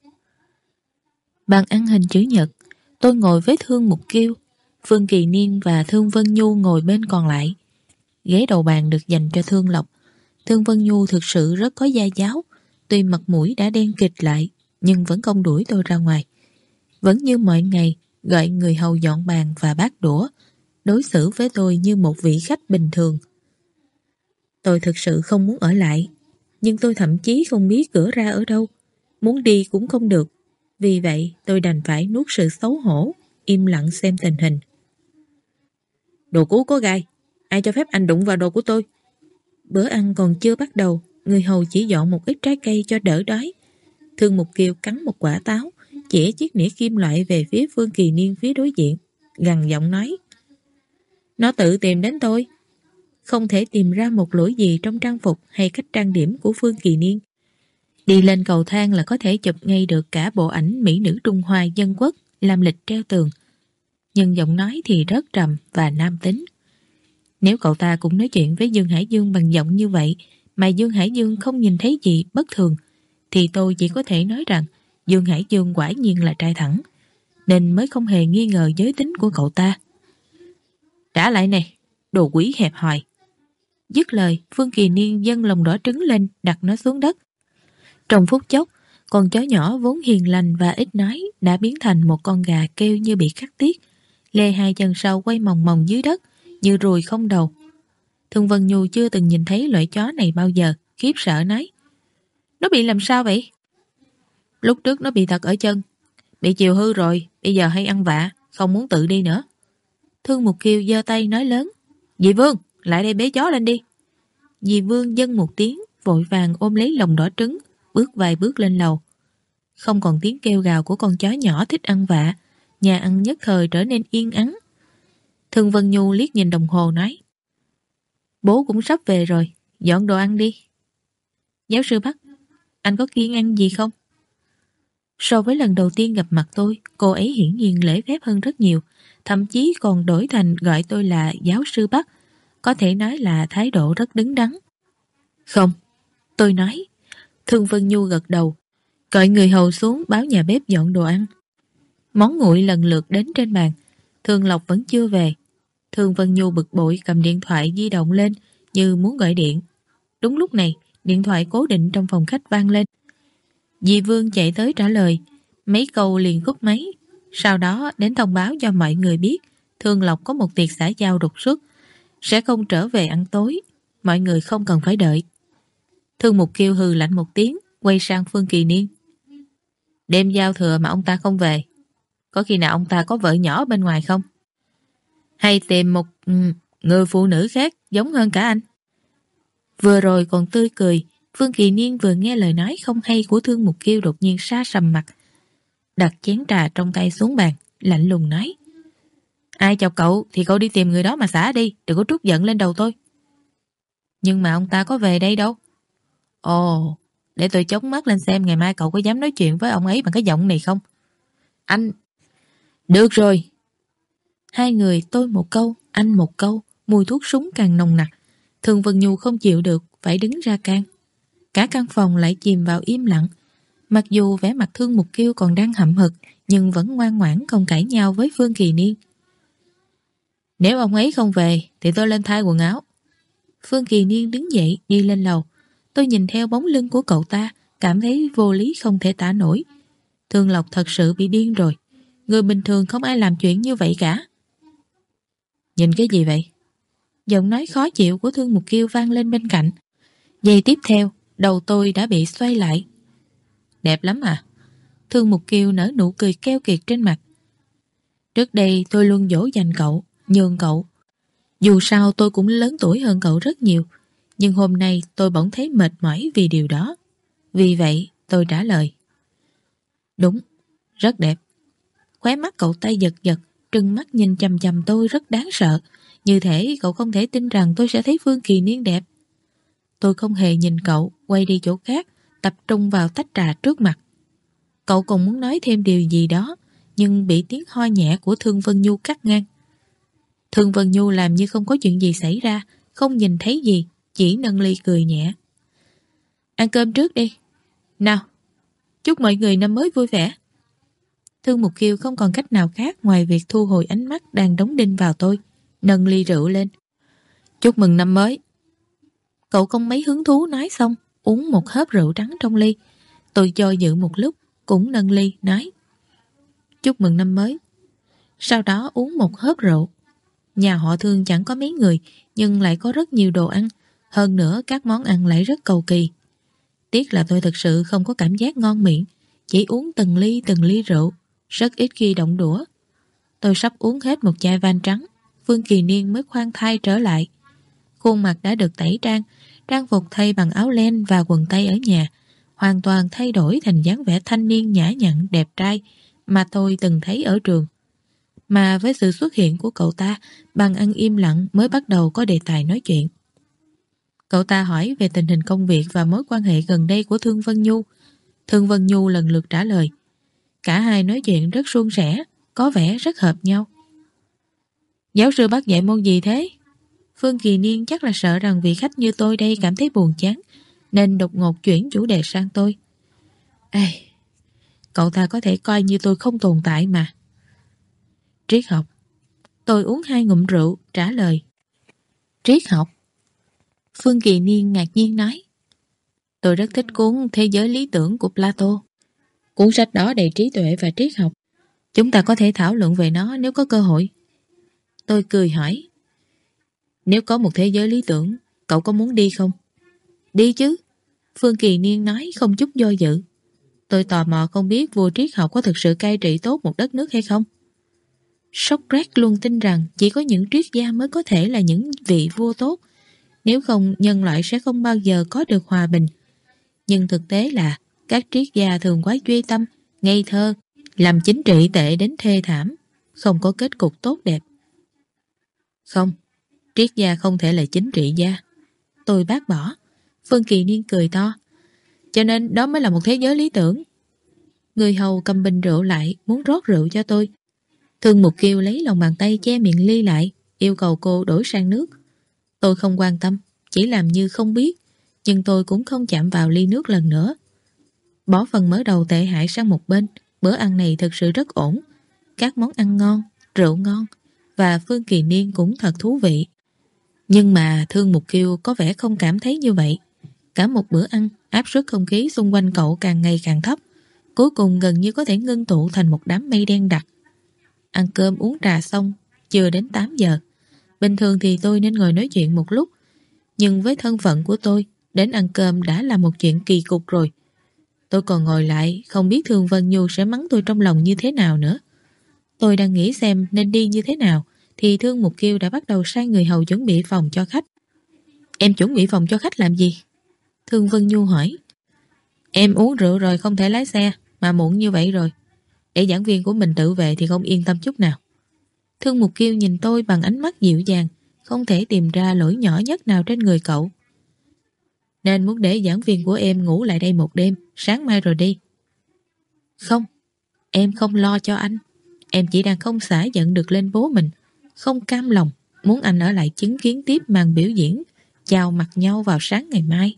Bàn ăn hình chữ nhật, tôi ngồi với Thương Mục Kiêu, Phương Kỳ Niên và Thương Vân Nhu ngồi bên còn lại. Ghế đầu bàn được dành cho Thương Lộc. Thương Vân Nhu thực sự rất có gia giáo, tuy mặt mũi đã đen kịt lại, nhưng vẫn không đuổi tôi ra ngoài. Vẫn như mọi ngày, gọi người hầu dọn bàn và bát đũa, đối xử với tôi như một vị khách bình thường. Tôi thực sự không muốn ở lại, nhưng tôi thậm chí không biết cửa ra ở đâu, muốn đi cũng không được. Vì vậy tôi đành phải nuốt sự xấu hổ, im lặng xem tình hình. Đồ cũ có gai, ai cho phép anh đụng vào đồ của tôi? Bữa ăn còn chưa bắt đầu, người hầu chỉ dọn một ít trái cây cho đỡ đói. Thương Mục Kiều cắn một quả táo, chĩa chiếc nĩa kim loại về phía Phương Kỳ Niên phía đối diện, gằn giọng nói: Nó tự tìm đến tôi. Không thể tìm ra một lỗi gì trong trang phục hay cách trang điểm của Phương Kỳ Niên. Đi lên cầu thang là có thể chụp ngay được cả bộ ảnh mỹ nữ Trung Hoa dân quốc làm lịch treo tường. Nhưng giọng nói thì rất trầm và nam tính. Nếu cậu ta cũng nói chuyện với Dương Hải Dương bằng giọng như vậy mà Dương Hải Dương không nhìn thấy gì bất thường, thì tôi chỉ có thể nói rằng Dương Hải Dương quả nhiên là trai thẳng, nên mới không hề nghi ngờ giới tính của cậu ta. Trả lại này, đồ quỷ hẹp hòi. Dứt lời, Phương Kỳ Niên dâng lòng đỏ trứng lên, đặt nó xuống đất. Trong phút chốc, con chó nhỏ vốn hiền lành và ít nói đã biến thành một con gà kêu như bị cắt tiết, lê hai chân sau quay mòng mòng dưới đất như ruồi không đầu. Thương Vân Nhu chưa từng nhìn thấy loại chó này bao giờ, khiếp sợ nói: Nó bị làm sao vậy? Lúc trước nó bị tật ở chân, bị chiều hư rồi, bây giờ hay ăn vạ, không muốn tự đi nữa. Thương Mục Kiều giơ tay nói lớn: Dì Vương, lại đây bế chó lên đi. Dì Vương dâng một tiếng, vội vàng ôm lấy lồng đỏ trứng, bước vài bước lên lầu. Không còn tiếng kêu gào của con chó nhỏ thích ăn vạ, nhà ăn nhất thời trở nên yên ắng. Thương Vân Nhu liếc nhìn đồng hồ nói: Bố cũng sắp về rồi, dọn đồ ăn đi. Giáo sư Bắc, anh có kiêng ăn gì không? So với lần đầu tiên gặp mặt tôi, cô ấy hiển nhiên lễ phép hơn rất nhiều, thậm chí còn đổi thành gọi tôi là giáo sư Bắc, có thể nói là thái độ rất đứng đắn. Không, tôi nói. Thương Vân Nhu gật đầu, gọi người hầu xuống báo nhà bếp dọn đồ ăn. Món nguội lần lượt đến trên bàn. Thương Lộc vẫn chưa về. Thương Vân Nhu bực bội cầm điện thoại di động lên như muốn gọi điện. Đúng lúc này, điện thoại cố định trong phòng khách vang lên. Dì Vương chạy tới trả lời, mấy câu liền cúp máy. Sau đó đến thông báo cho mọi người biết Thương Lộc có một tiệc xã giao đột xuất, sẽ không trở về ăn tối, mọi người không cần phải đợi. Thương Mục Kiêu hừ lạnh một tiếng, quay sang Phương Kỳ Niên. Đêm giao thừa mà ông ta không về, có khi nào ông ta có vợ nhỏ bên ngoài không? Hay tìm một um, người phụ nữ khác giống hơn cả anh? Vừa rồi còn tươi cười, Phương Kỳ Niên vừa nghe lời nói không hay của Thương Mục Kiêu đột nhiên sa sầm mặt, đặt chén trà trong tay xuống bàn, lạnh lùng nói: Ai chọc cậu thì cậu đi tìm người đó mà xả đi, đừng có trút giận lên đầu tôi. Nhưng mà ông ta có về đây đâu. Ồ, để tôi chống mắt lên xem ngày mai cậu có dám nói chuyện với ông ấy bằng cái giọng này không. Anh... Được rồi. Hai người tôi một câu, anh một câu, mùi thuốc súng càng nồng nặc. Thường Vân Nhu không chịu được, phải đứng ra can. Cả căn phòng lại chìm vào im lặng. Mặc dù vẻ mặt Thương Mục Kiêu còn đang hậm hực, nhưng vẫn ngoan ngoãn không cãi nhau với Phương Kỳ Niên. Nếu ông ấy không về thì tôi lên thay quần áo. Phương Kỳ Niên đứng dậy đi lên lầu. Tôi nhìn theo bóng lưng của cậu ta, cảm thấy vô lý không thể tả nổi. Thương Lộc thật sự bị điên rồi. Người bình thường không ai làm chuyện như vậy cả. Nhìn cái gì vậy? Giọng nói khó chịu của Thương Mục Kiêu vang lên bên cạnh. Giây tiếp theo, đầu tôi đã bị xoay lại. Đẹp lắm à? Thương Mục Kiêu nở nụ cười keo kiệt trên mặt. Trước đây tôi luôn dỗ dành cậu, nhường cậu. Dù sao tôi cũng lớn tuổi hơn cậu rất nhiều, nhưng hôm nay tôi bỗng thấy mệt mỏi vì điều đó. Vì vậy tôi trả lời. Đúng, rất đẹp. Khóe mắt cậu ta giật giật, trừng mắt nhìn chằm chằm tôi rất đáng sợ. Như thể cậu không thể tin rằng tôi sẽ thấy Phương Kỳ Niên đẹp. Tôi không hề nhìn cậu, quay đi chỗ khác, tập trung vào tách trà trước mặt. Cậu còn muốn nói thêm điều gì đó, nhưng bị tiếng ho nhẹ của Thương Vân Nhu cắt ngang. Thương Vân Nhu làm như không có chuyện gì xảy ra, không nhìn thấy gì, chỉ nâng ly cười nhẹ. Ăn cơm trước đi. Nào, chúc mọi người năm mới vui vẻ. Thương Mục Kiêu không còn cách nào khác ngoài việc thu hồi ánh mắt đang đóng đinh vào tôi, nâng ly rượu lên. Chúc mừng năm mới. Cậu không mấy hứng thú nói xong, uống một hớp rượu trắng trong ly. Tôi do dự một lúc, cũng nâng ly, nói chúc mừng năm mới. Sau đó uống một hớp rượu. Nhà họ Thương chẳng có mấy người, nhưng lại có rất nhiều đồ ăn. Hơn nữa các món ăn lại rất cầu kỳ. Tiếc là tôi thực sự không có cảm giác ngon miệng, chỉ uống từng ly từng ly rượu, rất ít khi động đũa. Tôi sắp uống hết một chai van trắng, Phương Kỳ Niên mới khoan thai trở lại. Khuôn mặt đã được tẩy trang, trang phục thay bằng áo len và quần tây ở nhà, hoàn toàn thay đổi thành dáng vẻ thanh niên nhã nhặn đẹp trai mà tôi từng thấy ở trường. Mà với sự xuất hiện của cậu ta, bằng ăn im lặng mới bắt đầu có đề tài nói chuyện. Cậu ta hỏi về tình hình công việc và mối quan hệ gần đây của Thương Vân Nhu. Thương Vân Nhu lần lượt trả lời. Cả hai nói chuyện rất suôn sẻ, có vẻ rất hợp nhau. Giáo sư bác dạy môn gì thế? Phương Kỳ Niên chắc là sợ rằng vị khách như tôi đây cảm thấy buồn chán, nên đột ngột chuyển chủ đề sang tôi. Ê, cậu ta có thể coi như tôi không tồn tại mà. Triết học. Tôi uống hai ngụm rượu, trả lời. Triết học? Phương Kỳ Niên ngạc nhiên nói. Tôi rất thích cuốn Thế giới lý tưởng của Plato. Cuốn sách đó đầy trí tuệ và triết học. Chúng ta có thể thảo luận về nó nếu có cơ hội. Tôi cười hỏi. Nếu có một thế giới lý tưởng, cậu có muốn đi không? Đi chứ. Phương Kỳ Niên nói không chút do dự. Tôi tò mò không biết vua triết học có thực sự cai trị tốt một đất nước hay không? Socrates luôn tin rằng chỉ có những triết gia mới có thể là những vị vua tốt. Nếu không, nhân loại sẽ không bao giờ có được hòa bình. Nhưng thực tế là các triết gia thường quá duy tâm, ngây thơ, làm chính trị tệ đến thê thảm, không có kết cục tốt đẹp. Không, triết gia không thể là chính trị gia. Tôi bác bỏ. Phương Kỳ Niên cười to. Cho nên đó mới là một thế giới lý tưởng. Người hầu cầm bình rượu lại, muốn rót rượu cho tôi. Thương Mục Kiêu lấy lòng bàn tay che miệng ly lại, yêu cầu cô đổi sang nước. Tôi không quan tâm, chỉ làm như không biết, nhưng tôi cũng không chạm vào ly nước lần nữa. Bỏ phần mớ đầu tệ hại sang một bên, bữa ăn này thực sự rất ổn. Các món ăn ngon, rượu ngon, và Phương Kỳ Niên cũng thật thú vị. Nhưng mà Thương Mục Kiêu có vẻ không cảm thấy như vậy. Cả một bữa ăn, áp suất không khí xung quanh cậu càng ngày càng thấp, cuối cùng gần như có thể ngưng tụ thành một đám mây đen đặc. Ăn cơm uống trà xong, chưa đến tám giờ. Bình thường thì tôi nên ngồi nói chuyện một lúc, nhưng với thân phận của tôi, đến ăn cơm đã là một chuyện kỳ cục rồi. Tôi còn ngồi lại, không biết Thương Vân Nhu sẽ mắng tôi trong lòng như thế nào nữa. Tôi đang nghĩ xem nên đi như thế nào, thì Thương Mục Kiêu đã bắt đầu sai người hầu chuẩn bị phòng cho khách. Em chuẩn bị phòng cho khách làm gì? Thương Vân Nhu hỏi. Em uống rượu rồi không thể lái xe, mà muộn như vậy rồi. Để giảng viên của mình tự về thì không yên tâm chút nào. Thương Mục Kiêu nhìn tôi bằng ánh mắt dịu dàng, không thể tìm ra lỗi nhỏ nhất nào trên người cậu. Nên muốn để giảng viên của em ngủ lại đây một đêm, sáng mai rồi đi. Không, em không lo cho anh. Em chỉ đang không xả giận được lên bố mình, không cam lòng, muốn anh ở lại chứng kiến tiếp màn biểu diễn chào mặt nhau vào sáng ngày mai.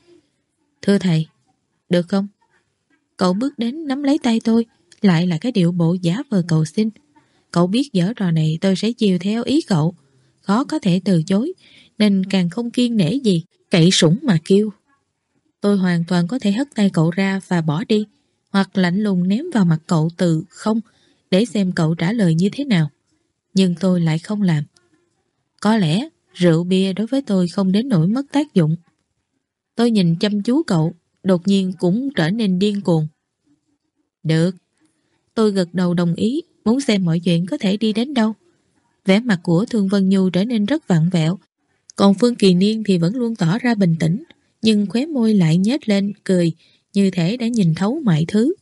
Thưa thầy, được không? Cậu bước đến nắm lấy tay tôi, lại là cái điệu bộ giả vờ cầu xin. Cậu biết giở trò này tôi sẽ chiều theo ý cậu, khó có thể từ chối, nên càng không kiêng nể gì, cậy sủng mà kêu. Tôi hoàn toàn có thể hất tay cậu ra và bỏ đi, hoặc lạnh lùng ném vào mặt cậu từ không để xem cậu trả lời như thế nào. Nhưng tôi lại không làm. Có lẽ rượu bia đối với tôi không đến nỗi mất tác dụng. Tôi nhìn chăm chú cậu, đột nhiên cũng trở nên điên cuồng. Được. Tôi gật đầu đồng ý, muốn xem mọi chuyện có thể đi đến đâu. Vẻ mặt của Thương Vân Nhu trở nên rất vặn vẹo, còn Phương Kỳ Niên thì vẫn luôn tỏ ra bình tĩnh, nhưng khóe môi lại nhếch lên cười, như thể đã nhìn thấu mọi thứ.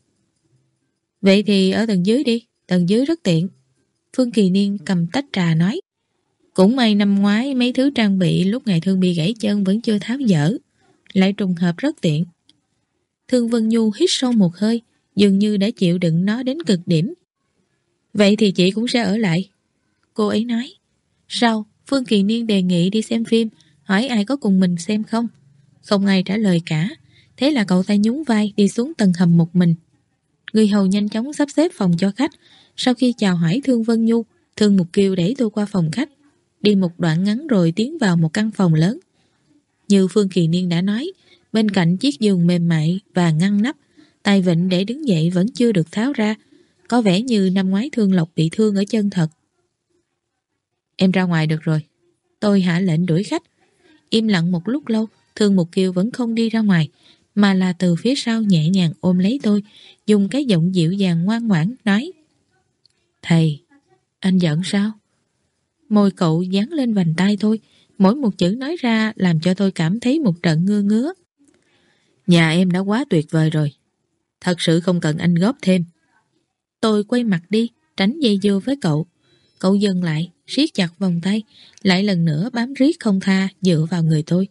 Vậy thì ở tầng dưới đi, tầng dưới rất tiện. Phương Kỳ Niên cầm tách trà nói. Cũng may năm ngoái mấy thứ trang bị lúc ngày Thương bị gãy chân vẫn chưa tháo dỡ, lại trùng hợp rất tiện. Thương Vân Nhu hít sâu một hơi, dường như đã chịu đựng nó đến cực điểm. Vậy thì chị cũng sẽ ở lại, cô ấy nói. Sau, Phương Kỳ Niên đề nghị đi xem phim, hỏi ai có cùng mình xem không. Không ai trả lời cả, thế là cậu ta nhún vai đi xuống tầng hầm một mình. Người hầu nhanh chóng sắp xếp phòng cho khách. Sau khi chào hỏi Thương Vân Nhu, Thương Mục Kiều đẩy tôi qua phòng khách, đi một đoạn ngắn rồi tiến vào một căn phòng lớn. Như Phương Kỳ Niên đã nói, bên cạnh chiếc giường mềm mại và ngăn nắp, tay vịn để đứng dậy vẫn chưa được tháo ra, có vẻ như năm ngoái Thương Lộc bị thương ở chân thật. Em ra ngoài được rồi. Tôi hạ lệnh đuổi khách. Im lặng một lúc lâu, Thương Mục Kiều vẫn không đi ra ngoài, mà là từ phía sau nhẹ nhàng ôm lấy tôi, dùng cái giọng dịu dàng ngoan ngoãn nói. Thầy, anh giận sao? Môi cậu dán lên vành tai tôi, mỗi một chữ nói ra làm cho tôi cảm thấy một trận ngứa ngứa. Nhà em đã quá tuyệt vời rồi, thật sự không cần anh góp thêm. Tôi quay mặt đi, tránh dây dưa với cậu. Cậu dừng lại, siết chặt vòng tay, lại lần nữa bám riết không tha dựa vào người tôi.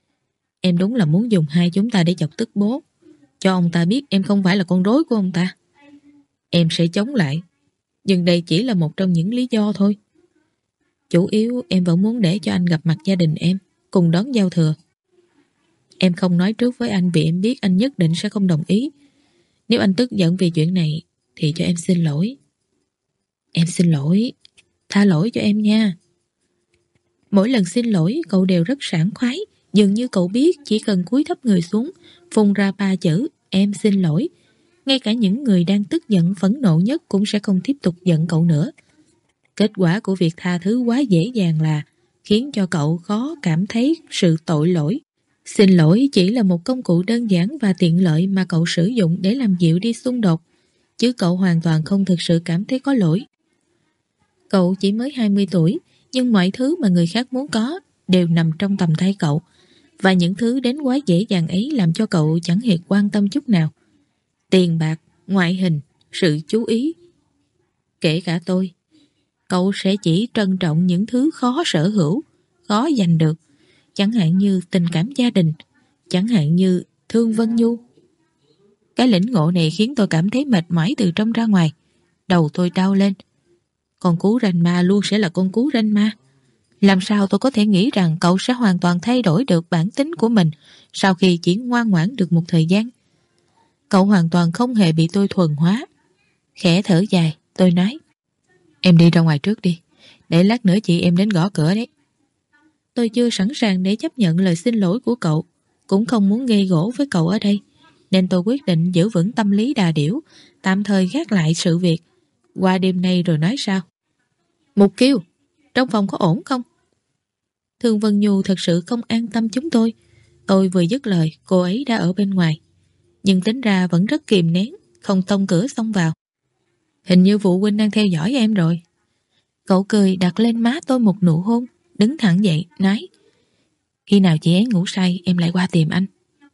Em đúng là muốn dùng hai chúng ta để chọc tức bố, cho ông ta biết em không phải là con rối của ông ta. Em sẽ chống lại, nhưng đây chỉ là một trong những lý do thôi. Chủ yếu em vẫn muốn để cho anh gặp mặt gia đình em, cùng đón giao thừa. Em không nói trước với anh vì em biết anh nhất định sẽ không đồng ý. Nếu anh tức giận vì chuyện này thì cho em xin lỗi. Em xin lỗi, tha lỗi cho em nha. Mỗi lần xin lỗi cậu đều rất sảng khoái, dường như cậu biết chỉ cần cúi thấp người xuống, phun ra ba chữ em xin lỗi, ngay cả những người đang tức giận phẫn nộ nhất cũng sẽ không tiếp tục giận cậu nữa. Kết quả của việc tha thứ quá dễ dàng là khiến cho cậu khó cảm thấy sự tội lỗi. Xin lỗi chỉ là một công cụ đơn giản và tiện lợi mà cậu sử dụng để làm dịu đi xung đột, chứ cậu hoàn toàn không thực sự cảm thấy có lỗi. Cậu chỉ mới hai mươi tuổi, nhưng mọi thứ mà người khác muốn có đều nằm trong tầm tay cậu, và những thứ đến quá dễ dàng ấy làm cho cậu chẳng hề quan tâm chút nào. Tiền bạc, ngoại hình, sự chú ý. Kể cả tôi, cậu sẽ chỉ trân trọng những thứ khó sở hữu, khó giành được, chẳng hạn như tình cảm gia đình, chẳng hạn như Thương Vân Nhu. Cái lĩnh ngộ này khiến tôi cảm thấy mệt mỏi từ trong ra ngoài. Đầu tôi đau lên. Con cú ranh ma luôn sẽ là con cú ranh ma. Làm sao tôi có thể nghĩ rằng cậu sẽ hoàn toàn thay đổi được bản tính của mình sau khi chỉ ngoan ngoãn được một thời gian? Cậu hoàn toàn không hề bị tôi thuần hóa. Khẽ thở dài, tôi nói. Em đi ra ngoài trước đi, để lát nữa chị em đến gõ cửa đấy. Tôi chưa sẵn sàng để chấp nhận lời xin lỗi của cậu, cũng không muốn gây gổ với cậu ở đây, nên tôi quyết định giữ vững tâm lý đà điểu, tạm thời gác lại sự việc. Qua đêm nay rồi nói sao. Mục Kiều, trong phòng có ổn không? Thương Vân Nhu thật sự không an tâm chúng tôi. Tôi vừa dứt lời, cô ấy đã ở bên ngoài, nhưng tính ra vẫn rất kìm nén, không tông cửa xông vào. Hình như phụ huynh đang theo dõi em rồi. Cậu cười đặt lên má tôi một nụ hôn, đứng thẳng dậy, nói. Khi nào chị ấy ngủ say em lại qua tìm anh.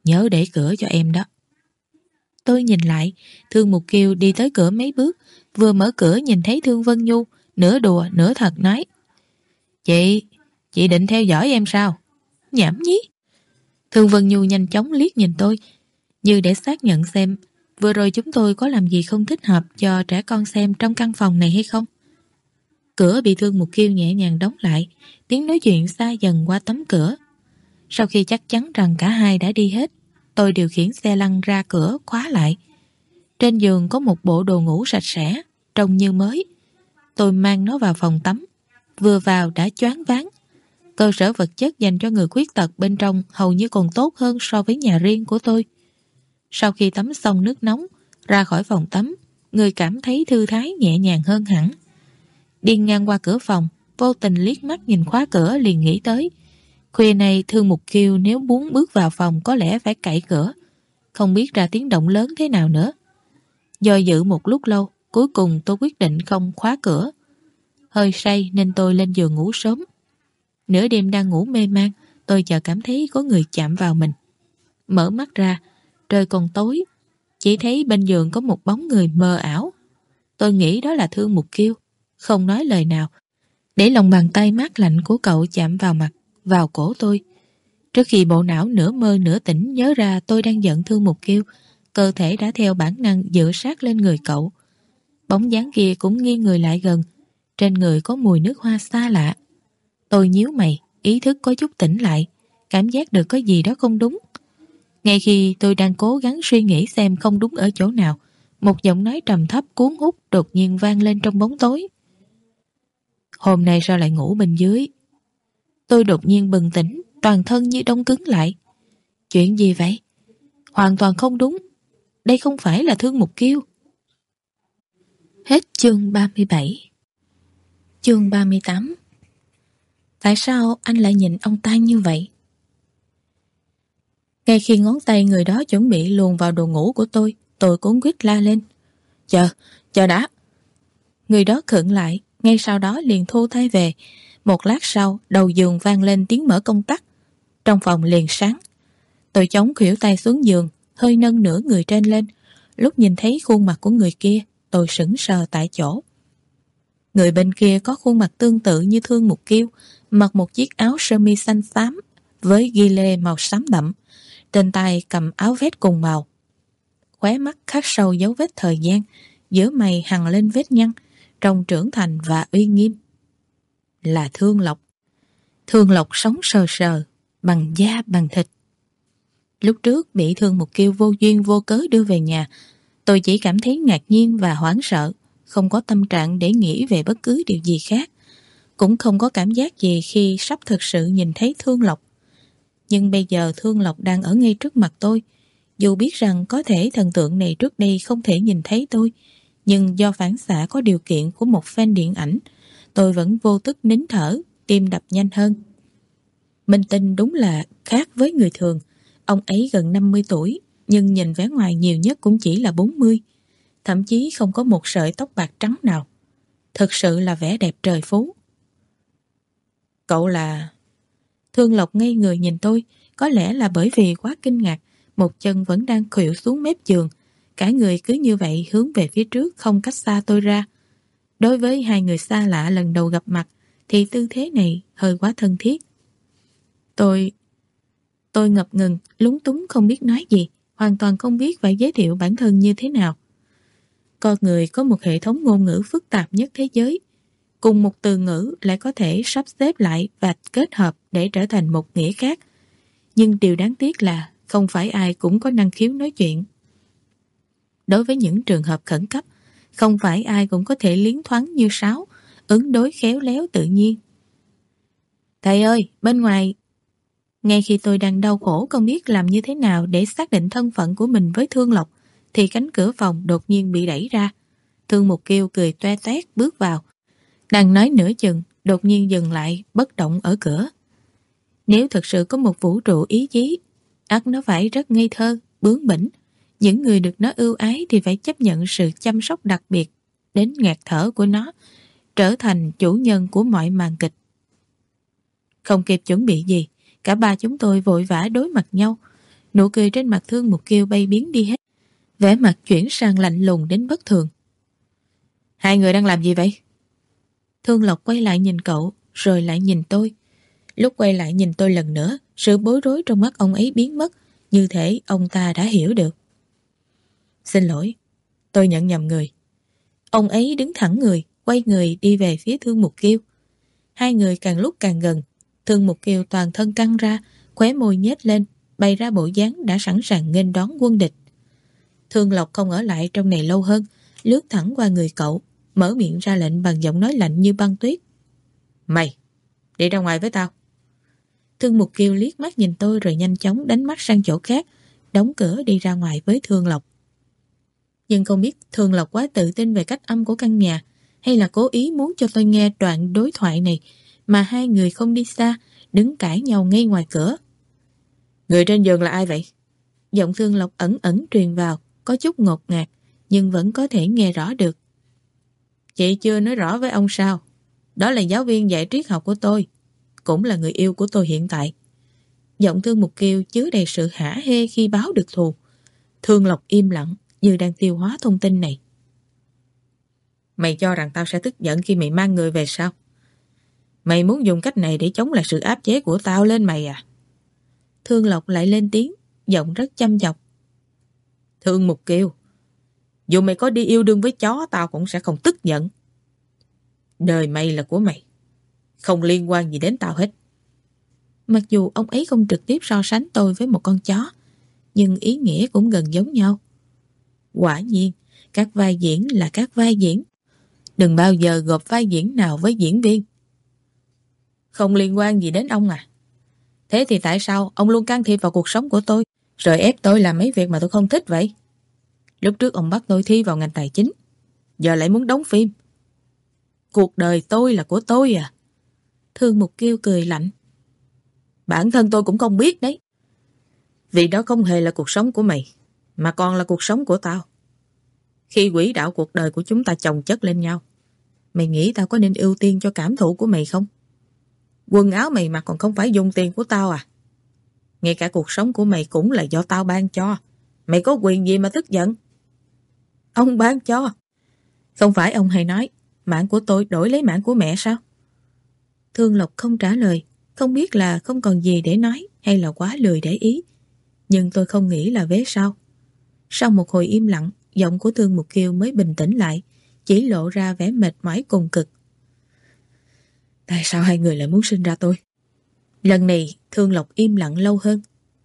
nhớ để cửa cho em đó. Tôi nhìn lại, Thương Mục Kiều đi tới cửa mấy bước, vừa mở cửa nhìn thấy Thương Vân Nhu, nửa đùa nửa thật nói: Chị, chị định theo dõi em sao? Nhảm nhí. Thương Vân Nhu nhanh chóng liếc nhìn tôi, như để xác nhận xem vừa rồi chúng tôi có làm gì không thích hợp cho trẻ con xem trong căn phòng này hay không. Cửa bị Thương Mục Kiều nhẹ nhàng đóng lại, tiếng nói chuyện xa dần qua tấm cửa. Sau khi chắc chắn rằng cả hai đã đi hết, tôi điều khiển xe lăn ra cửa khóa lại. Trên giường có một bộ đồ ngủ sạch sẽ, trông như mới. Tôi mang nó vào phòng tắm, vừa vào đã choáng váng. Cơ sở vật chất dành cho người khuyết tật bên trong hầu như còn tốt hơn so với nhà riêng của tôi. Sau khi tắm xong nước nóng, ra khỏi phòng tắm, người cảm thấy thư thái nhẹ nhàng hơn hẳn. Đi ngang qua cửa phòng, vô tình liếc mắt nhìn khóa cửa liền nghĩ tới. Khuya này Thương Mục Kiều nếu muốn bước vào phòng có lẽ phải cậy cửa, không biết ra tiếng động lớn thế nào nữa. Do dự một lúc lâu, cuối cùng tôi quyết định không khóa cửa. Hơi say nên tôi lên giường ngủ sớm. Nửa đêm đang ngủ mê man, tôi chợt cảm thấy có người chạm vào mình. Mở mắt ra, trời còn tối, chỉ thấy bên giường có một bóng người mờ ảo. Tôi nghĩ đó là Thương Mục Kiều, không nói lời nào, để lòng bàn tay mát lạnh của cậu chạm vào mặt, vào cổ tôi. Trước khi bộ não nửa mơ nửa tỉnh nhớ ra tôi đang giận Thương Mục Kiều, cơ thể đã theo bản năng dựa sát lên người cậu. Bóng dáng kia cũng nghiêng người lại gần, trên người có mùi nước hoa xa lạ. Tôi nhíu mày, ý thức có chút tỉnh lại, cảm giác được có gì đó không đúng. Ngay khi tôi đang cố gắng suy nghĩ xem không đúng ở chỗ nào, một giọng nói trầm thấp cuốn hút đột nhiên vang lên trong bóng tối. Hôm nay sao lại ngủ bên dưới? Tôi đột nhiên bừng tỉnh, toàn thân như đông cứng lại. Chuyện gì vậy? Hoàn toàn không đúng. Đây không phải là Thương Mục Kiều. Hết chương ba mươi bảy. Chương ba mươi tám. Tại sao anh lại nhìn ông ta như vậy? Ngay khi ngón tay người đó chuẩn bị luồn vào đồ ngủ của tôi, tôi cuống quýt la lên: Chờ, chờ đã. Người đó khựng lại, ngay sau đó liền thu tay về. Một lát sau, đầu giường vang lên tiếng mở công tắc. Trong phòng liền sáng. Tôi chống khuỷu tay xuống giường, hơi nâng nửa người trên lên. Lúc nhìn thấy khuôn mặt của người kia, tôi sững sờ tại chỗ. Người bên kia có khuôn mặt tương tự như Thương Mục Kiều, mặc một chiếc áo sơ mi xanh xám với ghi lê màu xám đậm, trên tay cầm áo vest cùng màu. Khóe mắt khắc sâu dấu vết thời gian, giữa mày hằn lên vết nhăn, trông trưởng thành và uy nghiêm. Là Thương Lộc. Thương Lộc sống sờ sờ, bằng da bằng thịt. Lúc trước bị Thương Mục Kiều vô duyên vô cớ đưa về nhà, tôi chỉ cảm thấy ngạc nhiên và hoảng sợ, không có tâm trạng để nghĩ về bất cứ điều gì khác, cũng không có cảm giác gì khi sắp thực sự nhìn thấy Thương Lộc. Nhưng bây giờ Thương Lộc đang ở ngay trước mặt tôi. Dù biết rằng có thể thần tượng này trước đây không thể nhìn thấy tôi, nhưng do phản xạ có điều kiện của một fan điện ảnh, tôi vẫn vô thức nín thở, tim đập nhanh hơn. Minh Tinh đúng là khác với người thường. Ông ấy gần năm mươi tuổi, nhưng nhìn vẻ ngoài nhiều nhất cũng chỉ là bốn mươi. Thậm chí không có một sợi tóc bạc trắng nào. Thực sự là vẻ đẹp trời phú. Cậu là... Thương Lộc ngây người nhìn tôi, có lẽ là bởi vì quá kinh ngạc, một chân vẫn đang khuỵu xuống mép giường, cả người cứ như vậy hướng về phía trước không cách xa tôi ra. Đối với hai người xa lạ lần đầu gặp mặt thì tư thế này hơi quá thân thiết. Tôi... Tôi ngập ngừng, lúng túng không biết nói gì, hoàn toàn không biết phải giới thiệu bản thân như thế nào. Con người có một hệ thống ngôn ngữ phức tạp nhất thế giới. Cùng một từ ngữ lại có thể sắp xếp lại và kết hợp để trở thành một nghĩa khác. Nhưng điều đáng tiếc là không phải ai cũng có năng khiếu nói chuyện. Đối với những trường hợp khẩn cấp, không phải ai cũng có thể liến thoáng như sáo, ứng đối khéo léo tự nhiên. Thầy ơi, bên ngoài... Ngay khi tôi đang đau khổ không biết làm như thế nào để xác định thân phận của mình với Thương Lộc, thì cánh cửa phòng đột nhiên bị đẩy ra. Thương Mục Kiều cười toe toét bước vào. Đang nói nửa chừng, đột nhiên dừng lại, bất động ở cửa. Nếu thật sự có một vũ trụ ý chí, ắt nó phải rất ngây thơ, bướng bỉnh. Những người được nó ưu ái thì phải chấp nhận sự chăm sóc đặc biệt, đến ngạt thở của nó, trở thành chủ nhân của mọi màn kịch. Không kịp chuẩn bị gì, cả ba chúng tôi vội vã đối mặt nhau. Nụ cười trên mặt Thương Mục Kiều bay biến đi hết, vẻ mặt chuyển sang lạnh lùng đến bất thường. Hai người đang làm gì vậy? Thương Lộc quay lại nhìn cậu, rồi lại nhìn tôi. Lúc quay lại nhìn tôi lần nữa, sự bối rối trong mắt ông ấy biến mất, như thể ông ta đã hiểu được. Xin lỗi, tôi nhận nhầm người. Ông ấy đứng thẳng người, quay người đi về phía Thương Mục Kiều. Hai người càng lúc càng gần, Thương Mục Kiều toàn thân căng ra, khóe môi nhếch lên, bày ra bộ dáng đã sẵn sàng nghênh đón quân địch. Thương Lộc không ở lại trong này lâu hơn, lướt thẳng qua người cậu, mở miệng ra lệnh bằng giọng nói lạnh như băng tuyết. Mày, đi ra ngoài với tao. Thương Mục Kiều liếc mắt nhìn tôi rồi nhanh chóng đánh mắt sang chỗ khác, đóng cửa đi ra ngoài với Thương Lộc. Nhưng không biết Thương Lộc quá tự tin về cách âm của căn nhà, hay là cố ý muốn cho tôi nghe đoạn đối thoại này, mà hai người không đi xa, đứng cãi nhau ngay ngoài cửa. Người trên giường là ai vậy? Giọng Thương Lộc ẩn ẩn truyền vào, có chút ngột ngạt, nhưng vẫn có thể nghe rõ được. Chị chưa nói rõ với ông sao? Đó là giáo viên dạy triết học của tôi, cũng là người yêu của tôi hiện tại. Giọng Thương Mục Kiều chứa đầy sự hả hê khi báo được thù. Thương Lộc im lặng, như đang tiêu hóa thông tin này. Mày cho rằng tao sẽ tức giận khi mày mang người về sao? Mày muốn dùng cách này để chống lại sự áp chế của tao lên mày à? Thương Lộc lại lên tiếng, giọng rất chăm chọc. Thương Mục Kiều, dù mày có đi yêu đương với chó, tao cũng sẽ không tức giận. Đời mày là của mày, không liên quan gì đến tao hết. Mặc dù ông ấy không trực tiếp so sánh tôi với một con chó, nhưng ý nghĩa cũng gần giống nhau. Quả nhiên, các vai diễn là các vai diễn. Đừng bao giờ gộp vai diễn nào với diễn viên. Không liên quan gì đến ông à? Thế thì tại sao ông luôn can thiệp vào cuộc sống của tôi, rồi ép tôi làm mấy việc mà tôi không thích vậy? Lúc trước ông bắt tôi thi vào ngành tài chính, giờ lại muốn đóng phim. Cuộc đời tôi là của tôi à? Thương Mục Kiều cười lạnh. Bản thân tôi cũng không biết đấy. Vì đó không hề là cuộc sống của mày, mà còn là cuộc sống của tao. Khi quỹ đạo cuộc đời của chúng ta chồng chất lên nhau, mày nghĩ tao có nên ưu tiên cho cảm thụ của mày không? Quần áo mày mặc còn không phải dùng tiền của tao à? Ngay cả cuộc sống của mày cũng là do tao ban cho. Mày có quyền gì mà tức giận? Ông ban cho. Không phải ông hay nói mạng của tôi đổi lấy mạng của mẹ sao? Thương Lộc không trả lời, không biết là không còn gì để nói hay là quá lười để ý. Nhưng tôi không nghĩ là vế sau. Sau một hồi im lặng, giọng của Thương Mục Kiều mới bình tĩnh lại, chỉ lộ ra vẻ mệt mỏi cùng cực. Tại sao hai người lại muốn sinh ra tôi? Lần này Thương Lộc im lặng lâu hơn.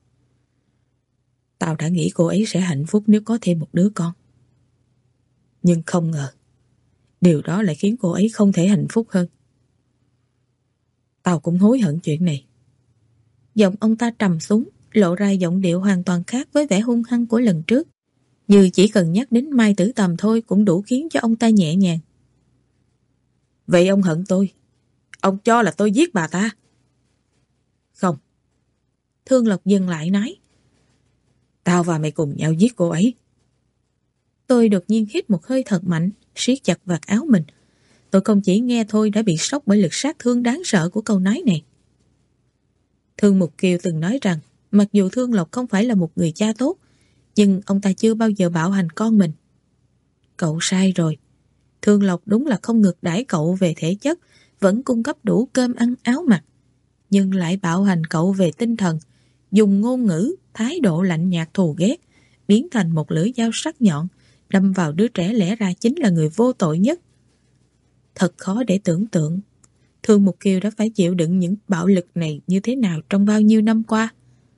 Tao đã nghĩ cô ấy sẽ hạnh phúc nếu có thêm một đứa con. Nhưng không ngờ, điều đó lại khiến cô ấy không thể hạnh phúc hơn. Tao cũng hối hận chuyện này. Giọng ông ta trầm xuống, lộ ra giọng điệu hoàn toàn khác với vẻ hung hăng của lần trước. Như chỉ cần nhắc đến Mai Tử Tầm thôi cũng đủ khiến cho ông ta nhẹ nhàng. Vậy ông hận tôi? Ông cho là tôi giết bà ta? Không. Thương Lộc dừng lại nói. Tao và mày cùng nhau giết cô ấy. Tôi đột nhiên hít một hơi thật mạnh, siết chặt vạt áo mình. Tôi không chỉ nghe thôi đã bị sốc bởi lực sát thương đáng sợ của câu nói này. Thương Mục Kiều từng nói rằng mặc dù Thương Lộc không phải là một người cha tốt, nhưng ông ta chưa bao giờ bạo hành con mình. Cậu sai rồi. Thương Lộc đúng là không ngược đãi cậu về thể chất, vẫn cung cấp đủ cơm ăn áo mặc, nhưng lại bạo hành cậu về tinh thần, dùng ngôn ngữ, thái độ lạnh nhạt thù ghét, biến thành một lưỡi dao sắc nhọn, đâm vào đứa trẻ lẽ ra chính là người vô tội nhất. Thật khó để tưởng tượng Thương Mục Kiều đã phải chịu đựng những bạo lực này như thế nào trong bao nhiêu năm qua.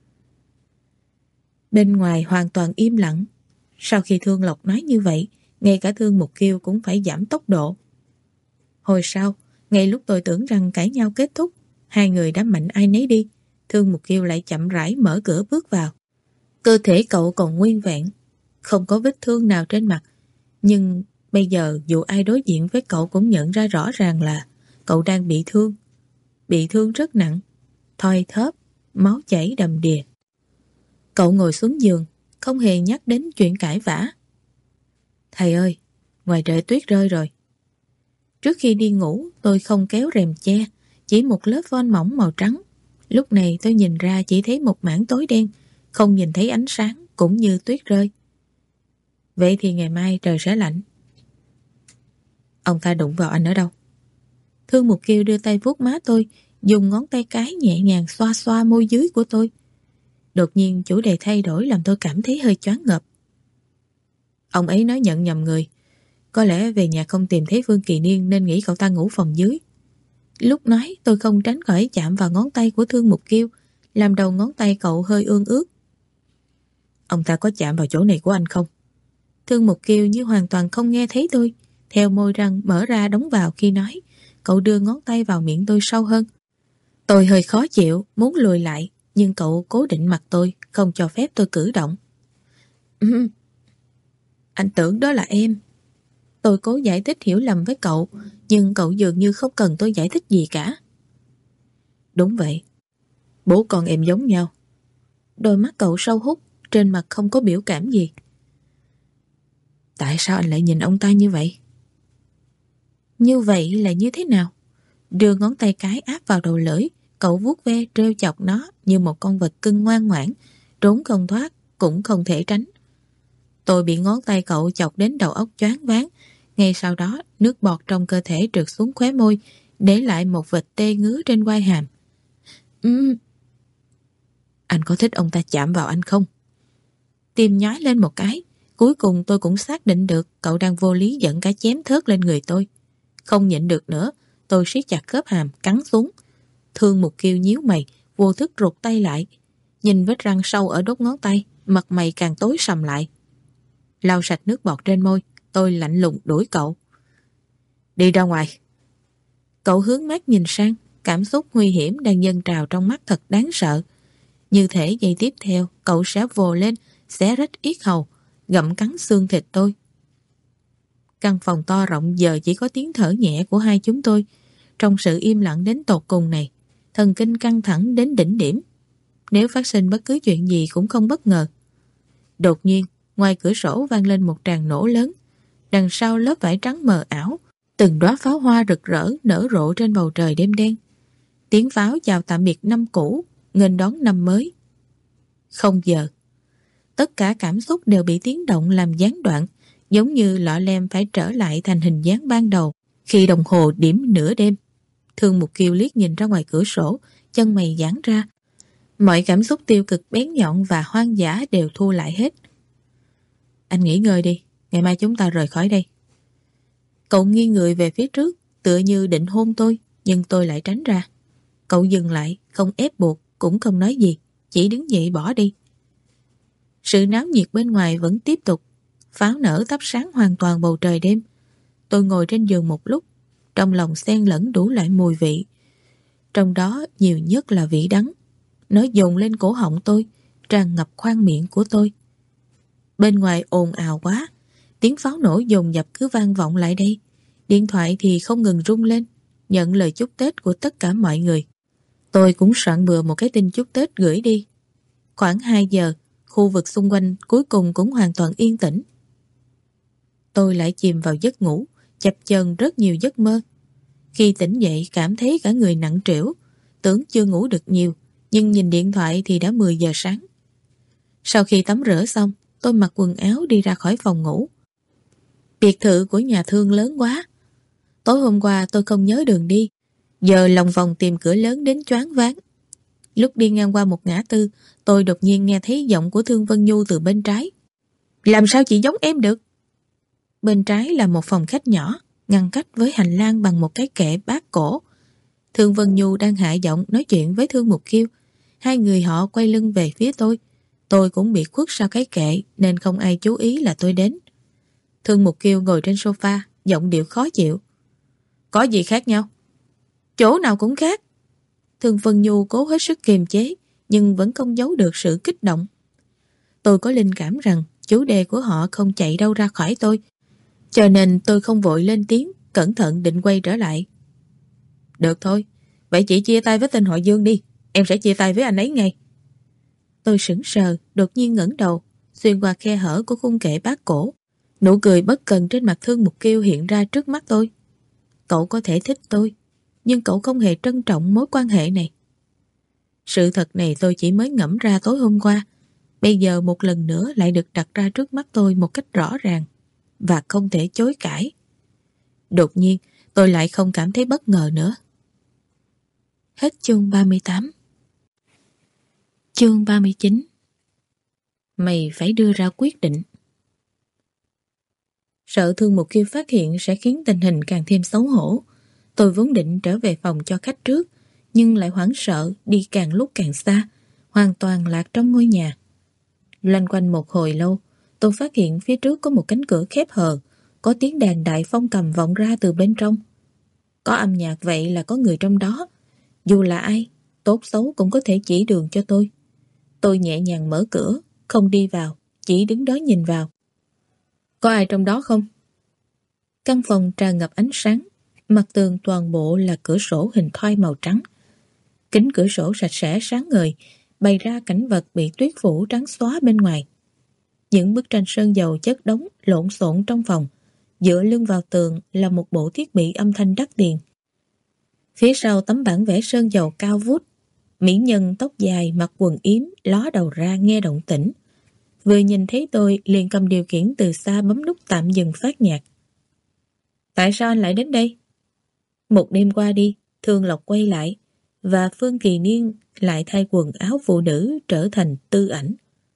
Bên ngoài hoàn toàn im lặng. Sau khi Thương Lộc nói như vậy, ngay cả Thương Mục Kiều cũng phải giảm tốc độ. Hồi sau, ngay lúc tôi tưởng rằng cãi nhau kết thúc, hai người đã mạnh ai nấy đi, Thương Mục Kiều lại chậm rãi mở cửa bước vào. Cơ thể cậu còn nguyên vẹn, không có vết thương nào trên mặt, nhưng bây giờ dù ai đối diện với cậu cũng nhận ra rõ ràng là cậu đang bị thương. Bị thương rất nặng, thoi thóp, máu chảy đầm đìa. Cậu ngồi xuống giường, không hề nhắc đến chuyện cãi vã. Thầy ơi, ngoài trời tuyết rơi rồi. Trước khi đi ngủ, tôi không kéo rèm che, chỉ một lớp voan mỏng màu trắng. Lúc này tôi nhìn ra chỉ thấy một mảng tối đen, không nhìn thấy ánh sáng cũng như tuyết rơi. Vậy thì ngày mai trời sẽ lạnh. Ông ta đụng vào anh ở đâu? Thương Mục Kiều đưa tay vuốt má tôi, dùng ngón tay cái nhẹ nhàng xoa xoa môi dưới của tôi. Đột nhiên chủ đề thay đổi làm tôi cảm thấy hơi choáng ngợp. Ông ấy nói nhận nhầm người. Có lẽ về nhà không tìm thấy Vương Kỳ Niên nên nghĩ cậu ta ngủ phòng dưới. Lúc nói tôi không tránh khỏi chạm vào ngón tay của Thương Mục Kiều, làm đầu ngón tay cậu hơi ương ướt. Ông ta có chạm vào chỗ này của anh không? Thương Mục Kiều như hoàn toàn không nghe thấy tôi, theo môi răng mở ra đóng vào khi nói. Cậu đưa ngón tay vào miệng tôi sâu hơn. Tôi hơi khó chịu, muốn lùi lại, nhưng cậu cố định mặt tôi, không cho phép tôi cử động. Ừ. Anh tưởng đó là em. Tôi cố giải thích hiểu lầm với cậu, nhưng cậu dường như không cần tôi giải thích gì cả. Đúng vậy. Bố con em giống nhau. Đôi mắt cậu sâu hút, trên mặt không có biểu cảm gì. Tại sao anh lại nhìn ông ta như vậy? Như vậy là như thế nào? Đưa ngón tay cái áp vào đầu lưỡi, cậu vuốt ve trêu chọc nó như một con vật cưng ngoan ngoãn, trốn không thoát, cũng không thể tránh. Tôi bị ngón tay cậu chọc đến đầu óc choáng váng. Ngay sau đó, nước bọt trong cơ thể trượt xuống khóe môi, để lại một vệt tê ngứa trên quai hàm. Ừm. Anh có thích ông ta chạm vào anh không? Tim nhói lên một cái. Cuối cùng tôi cũng xác định được cậu đang vô lý giận cả chém thớt lên người tôi. Không nhịn được nữa, tôi siết chặt khớp hàm, cắn xuống. Thương Mục Kiều nhíu mày, vô thức rụt tay lại. Nhìn vết răng sâu ở đốt ngón tay, mặt mày càng tối sầm lại. Lau sạch nước bọt trên môi, tôi lạnh lùng đuổi cậu. Đi ra ngoài. Cậu hướng mắt nhìn sang, cảm xúc nguy hiểm đang dâng trào trong mắt thật đáng sợ. Như thể giây tiếp theo, cậu sẽ vồ lên, xé rách yết hầu, gặm cắn xương thịt tôi. Căn phòng to rộng giờ chỉ có tiếng thở nhẹ của hai chúng tôi. Trong sự im lặng đến tột cùng này, thần kinh căng thẳng đến đỉnh điểm. Nếu phát sinh bất cứ chuyện gì cũng không bất ngờ. Đột nhiên, ngoài cửa sổ vang lên một tràng nổ lớn. Đằng sau lớp vải trắng mờ ảo, từng đóa pháo hoa rực rỡ nở rộ trên bầu trời đêm đen. Tiếng pháo chào tạm biệt năm cũ, nghênh đón năm mới. Không giờ. Tất cả cảm xúc đều bị tiếng động làm gián đoạn, giống như lọ lem phải trở lại thành hình dáng ban đầu khi đồng hồ điểm nửa đêm. Thương Mục Kiều liếc nhìn ra ngoài cửa sổ, chân mày giãn ra. Mọi cảm xúc tiêu cực bén nhọn và hoang dã đều thu lại hết. Anh nghỉ ngơi đi, ngày mai chúng ta rời khỏi đây. Cậu nghiêng người về phía trước, tựa như định hôn tôi, nhưng tôi lại tránh ra. Cậu dừng lại, không ép buộc, cũng không nói gì, chỉ đứng dậy bỏ đi. Sự náo nhiệt bên ngoài vẫn tiếp tục, pháo nở thắp sáng hoàn toàn bầu trời đêm. Tôi ngồi trên giường một lúc, trong lòng xen lẫn đủ loại mùi vị. Trong đó nhiều nhất là vị đắng. Nó dồn lên cổ họng tôi, tràn ngập khoang miệng của tôi. Bên ngoài ồn ào quá, tiếng pháo nổ dồn dập cứ vang vọng lại đây. Điện thoại thì không ngừng rung lên, nhận lời chúc Tết của tất cả mọi người. Tôi cũng soạn bừa một cái tin chúc Tết gửi đi. Khoảng hai giờ, khu vực xung quanh cuối cùng cũng hoàn toàn yên tĩnh. Tôi lại chìm vào giấc ngủ, chập chờn rất nhiều giấc mơ. Khi tỉnh dậy cảm thấy cả người nặng trĩu, tưởng chưa ngủ được nhiều, nhưng nhìn điện thoại thì đã mười giờ sáng. Sau khi tắm rửa xong, tôi mặc quần áo đi ra khỏi phòng ngủ. Biệt thự của nhà Thương lớn quá. Tối hôm qua tôi không nhớ đường đi, giờ lòng vòng tìm cửa lớn đến choáng váng. Lúc đi ngang qua một ngã tư, tôi đột nhiên nghe thấy giọng của Thương Vân Nhu từ bên trái. Làm sao chị giống em được? Bên trái là một phòng khách nhỏ, ngăn cách với hành lang bằng một cái kệ bát cổ. Thương Vân Nhu đang hạ giọng nói chuyện với Thương Mục Kiều. Hai người họ quay lưng về phía tôi. Tôi cũng bị khuất sau cái kệ nên không ai chú ý là tôi đến. Thương Mục Kiều ngồi trên sofa, giọng điệu khó chịu. Có gì khác nhau? Chỗ nào cũng khác. Thương Vân Nhu cố hết sức kiềm chế, nhưng vẫn không giấu được sự kích động. Tôi có linh cảm rằng chủ đề của họ không chạy đâu ra khỏi tôi, cho nên tôi không vội lên tiếng, cẩn thận định quay trở lại. Được thôi, vậy chị chia tay với tên họ Dương đi, em sẽ chia tay với anh ấy ngay. Tôi sững sờ, đột nhiên ngẩng đầu, xuyên qua khe hở của khung kệ bát cổ. Nụ cười bất cần trên mặt Thương Mục Kiều hiện ra trước mắt tôi. Cậu có thể thích tôi, nhưng cậu không hề trân trọng mối quan hệ này. Sự thật này tôi chỉ mới ngẫm ra tối hôm qua. bây giờ một lần nữa lại được đặt ra trước mắt tôi một cách rõ ràng và không thể chối cãi. Đột nhiên, tôi lại không cảm thấy bất ngờ nữa. Hết chương ba mươi tám. Chương ba mươi chín. Mày phải đưa ra quyết định. Sợ Thương Mục Kiêu phát hiện sẽ khiến tình hình càng thêm xấu hổ. Tôi vốn định trở về phòng cho khách trước, nhưng lại hoảng sợ đi càng lúc càng xa, hoàn toàn lạc trong ngôi nhà. Loanh quanh một hồi lâu, tôi phát hiện phía trước có một cánh cửa khép hờ, có tiếng đàn đại phong cầm vọng ra từ bên trong. Có âm nhạc vậy là có người trong đó. Dù là ai, tốt xấu cũng có thể chỉ đường cho tôi. Tôi nhẹ nhàng mở cửa, không đi vào, chỉ đứng đó nhìn vào. Có ai trong đó không? Căn phòng tràn ngập ánh sáng, mặt tường toàn bộ là cửa sổ hình thoi màu trắng. Kính cửa sổ sạch sẽ sáng ngời, bày ra cảnh vật bị tuyết phủ trắng xóa bên ngoài. Những bức tranh sơn dầu chất đống lộn xộn trong phòng, dựa lưng vào tường là một bộ thiết bị âm thanh đắt tiền. Phía sau tấm bản vẽ sơn dầu cao vút, mỹ nhân tóc dài mặc quần yếm ló đầu ra nghe động tĩnh. Vừa nhìn thấy tôi liền cầm điều khiển từ xa bấm nút tạm dừng phát nhạc. Tại sao anh lại đến đây? Một đêm qua đi, Thương Lộc quay lại và Phương Kỳ Niên lại thay quần áo phụ nữ trở thành Tư Ảnh.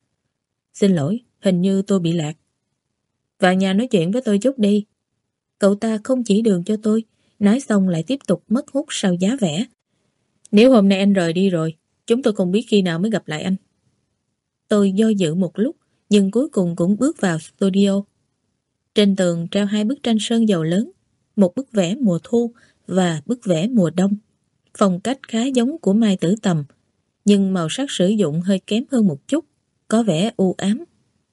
Xin lỗi, hình như tôi bị lạc. Vào nhà nói chuyện với tôi chút đi. Cậu ta không chỉ đường cho tôi, nói xong lại tiếp tục mất hút sau giá vẽ. Nếu hôm nay anh rời đi rồi, chúng tôi không biết khi nào mới gặp lại anh. Tôi do dự một lúc, nhưng cuối cùng cũng bước vào studio. Trên tường treo hai bức tranh sơn dầu lớn, một bức vẽ mùa thu và bức vẽ mùa đông. Phong cách khá giống của Mai Tử Tầm, nhưng màu sắc sử dụng hơi kém hơn một chút, có vẻ u ám.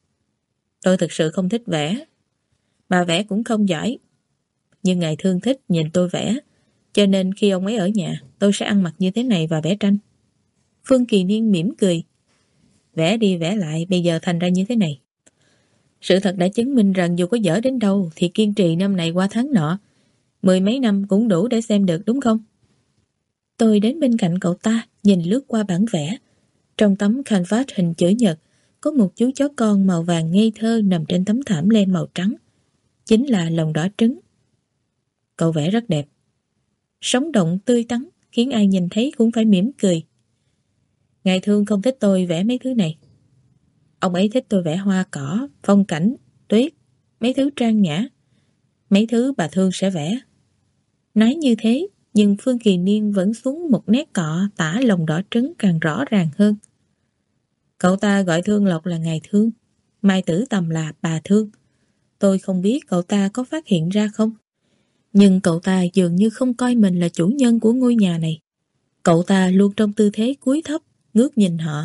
Tôi thực sự không thích vẽ, mà vẽ cũng không giỏi. Nhưng ngài Thương thích nhìn tôi vẽ, cho nên khi ông ấy ở nhà, tôi sẽ ăn mặc như thế này và vẽ tranh. Phương Kỳ Niên mỉm cười. Vẽ đi vẽ lại, bây giờ thành ra như thế này. Sự thật đã chứng minh rằng dù có dở đến đâu thì kiên trì năm này qua tháng nọ, mười mấy năm cũng đủ để xem được, đúng không? Tôi đến bên cạnh cậu ta, nhìn lướt qua bản vẽ. Trong tấm canvas hình chữ nhật, có một chú chó con màu vàng ngây thơ nằm trên tấm thảm len màu trắng. Chính là lòng đỏ trứng. Cậu vẽ rất đẹp. Sống động tươi tắn, khiến ai nhìn thấy cũng phải mỉm cười. Ngài Thương không thích tôi vẽ mấy thứ này. Ông ấy thích tôi vẽ hoa cỏ, phong cảnh, tuyết, mấy thứ trang nhã. Mấy thứ bà Thương sẽ vẽ. Nói như thế, nhưng Phương Kỳ Niên vẫn xuống một nét cọ tả lòng đỏ trứng càng rõ ràng hơn. Cậu ta gọi Thương Lộc là Ngài Thương, Mai Tử Tầm là bà Thương. Tôi không biết cậu ta có phát hiện ra không? Nhưng cậu ta dường như không coi mình là chủ nhân của ngôi nhà này. Cậu ta luôn trong tư thế cúi thấp, ngước nhìn họ.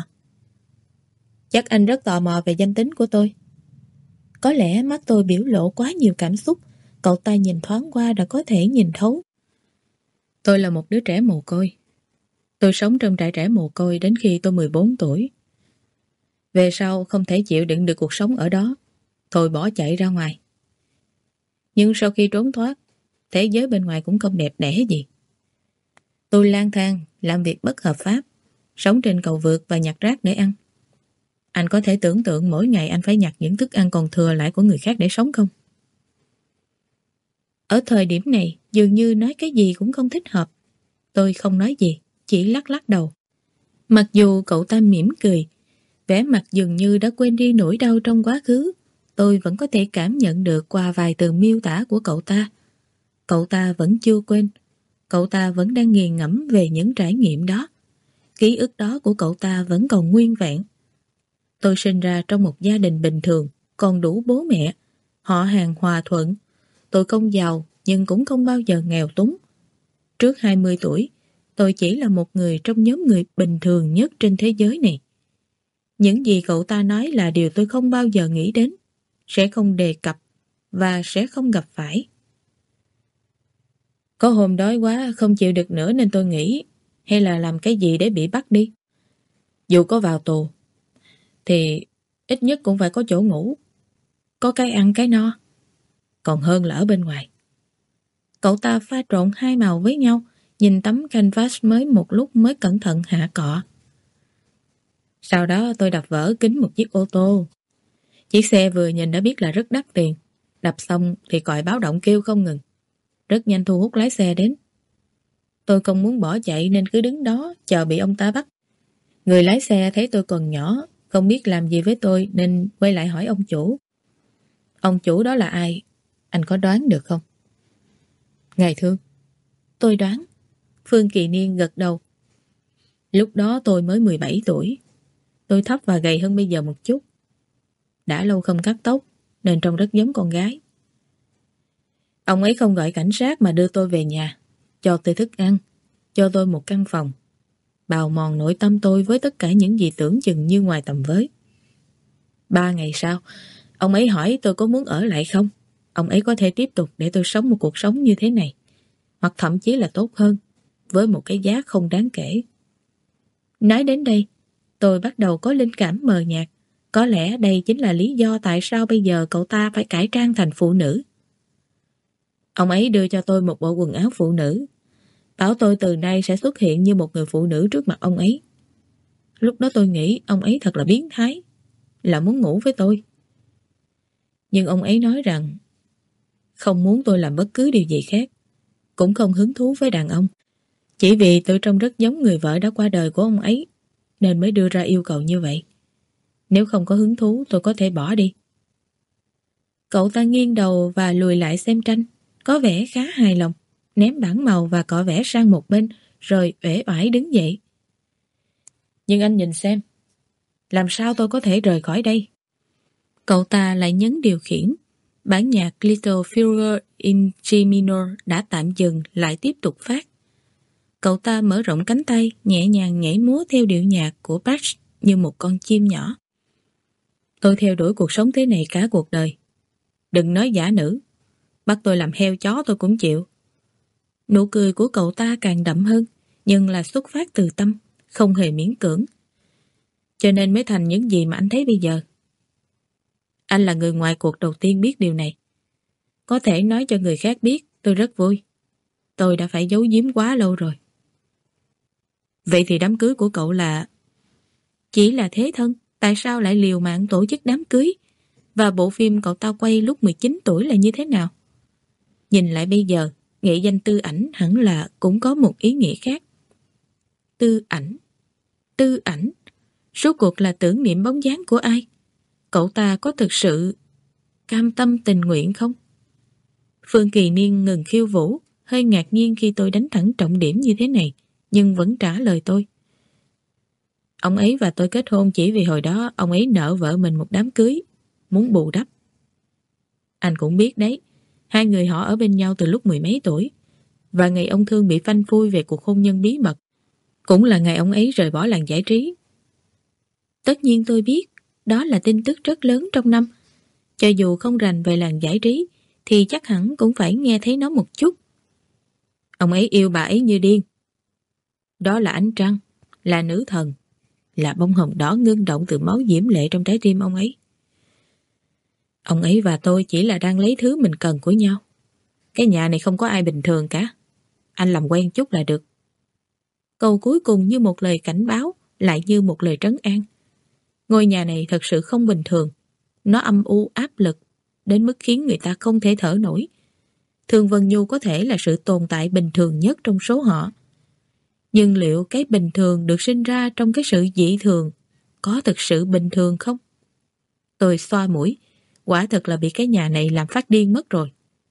Chắc anh rất tò mò về danh tính của tôi. Có lẽ mắt tôi biểu lộ quá nhiều cảm xúc, cậu ta nhìn thoáng qua đã có thể nhìn thấu. Tôi là một đứa trẻ mồ côi. Tôi sống trong trại trẻ mồ côi đến khi tôi mười bốn tuổi. Về sau không thể chịu đựng được cuộc sống ở đó, tôi bỏ chạy ra ngoài. Nhưng sau khi trốn thoát, thế giới bên ngoài cũng không đẹp đẽ gì. Tôi lang thang, làm việc bất hợp pháp, sống trên cầu vượt và nhặt rác để ăn. Anh có thể tưởng tượng mỗi ngày anh phải nhặt những thức ăn còn thừa lại của người khác để sống không? Ở thời điểm này, dường như nói cái gì cũng không thích hợp. Tôi không nói gì, chỉ lắc lắc đầu. Mặc dù cậu ta mỉm cười, vẻ mặt dường như đã quên đi nỗi đau trong quá khứ, tôi vẫn có thể cảm nhận được qua vài từ miêu tả của cậu ta. Cậu ta vẫn chưa quên. Cậu ta vẫn đang nghiền ngẫm về những trải nghiệm đó. Ký ức đó của cậu ta vẫn còn nguyên vẹn. Tôi sinh ra trong một gia đình bình thường, còn đủ bố mẹ, họ hàng hòa thuận. Tôi không giàu nhưng cũng không bao giờ nghèo túng. Trước hai mươi tuổi, tôi chỉ là một người trong nhóm người bình thường nhất trên thế giới này. Những gì cậu ta nói là điều tôi không bao giờ nghĩ đến, sẽ không đề cập và sẽ không gặp phải. Có hôm đói quá không chịu được nữa nên tôi nghĩ hay là làm cái gì để bị bắt đi. Dù có vào tù thì ít nhất cũng phải có chỗ ngủ, có cái ăn cái no, còn hơn là ở bên ngoài. Cậu ta pha trộn hai màu với nhau, nhìn tấm canvas mới một lúc mới cẩn thận hạ cọ. Sau đó tôi đập vỡ kính một chiếc ô tô. Chiếc xe vừa nhìn đã biết là rất đắt tiền. Đập xong thì còi báo động kêu không ngừng. Rất nhanh thu hút lái xe đến. Tôi không muốn bỏ chạy nên cứ đứng đó chờ bị ông ta bắt. Người lái xe thấy tôi còn nhỏ, không biết làm gì với tôi nên quay lại hỏi ông chủ. Ông chủ đó là ai? Anh có đoán được không? Ngài Thương. Tôi đoán. Phương Kỳ Niên gật đầu. Lúc đó tôi mới mười bảy tuổi. Tôi thấp và gầy hơn bây giờ một chút. Đã lâu không cắt tóc nên trông rất giống con gái. Ông ấy không gọi cảnh sát mà đưa tôi về nhà, cho tôi thức ăn, cho tôi một căn phòng, bào mòn nội tâm tôi với tất cả những gì tưởng chừng như ngoài tầm với. Ba ngày sau, ông ấy hỏi tôi có muốn ở lại không. Ông ấy có thể tiếp tục để tôi sống một cuộc sống như thế này, hoặc thậm chí là tốt hơn, với một cái giá không đáng kể. Nói đến đây, tôi bắt đầu có linh cảm mờ nhạt. Có lẽ đây chính là lý do tại sao bây giờ cậu ta phải cải trang thành phụ nữ. Ông ấy đưa cho tôi một bộ quần áo phụ nữ, bảo tôi từ nay sẽ xuất hiện như một người phụ nữ trước mặt ông ấy. Lúc đó tôi nghĩ ông ấy thật là biến thái, là muốn ngủ với tôi. Nhưng ông ấy nói rằng không muốn tôi làm bất cứ điều gì khác, cũng không hứng thú với đàn ông. Chỉ vì tôi trông rất giống người vợ đã qua đời của ông ấy nên mới đưa ra yêu cầu như vậy. Nếu không có hứng thú tôi có thể bỏ đi. Cậu ta nghiêng đầu và lùi lại xem tranh, có vẻ khá hài lòng, ném bảng màu và cọ vẽ sang một bên rồi uể oải đứng dậy. Nhưng anh nhìn xem, làm sao tôi có thể rời khỏi đây? Cậu ta lại nhấn điều khiển. Bản nhạc Little Figure in G minor đã tạm dừng lại tiếp tục phát. Cậu ta mở rộng cánh tay, nhẹ nhàng nhảy múa theo điệu nhạc của Bach như một con chim nhỏ. Tôi theo đuổi cuộc sống thế này cả cuộc đời. Đừng nói giả nữ, bắt tôi làm heo chó tôi cũng chịu. Nụ cười của cậu ta càng đậm hơn, nhưng là xuất phát từ tâm, không hề miễn cưỡng. Cho nên mới thành những gì mà anh thấy bây giờ. Anh là người ngoài cuộc đầu tiên biết điều này. Có thể nói cho người khác biết, tôi rất vui. Tôi đã phải giấu giếm quá lâu rồi. Vậy thì đám cưới của cậu là... Chỉ là thế thân, tại sao lại liều mạng tổ chức đám cưới? Và bộ phim cậu ta quay lúc mười chín tuổi là như thế nào? Nhìn lại bây giờ, nghệ danh Tư Ảnh hẳn là cũng có một ý nghĩa khác. Tư Ảnh? Tư Ảnh? Rốt cuộc là tưởng niệm bóng dáng của ai? Cậu ta có thực sự cam tâm tình nguyện không? Phương Kỳ Niên ngừng khiêu vũ, hơi ngạc nhiên khi tôi đánh thẳng trọng điểm như thế này, nhưng vẫn trả lời tôi. Ông ấy và tôi kết hôn chỉ vì hồi đó ông ấy nợ vợ mình một đám cưới, muốn bù đắp. Anh cũng biết đấy, hai người họ ở bên nhau từ lúc mười mấy tuổi, và ngày ông Thương bị phanh phui về cuộc hôn nhân bí mật, cũng là ngày ông ấy rời bỏ làng giải trí. Tất nhiên tôi biết, đó là tin tức rất lớn trong năm. Cho dù không rành về làng giải trí, thì chắc hẳn cũng phải nghe thấy nó một chút. Ông ấy yêu bà ấy như điên. Đó là ánh trăng, là nữ thần, là bông hồng đỏ ngưng động từ máu diễm lệ trong trái tim ông ấy. Ông ấy và tôi chỉ là đang lấy thứ mình cần của nhau. Cái nhà này không có ai bình thường cả. Anh làm quen chút là được. Câu cuối cùng như một lời cảnh báo, lại như một lời trấn an. Ngôi nhà này thật sự không bình thường. Nó âm u áp lực, đến mức khiến người ta không thể thở nổi. Thương Vân Nhu có thể là sự tồn tại bình thường nhất trong số họ. Nhưng liệu cái bình thường được sinh ra trong cái sự dị thường có thực sự bình thường không? Tôi xoa mũi, quả thật là bị cái nhà này làm phát điên mất rồi.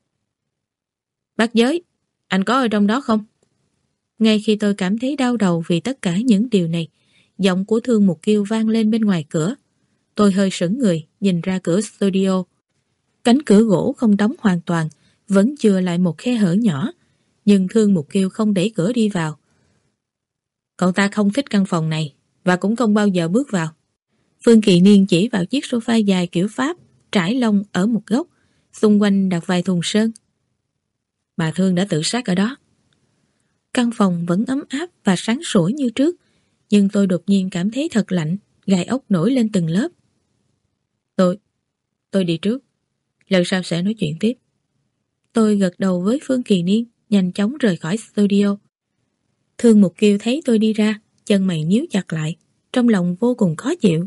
Bác Giới, anh có ở trong đó không? Ngay khi tôi cảm thấy đau đầu vì tất cả những điều này, giọng của Thương Mục Kiêu vang lên bên ngoài cửa. Tôi hơi sững người, nhìn ra cửa studio. Cánh cửa gỗ không đóng hoàn toàn, vẫn chừa lại một khe hở nhỏ, nhưng Thương Mục Kiêu không đẩy cửa đi vào. Cậu ta không thích căn phòng này, và cũng không bao giờ bước vào. Phương Kỳ Niên chỉ vào chiếc sofa dài kiểu Pháp, trải lông ở một góc, xung quanh đặt vài thùng sơn. Bà Thương đã tự sát ở đó. Căn phòng vẫn ấm áp và sáng sủa như trước, nhưng tôi đột nhiên cảm thấy thật lạnh, gai ốc nổi lên từng lớp. Tôi, tôi đi trước, lần sau sẽ nói chuyện tiếp. Tôi gật đầu với Phương Kỳ Niên, nhanh chóng rời khỏi studio. Thương Mục Kiêu thấy tôi đi ra, chân mày nhíu chặt lại, trong lòng vô cùng khó chịu.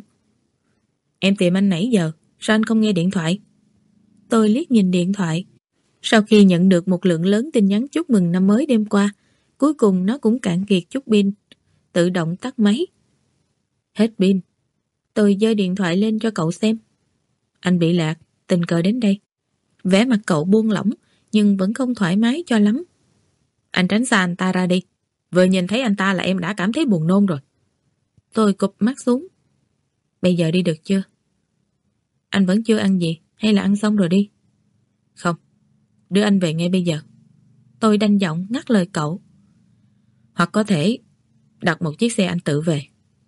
Em tìm anh nãy giờ, sao anh không nghe điện thoại? Tôi liếc nhìn điện thoại. Sau khi nhận được một lượng lớn tin nhắn chúc mừng năm mới đêm qua, cuối cùng nó cũng cạn kiệt chút pin, tự động tắt máy. Hết pin. Tôi giơ điện thoại lên cho cậu xem. Anh bị lạc, tình cờ đến đây. Vẻ mặt cậu buông lỏng, nhưng vẫn không thoải mái cho lắm. Anh tránh xa anh ta ra đi. Vừa nhìn thấy anh ta là em đã cảm thấy buồn nôn rồi. Tôi cụp mắt xuống. Bây giờ đi được chưa? Anh vẫn chưa ăn gì, hay là ăn xong rồi đi? Không, đưa anh về ngay bây giờ. Tôi đanh giọng ngắt lời cậu. Hoặc có thể đặt một chiếc xe anh tự về.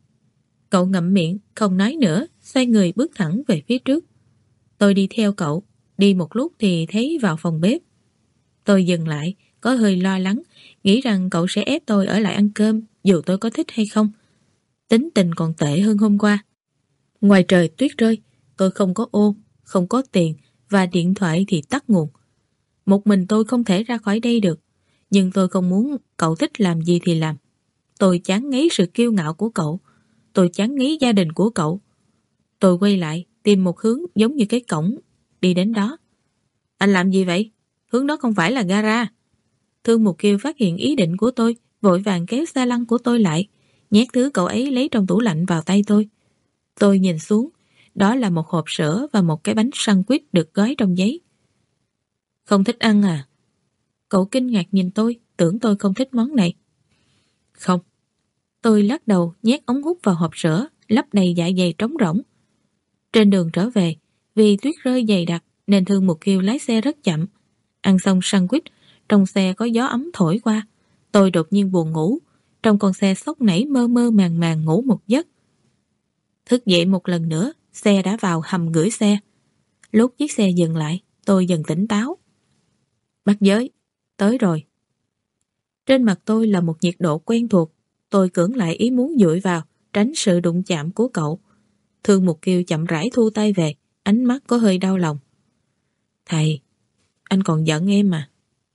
Cậu ngậm miệng, không nói nữa, xoay người bước thẳng về phía trước. Tôi đi theo cậu, đi một lúc thì thấy vào phòng bếp. Tôi dừng lại, có hơi lo lắng, nghĩ rằng cậu sẽ ép tôi ở lại ăn cơm, dù tôi có thích hay không. Tính tình còn tệ hơn hôm qua. Ngoài trời tuyết rơi, tôi không có ô, không có tiền, và điện thoại thì tắt nguồn. Một mình tôi không thể ra khỏi đây được, nhưng tôi không muốn cậu thích làm gì thì làm. Tôi chán ngấy sự kiêu ngạo của cậu, tôi chán ngấy gia đình của cậu. Tôi quay lại, tìm một hướng giống như cái cổng, đi đến đó. Anh làm gì vậy? Hướng đó không phải là gara. Thương Mục Kiều phát hiện ý định của tôi, vội vàng kéo xe lăn của tôi lại, nhét thứ cậu ấy lấy trong tủ lạnh vào tay tôi. Tôi nhìn xuống, đó là một hộp sữa và một cái bánh sandwich được gói trong giấy. Không thích ăn à? Cậu kinh ngạc nhìn tôi, tưởng tôi không thích món này. Không. Tôi lắc đầu, nhét ống hút vào hộp sữa, lấp đầy dạ dày trống rỗng. Trên đường trở về, vì tuyết rơi dày đặc nên Thương Mục Kiều lái xe rất chậm. Ăn xong sandwich, trong xe có gió ấm thổi qua. Tôi đột nhiên buồn ngủ, trong con xe sốc nảy mơ mơ màng màng ngủ một giấc. Thức dậy một lần nữa, xe đã vào hầm gửi xe. Lúc chiếc xe dừng lại, tôi dần tỉnh táo. Bắt giới, tới rồi. Trên mặt tôi là một nhiệt độ quen thuộc. Tôi cưỡng lại ý muốn dụi vào, tránh sự đụng chạm của cậu. Thương Mục Kiều chậm rãi thu tay về, ánh mắt có hơi đau lòng. Thầy, anh còn giận em mà.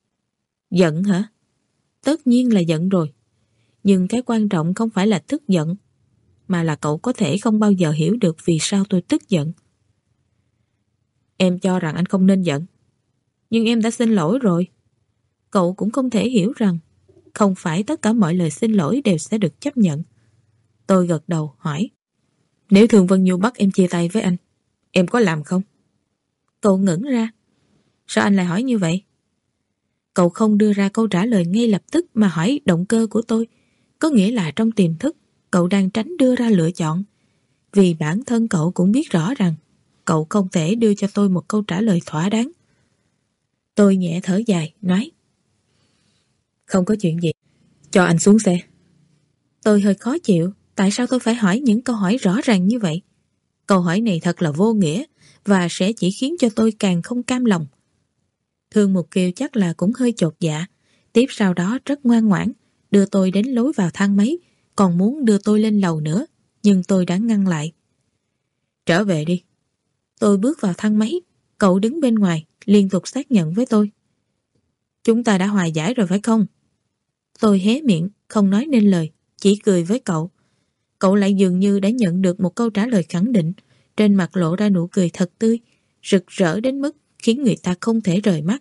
Giận hả? Tất nhiên là giận rồi. Nhưng cái quan trọng không phải là tức giận, mà là cậu có thể không bao giờ hiểu được vì sao tôi tức giận. Em cho rằng anh không nên giận, nhưng em đã xin lỗi rồi. Cậu cũng không thể hiểu rằng không phải tất cả mọi lời xin lỗi đều sẽ được chấp nhận. Tôi gật đầu hỏi, nếu Thường Vân Nhu bắt em chia tay với anh, em có làm không? Cậu ngẩn ra. Sao anh lại hỏi như vậy? Cậu không đưa ra câu trả lời ngay lập tức mà hỏi động cơ của tôi. Có nghĩa là trong tiềm thức, cậu đang tránh đưa ra lựa chọn. Vì bản thân cậu cũng biết rõ rằng cậu không thể đưa cho tôi một câu trả lời thỏa đáng. Tôi nhẹ thở dài, nói, không có chuyện gì, cho anh xuống xe. Tôi hơi khó chịu, tại sao tôi phải hỏi những câu hỏi rõ ràng như vậy? Câu hỏi này thật là vô nghĩa và sẽ chỉ khiến cho tôi càng không cam lòng. Thương Mục Kiều chắc là cũng hơi chột dạ, tiếp sau đó rất ngoan ngoãn, đưa tôi đến lối vào thang máy, còn muốn đưa tôi lên lầu nữa, nhưng tôi đã ngăn lại. Trở về đi. Tôi bước vào thang máy, cậu đứng bên ngoài, liên tục xác nhận với tôi. Chúng ta đã hòa giải rồi phải không? Tôi hé miệng, không nói nên lời, chỉ cười với cậu. Cậu lại dường như đã nhận được một câu trả lời khẳng định, trên mặt lộ ra nụ cười thật tươi, rực rỡ đến mức khiến người ta không thể rời mắt.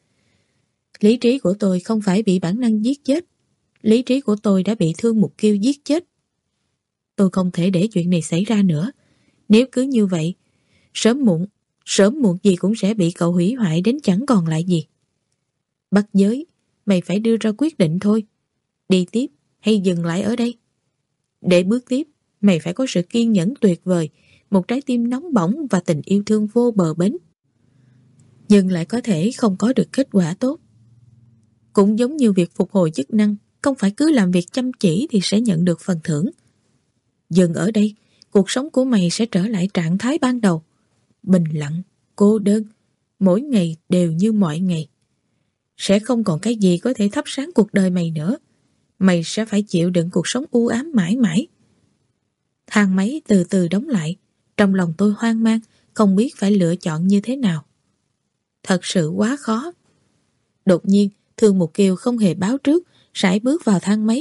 Lý trí của tôi không phải bị bản năng giết chết. Lý trí của tôi đã bị Thương Mục Kiều giết chết. Tôi không thể để chuyện này xảy ra nữa. Nếu cứ như vậy, sớm muộn, sớm muộn gì cũng sẽ bị cậu hủy hoại đến chẳng còn lại gì. Bắt giới, mày phải đưa ra quyết định thôi. Đi tiếp hay dừng lại ở đây? Để bước tiếp, mày phải có sự kiên nhẫn tuyệt vời, một trái tim nóng bỏng và tình yêu thương vô bờ bến. Nhưng lại có thể không có được kết quả tốt. Cũng giống như việc phục hồi chức năng, không phải cứ làm việc chăm chỉ thì sẽ nhận được phần thưởng. Dừng ở đây, cuộc sống của mày sẽ trở lại trạng thái ban đầu. Bình lặng, cô đơn, mỗi ngày đều như mọi ngày. Sẽ không còn cái gì có thể thắp sáng cuộc đời mày nữa. Mày sẽ phải chịu đựng cuộc sống u ám mãi mãi. Thang máy từ từ đóng lại. Trong lòng tôi hoang mang, không biết phải lựa chọn như thế nào. Thật sự quá khó. Đột nhiên, Thương Mục Kiều không hề báo trước, sải bước vào thang máy,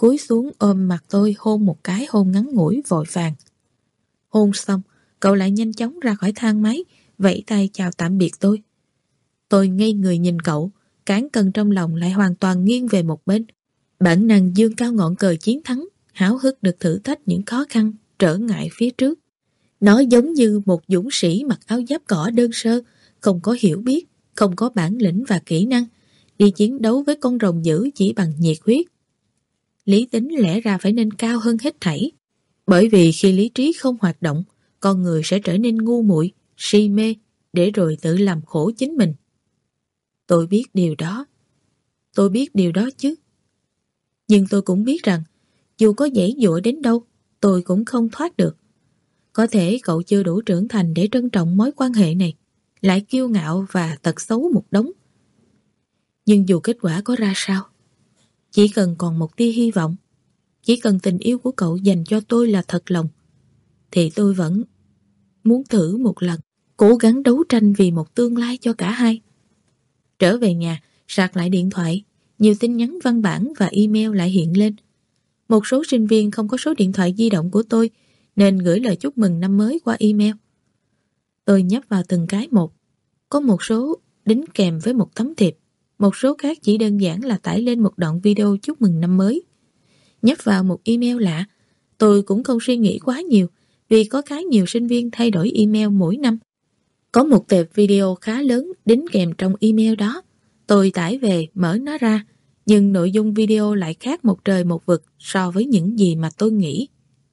cúi xuống ôm mặt tôi hôn một cái hôn ngắn ngủi vội vàng. Hôn xong, cậu lại nhanh chóng ra khỏi thang máy, vẫy tay chào tạm biệt tôi. Tôi ngây người nhìn cậu, cán cân trong lòng lại hoàn toàn nghiêng về một bên. Bản năng dương cao ngọn cờ chiến thắng, háo hức được thử thách những khó khăn, trở ngại phía trước. Nó giống như một dũng sĩ mặc áo giáp cỏ đơn sơ, không có hiểu biết, không có bản lĩnh và kỹ năng, đi chiến đấu với con rồng dữ chỉ bằng nhiệt huyết. Lý tính lẽ ra phải nên cao hơn hết thảy, bởi vì khi lý trí không hoạt động, con người sẽ trở nên ngu muội, si mê, để rồi tự làm khổ chính mình. Tôi biết điều đó. Tôi biết điều đó chứ. Nhưng tôi cũng biết rằng, dù có giãy giụa đến đâu, tôi cũng không thoát được. Có thể cậu chưa đủ trưởng thành để trân trọng mối quan hệ này, lại kiêu ngạo và tật xấu một đống. Nhưng dù kết quả có ra sao, chỉ cần còn một tia hy vọng, chỉ cần tình yêu của cậu dành cho tôi là thật lòng, thì tôi vẫn muốn thử một lần, cố gắng đấu tranh vì một tương lai cho cả hai. Trở về nhà, sạc lại điện thoại, nhiều tin nhắn văn bản và email lại hiện lên. Một số sinh viên không có số điện thoại di động của tôi, nên gửi lời chúc mừng năm mới qua email. Tôi nhấp vào từng cái một. Có một số đính kèm với một tấm thiệp, một số khác chỉ đơn giản là tải lên một đoạn video chúc mừng năm mới. Nhấp vào một email lạ, tôi cũng không suy nghĩ quá nhiều, vì có khá nhiều sinh viên thay đổi email mỗi năm. Có một tệp video khá lớn đính kèm trong email đó. Tôi tải về, mở nó ra, nhưng nội dung video lại khác một trời một vực so với những gì mà tôi nghĩ.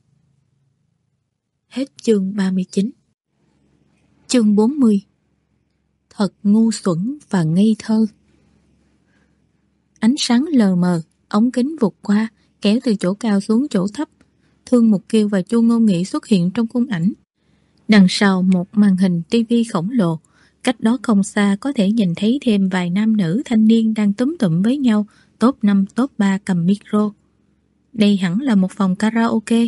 Hết chương ba mươi chín. Chương bốn mươi. Thật ngu xuẩn và ngây thơ. Ánh sáng lờ mờ, ống kính vụt qua, kéo từ chỗ cao xuống chỗ thấp. Thương Mục Kiều và Chu Ngôn Nghị xuất hiện trong khung ảnh. Đằng sau một màn hình tivi khổng lồ, cách đó không xa có thể nhìn thấy thêm vài nam nữ thanh niên đang túm tụm với nhau, top năm, top ba cầm micro. Đây hẳn là một phòng karaoke.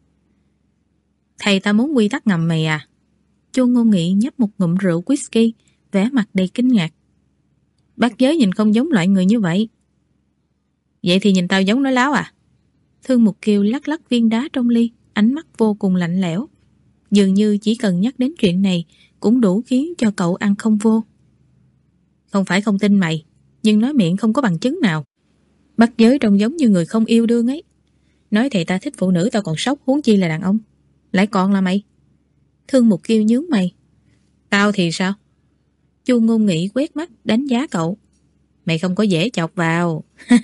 Thầy ta muốn quy tắc ngầm mày à? Chu Ngôn Nghị nhấp một ngụm rượu whisky, vẻ mặt đầy kinh ngạc. Bác giới nhìn không giống loại người như vậy. Vậy thì nhìn tao giống nói láo à? Thương Mục Kiều lắc lắc viên đá trong ly, ánh mắt vô cùng lạnh lẽo. Dường như chỉ cần nhắc đến chuyện này cũng đủ khiến cho cậu ăn không vô. Không phải không tin mày, nhưng nói miệng không có bằng chứng nào. Bác giới trông giống như người không yêu đương ấy. Nói thầy ta thích phụ nữ tao còn sốc, huống chi là đàn ông. Lại còn là mày. Thương Mục Kiều nhướng mày. Tao thì sao? Chu Ngôn Nghị quét mắt đánh giá cậu. Mày không có dễ chọc vào.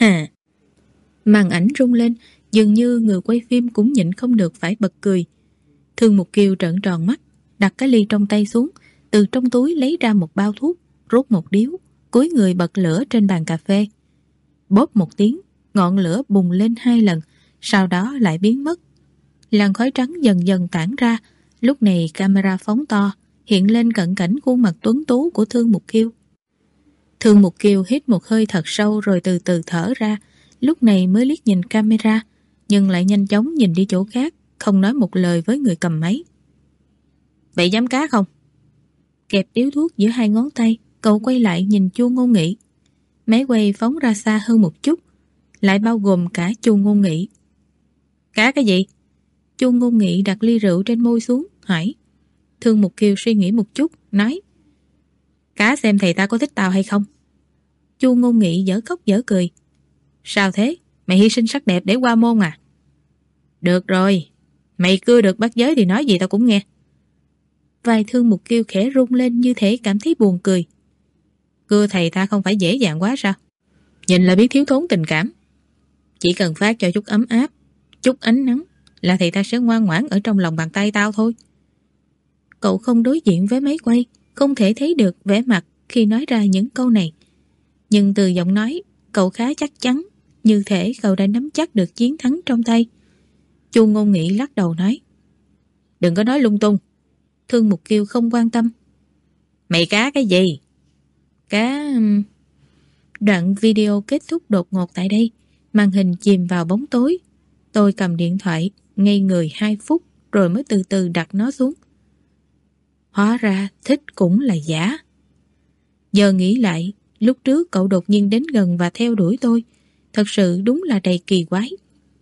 Màn ảnh rung lên, dường như người quay phim cũng nhịn không được phải bật cười. Thương Mục Kiều trợn tròn mắt, đặt cái ly trong tay xuống, từ trong túi lấy ra một bao thuốc, rút một điếu, cúi người bật lửa trên bàn cà phê. Bóp một tiếng, ngọn lửa bùng lên hai lần, sau đó lại biến mất. Làn khói trắng dần dần tản ra, lúc này camera phóng to, hiện lên cận cảnh khuôn mặt tuấn tú của Thương Mục Kiều. Thương Mục Kiều hít một hơi thật sâu rồi từ từ thở ra, lúc này mới liếc nhìn camera, nhưng lại nhanh chóng nhìn đi chỗ khác, không nói một lời với người cầm máy. Vậy dám cá không? Kẹp điếu thuốc giữa hai ngón tay, cậu quay lại nhìn Chu Ngôn Nghị. Máy quay phóng ra xa hơn một chút, lại bao gồm cả Chu Ngôn Nghị. Cá cái gì? Chu Ngôn Nghị đặt ly rượu trên môi xuống, hỏi. Thương Mục Kiều suy nghĩ một chút, nói. Cá xem thầy ta có thích tao hay không? Chu Ngôn Nghị dở khóc dở cười. Sao thế? Mày hy sinh sắc đẹp để qua môn à? Được rồi, mày cưa được bác giới thì nói gì tao cũng nghe. Vai Thương Mục Kiều khẽ rung lên như thể cảm thấy buồn cười. Cưa thầy ta không phải dễ dàng quá sao? Nhìn là biết thiếu thốn tình cảm. Chỉ cần phát cho chút ấm áp, chút ánh nắng là thầy ta sẽ ngoan ngoãn ở trong lòng bàn tay tao thôi. Cậu không đối diện với máy quay, không thể thấy được vẻ mặt khi nói ra những câu này. Nhưng từ giọng nói, cậu khá chắc chắn, như thể cậu đã nắm chắc được chiến thắng trong tay. Chu Ngôn Nghị lắc đầu nói. Đừng có nói lung tung. Thương Mục Kiều không quan tâm. Mày cá cái gì? Cá... Đoạn video kết thúc đột ngột tại đây, màn hình chìm vào bóng tối. Tôi cầm điện thoại, ngây người hai phút rồi mới từ từ đặt nó xuống. Hóa ra thích cũng là giả. Giờ nghĩ lại, lúc trước cậu đột nhiên đến gần và theo đuổi tôi, thật sự đúng là đầy kỳ quái.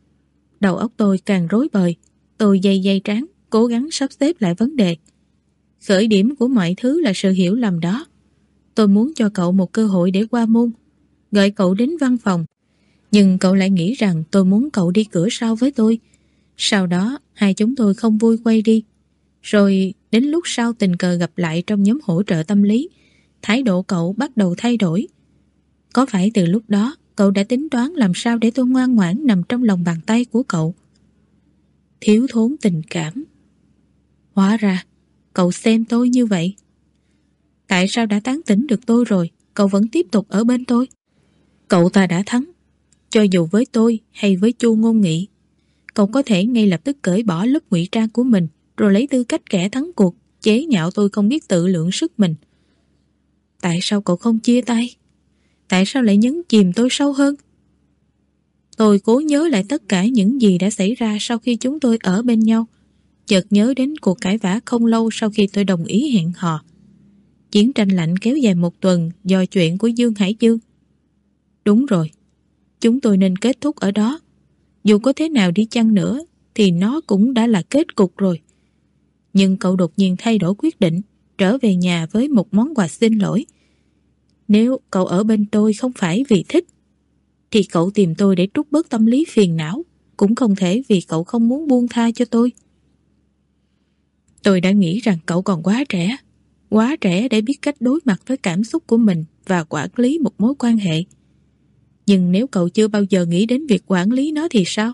Đầu óc tôi càng rối bời. Tôi day day trán, cố gắng sắp xếp lại vấn đề. Khởi điểm của mọi thứ là sự hiểu lầm đó. Tôi muốn cho cậu một cơ hội để qua môn, gọi cậu đến văn phòng. Nhưng cậu lại nghĩ rằng tôi muốn cậu đi cửa sau với tôi. Sau đó hai chúng tôi không vui quay đi. Rồi đến lúc sau tình cờ gặp lại trong nhóm hỗ trợ tâm lý, thái độ cậu bắt đầu thay đổi. Có phải từ lúc đó cậu đã tính toán làm sao để tôi ngoan ngoãn nằm trong lòng bàn tay của cậu? Thiếu thốn tình cảm. Hóa ra cậu xem tôi như vậy. Tại sao đã tán tỉnh được tôi rồi, cậu vẫn tiếp tục ở bên tôi? Cậu ta đã thắng. Cho dù với tôi hay với Chu Ngôn Nghị, cậu có thể ngay lập tức cởi bỏ lớp ngụy trang của mình, rồi lấy tư cách kẻ thắng cuộc, chế nhạo tôi không biết tự lượng sức mình. Tại sao cậu không chia tay? Tại sao lại nhấn chìm tôi sâu hơn? Tôi cố nhớ lại tất cả những gì đã xảy ra sau khi chúng tôi ở bên nhau, chợt nhớ đến cuộc cãi vã không lâu sau khi tôi đồng ý hẹn hò. Chiến tranh lạnh kéo dài một tuần do chuyện của Dương Hải Dương. Đúng rồi, chúng tôi nên kết thúc ở đó. Dù có thế nào đi chăng nữa thì nó cũng đã là kết cục rồi. Nhưng cậu đột nhiên thay đổi quyết định, trở về nhà với một món quà xin lỗi. Nếu cậu ở bên tôi không phải vì thích, thì cậu tìm tôi để trút bớt tâm lý phiền não, cũng không thể vì cậu không muốn buông tha cho tôi. Tôi đã nghĩ rằng cậu còn quá trẻ, quá trẻ để biết cách đối mặt với cảm xúc của mình và quản lý một mối quan hệ. Nhưng nếu cậu chưa bao giờ nghĩ đến việc quản lý nó thì sao?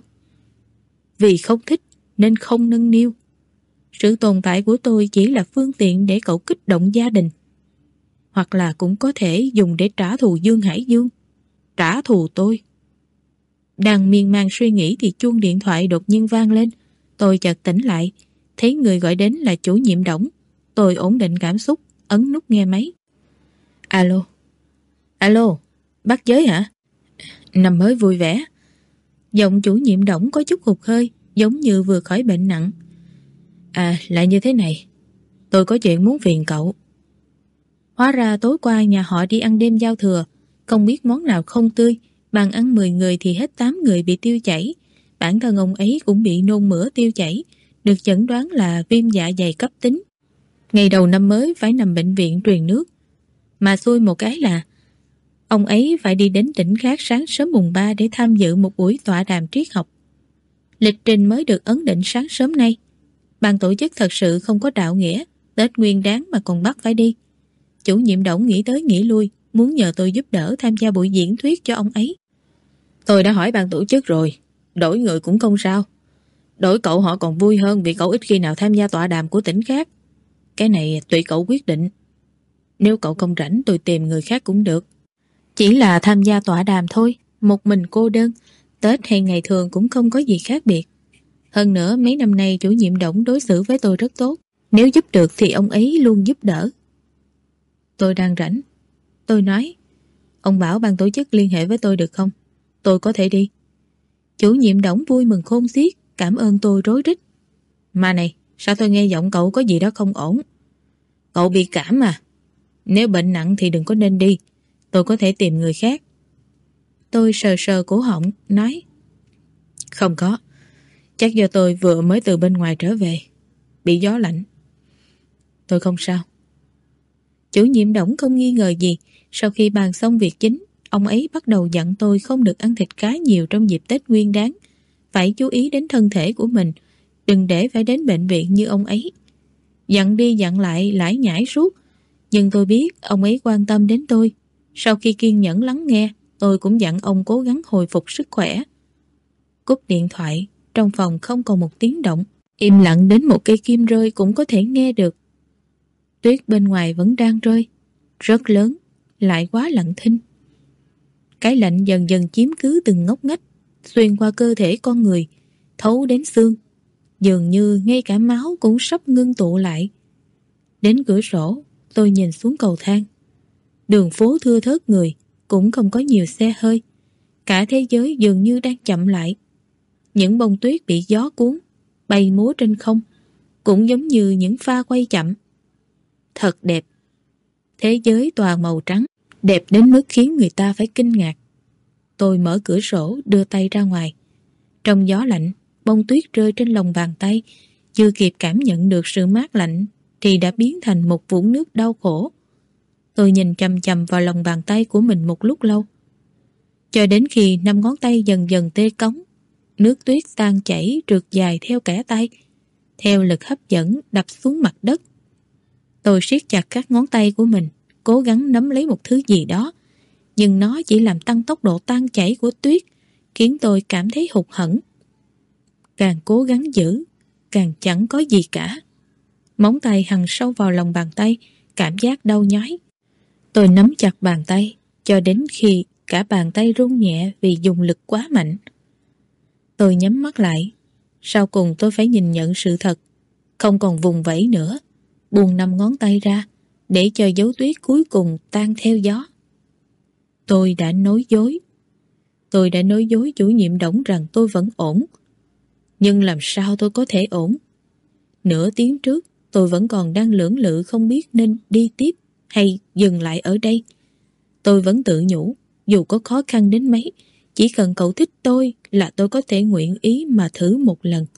Vì không thích nên không nâng niu. Sự tồn tại của tôi chỉ là phương tiện để cậu kích động gia đình. Hoặc là cũng có thể dùng để trả thù Dương Hải Dương, trả thù tôi. Đang miên man suy nghĩ thì chuông điện thoại đột nhiên vang lên. Tôi chợt tỉnh lại, thấy người gọi đến là chủ nhiệm Đổng. Tôi ổn định cảm xúc, ấn nút nghe máy. Alo. Alo, bác Giới hả? Năm mới vui vẻ. Giọng chủ nhiệm Đổng có chút hụt hơi, giống như vừa khỏi bệnh nặng. À, là như thế này, tôi có chuyện muốn phiền cậu. Hóa ra tối qua nhà họ đi ăn đêm giao thừa, không biết món nào không tươi, bàn ăn mười người thì hết tám người bị tiêu chảy. Bản thân ông ấy cũng bị nôn mửa tiêu chảy, được chẩn đoán là viêm dạ dày cấp tính. Ngày đầu năm mới phải nằm bệnh viện truyền nước. Mà xui một cái là ông ấy phải đi đến tỉnh khác sáng sớm mùng ba để tham dự một buổi tọa đàm triết học. Lịch trình mới được ấn định sáng sớm nay. Ban tổ chức thật sự không có đạo nghĩa, Tết Nguyên Đán mà còn bắt phải đi. Chủ nhiệm Đổng nghĩ tới nghĩ lui, muốn nhờ tôi giúp đỡ tham gia buổi diễn thuyết cho ông ấy. Tôi đã hỏi ban tổ chức rồi, đổi người cũng không sao. Đổi cậu họ còn vui hơn vì cậu ít khi nào tham gia tọa đàm của tỉnh khác. Cái này tùy cậu quyết định. Nếu cậu không rảnh tôi tìm người khác cũng được. Chỉ là tham gia tọa đàm thôi, một mình cô đơn, Tết hay ngày thường cũng không có gì khác biệt. Hơn nữa mấy năm nay chủ nhiệm Đổng đối xử với tôi rất tốt. Nếu giúp được thì ông ấy luôn giúp đỡ. Tôi đang rảnh. Tôi nói, ông bảo ban tổ chức liên hệ với tôi được không? Tôi có thể đi. Chủ nhiệm Đổng vui mừng khôn xiết, cảm ơn tôi rối rít. Mà này, sao tôi nghe giọng cậu có gì đó không ổn? Cậu bị cảm à? Nếu bệnh nặng thì đừng có nên đi. Tôi có thể tìm người khác. Tôi sờ sờ cổ họng, nói, không có. Chắc do tôi vừa mới từ bên ngoài trở về, bị gió lạnh. Tôi không sao. Chủ nhiệm Đổng không nghi ngờ gì. Sau khi bàn xong việc chính, ông ấy bắt đầu dặn tôi không được ăn thịt cá nhiều trong dịp Tết Nguyên Đán, phải chú ý đến thân thể của mình, đừng để phải đến bệnh viện như ông ấy. Dặn đi dặn lại lải nhải suốt, nhưng tôi biết ông ấy quan tâm đến tôi. Sau khi kiên nhẫn lắng nghe, tôi cũng dặn ông cố gắng hồi phục sức khỏe. Cúp điện thoại, trong phòng không còn một tiếng động, im lặng đến một cây kim rơi cũng có thể nghe được. Tuyết bên ngoài vẫn đang rơi, rất lớn, lại quá lặng thinh. Cái lạnh dần dần chiếm cứ từng ngóc ngách, xuyên qua cơ thể con người, thấu đến xương. Dường như ngay cả máu cũng sắp ngưng tụ lại. Đến cửa sổ, tôi nhìn xuống cầu thang. Đường phố thưa thớt người, cũng không có nhiều xe hơi. Cả thế giới dường như đang chậm lại. Những bông tuyết bị gió cuốn, bay múa trên không, cũng giống như những pha quay chậm. Thật đẹp. Thế giới toàn màu trắng, đẹp đến mức khiến người ta phải kinh ngạc. Tôi mở cửa sổ, đưa tay ra ngoài. Trong gió lạnh, bông tuyết rơi trên lòng bàn tay, chưa kịp cảm nhận được sự mát lạnh thì đã biến thành một vũng nước đau khổ. Tôi nhìn chằm chằm vào lòng bàn tay của mình một lúc lâu, cho đến khi năm ngón tay dần dần tê cống, nước tuyết tan chảy trượt dài theo kẽ tay, theo lực hấp dẫn đập xuống mặt đất. Tôi siết chặt các ngón tay của mình, cố gắng nắm lấy một thứ gì đó, nhưng nó chỉ làm tăng tốc độ tan chảy của tuyết, khiến tôi cảm thấy hụt hẫng. Càng cố gắng giữ, càng chẳng có gì cả. Móng tay hằn sâu vào lòng bàn tay, cảm giác đau nhói. Tôi nắm chặt bàn tay, cho đến khi cả bàn tay run nhẹ vì dùng lực quá mạnh. Tôi nhắm mắt lại. Sau cùng tôi phải nhìn nhận sự thật, không còn vùng vẫy nữa, buông năm ngón tay ra, để cho dấu tuyết cuối cùng tan theo gió. Tôi đã nói dối. Tôi đã nói dối chủ nhiệm Đổng rằng tôi vẫn ổn. Nhưng làm sao tôi có thể ổn? Nửa tiếng trước, tôi vẫn còn đang lưỡng lự không biết nên đi tiếp hay dừng lại ở đây. Tôi vẫn tự nhủ, dù có khó khăn đến mấy, chỉ cần cậu thích tôi là tôi có thể nguyện ý mà thử một lần.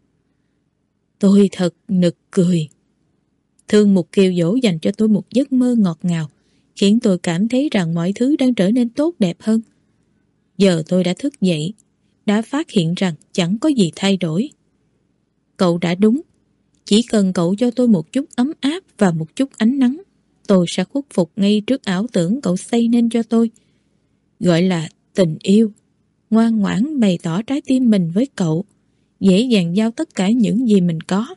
Tôi thật nực cười. Thương Mục Kiều dỗ dành cho tôi một giấc mơ ngọt ngào, khiến tôi cảm thấy rằng mọi thứ đang trở nên tốt đẹp hơn. Giờ tôi đã thức dậy, đã phát hiện rằng chẳng có gì thay đổi. Cậu đã đúng. Chỉ cần cậu cho tôi một chút ấm áp và một chút ánh nắng, tôi sẽ khuất phục ngay trước ảo tưởng cậu xây nên cho tôi. Gọi là tình yêu. Ngoan ngoãn bày tỏ trái tim mình với cậu, dễ dàng giao tất cả những gì mình có.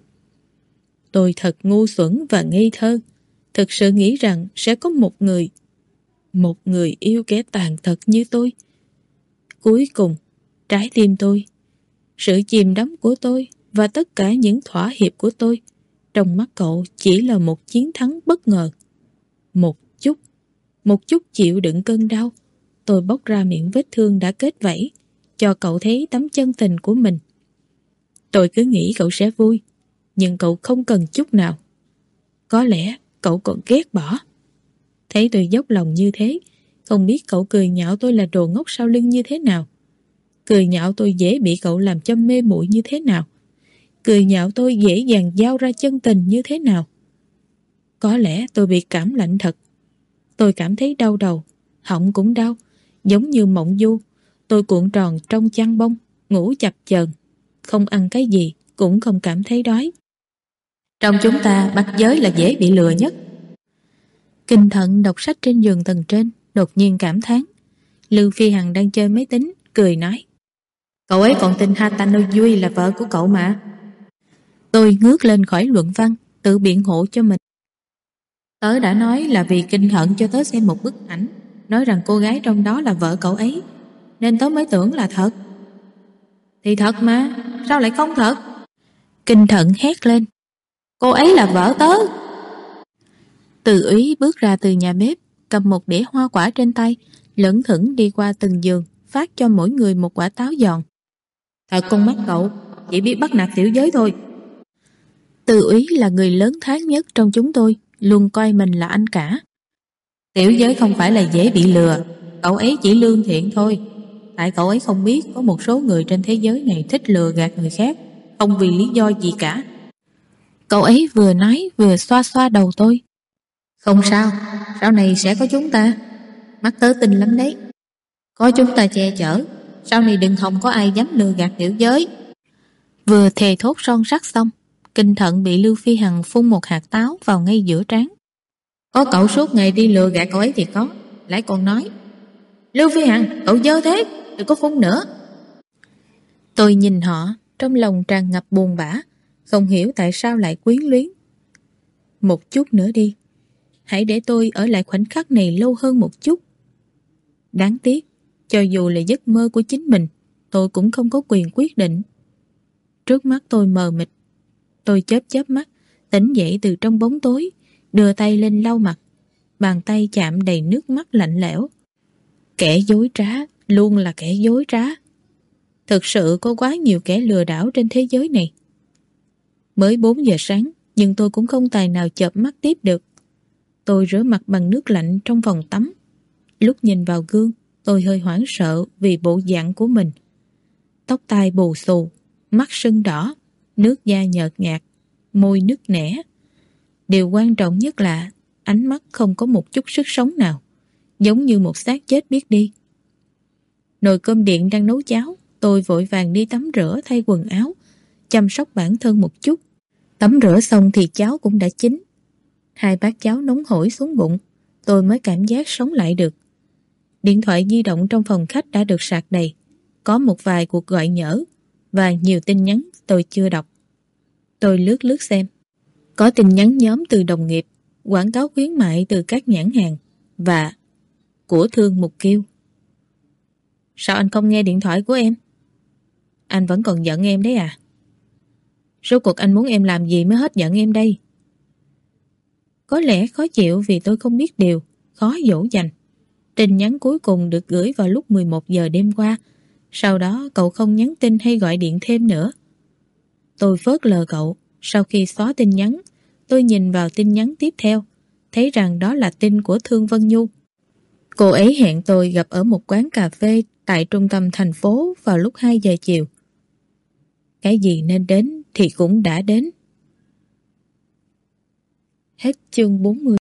Tôi thật ngu xuẩn và ngây thơ, thực sự nghĩ rằng sẽ có một người, một người yêu kẻ tàn tật như tôi. Cuối cùng, trái tim tôi, sự chìm đắm của tôi và tất cả những thỏa hiệp của tôi trong mắt cậu chỉ là một chiến thắng bất ngờ. Một chút, một chút chịu đựng cơn đau, tôi bóc ra miệng vết thương đã kết vảy, cho cậu thấy tấm chân tình của mình. Tôi cứ nghĩ cậu sẽ vui, nhưng cậu không cần chút nào. Có lẽ cậu còn ghét bỏ. Thấy tôi dốc lòng như thế, không biết cậu cười nhạo tôi là đồ ngốc sau lưng như thế nào. Cười nhạo tôi dễ bị cậu làm cho mê muội như thế nào. Cười nhạo tôi dễ dàng giao ra chân tình như thế nào. Có lẽ tôi bị cảm lạnh thật. Tôi cảm thấy đau đầu, họng cũng đau, giống như mộng du. Tôi cuộn tròn trong chăn bông, ngủ chập chờn, không ăn cái gì, cũng không cảm thấy đói. Trong chúng ta, Bạch Giới là dễ bị lừa nhất. Kinh Thận đọc sách trên giường tầng trên, đột nhiên cảm thán. Lưu Phi Hằng đang chơi máy tính, cười nói: Cậu ấy còn tin Hatano Yui là vợ của cậu mà. Tôi ngước lên khỏi luận văn, tự biện hộ cho mình. Tớ đã nói là vì Kinh Thận cho tớ xem một bức ảnh, nói rằng cô gái trong đó là vợ cậu ấy, nên tớ mới tưởng là thật. Thì thật mà, sao lại không thật? Kinh Thận hét lên: Cô ấy là vợ tớ. Từ Úy bước ra từ nhà bếp, cầm một đĩa hoa quả trên tay, lững thững đi qua từng giường, phát cho mỗi người một quả táo giòn. Thật con mắt cậu, chỉ biết bắt nạt tiểu giới thôi. Từ Úy là người lớn tháng nhất trong chúng tôi, luôn coi mình là anh cả. Tiểu giới không phải là dễ bị lừa, cậu ấy chỉ lương thiện thôi. Tại cậu ấy không biết có một số người trên thế giới này thích lừa gạt người khác, không vì lý do gì cả. Cậu ấy vừa nói vừa xoa xoa đầu tôi. Không sao, sau này sẽ có chúng ta. Mắt tớ tin lắm đấy. Có chúng ta che chở, sau này đừng hòng có ai dám lừa gạt tiểu giới. Vừa thề thốt son sắt xong, Kinh Thận bị Lưu Phi Hằng phun một hạt táo vào ngay giữa trán. Có cậu suốt ngày đi lừa gạt cậu ấy thì có, lại còn nói: Lưu Phi Hằng, cậu dơ thế, đừng có phun nữa. Tôi nhìn họ, trong lòng tràn ngập buồn bã, không hiểu tại sao lại quyến luyến. Một chút nữa đi, hãy để tôi ở lại khoảnh khắc này lâu hơn một chút. Đáng tiếc, cho dù là giấc mơ của chính mình, tôi cũng không có quyền quyết định. Trước mắt tôi mờ mịt. Tôi chớp chớp mắt, tỉnh dậy từ trong bóng tối, đưa tay lên lau mặt. Bàn tay chạm đầy nước mắt lạnh lẽo. Kẻ dối trá luôn là kẻ dối trá. Thực sự có quá nhiều kẻ lừa đảo trên thế giới này. Mới bốn giờ sáng, nhưng tôi cũng không tài nào chợp mắt tiếp được. Tôi rửa mặt bằng nước lạnh trong phòng tắm. Lúc nhìn vào gương, tôi hơi hoảng sợ vì bộ dạng của mình. tóc tai bù xù, mắt sưng đỏ, nước da nhợt nhạt, môi nứt nẻ. Điều quan trọng nhất là ánh mắt không có một chút sức sống nào, giống như một xác chết biết đi. Nồi cơm điện đang nấu cháo, tôi vội vàng đi tắm rửa thay quần áo, chăm sóc bản thân một chút. Tắm rửa xong thì cháo cũng đã chín. Hai bát cháo nóng hổi xuống bụng, tôi mới cảm giác sống lại được. Điện thoại di động trong phòng khách đã được sạc đầy, có một vài cuộc gọi nhỡ và nhiều tin nhắn tôi chưa đọc. Tôi lướt lướt xem. Có tin nhắn nhóm từ đồng nghiệp, quảng cáo khuyến mại từ các nhãn hàng và của Thương Mục Kiêu. Sao anh không nghe điện thoại của em? Anh vẫn còn giận em đấy à? Rốt cuộc anh muốn em làm gì mới hết giận em đây? Có lẽ khó chịu vì tôi không biết điều, khó dỗ dành. Tin nhắn cuối cùng được gửi vào lúc mười một giờ đêm qua. Sau đó cậu không nhắn tin hay gọi điện thêm nữa. Tôi phớt lờ cậu. Sau khi xóa tin nhắn, tôi nhìn vào tin nhắn tiếp theo, thấy rằng đó là tin của Thương Vân Nhu. Cô ấy hẹn tôi gặp ở một quán cà phê tại trung tâm thành phố vào lúc hai giờ chiều. Cái gì nên đến thì cũng đã đến. Hết chương bốn mươi.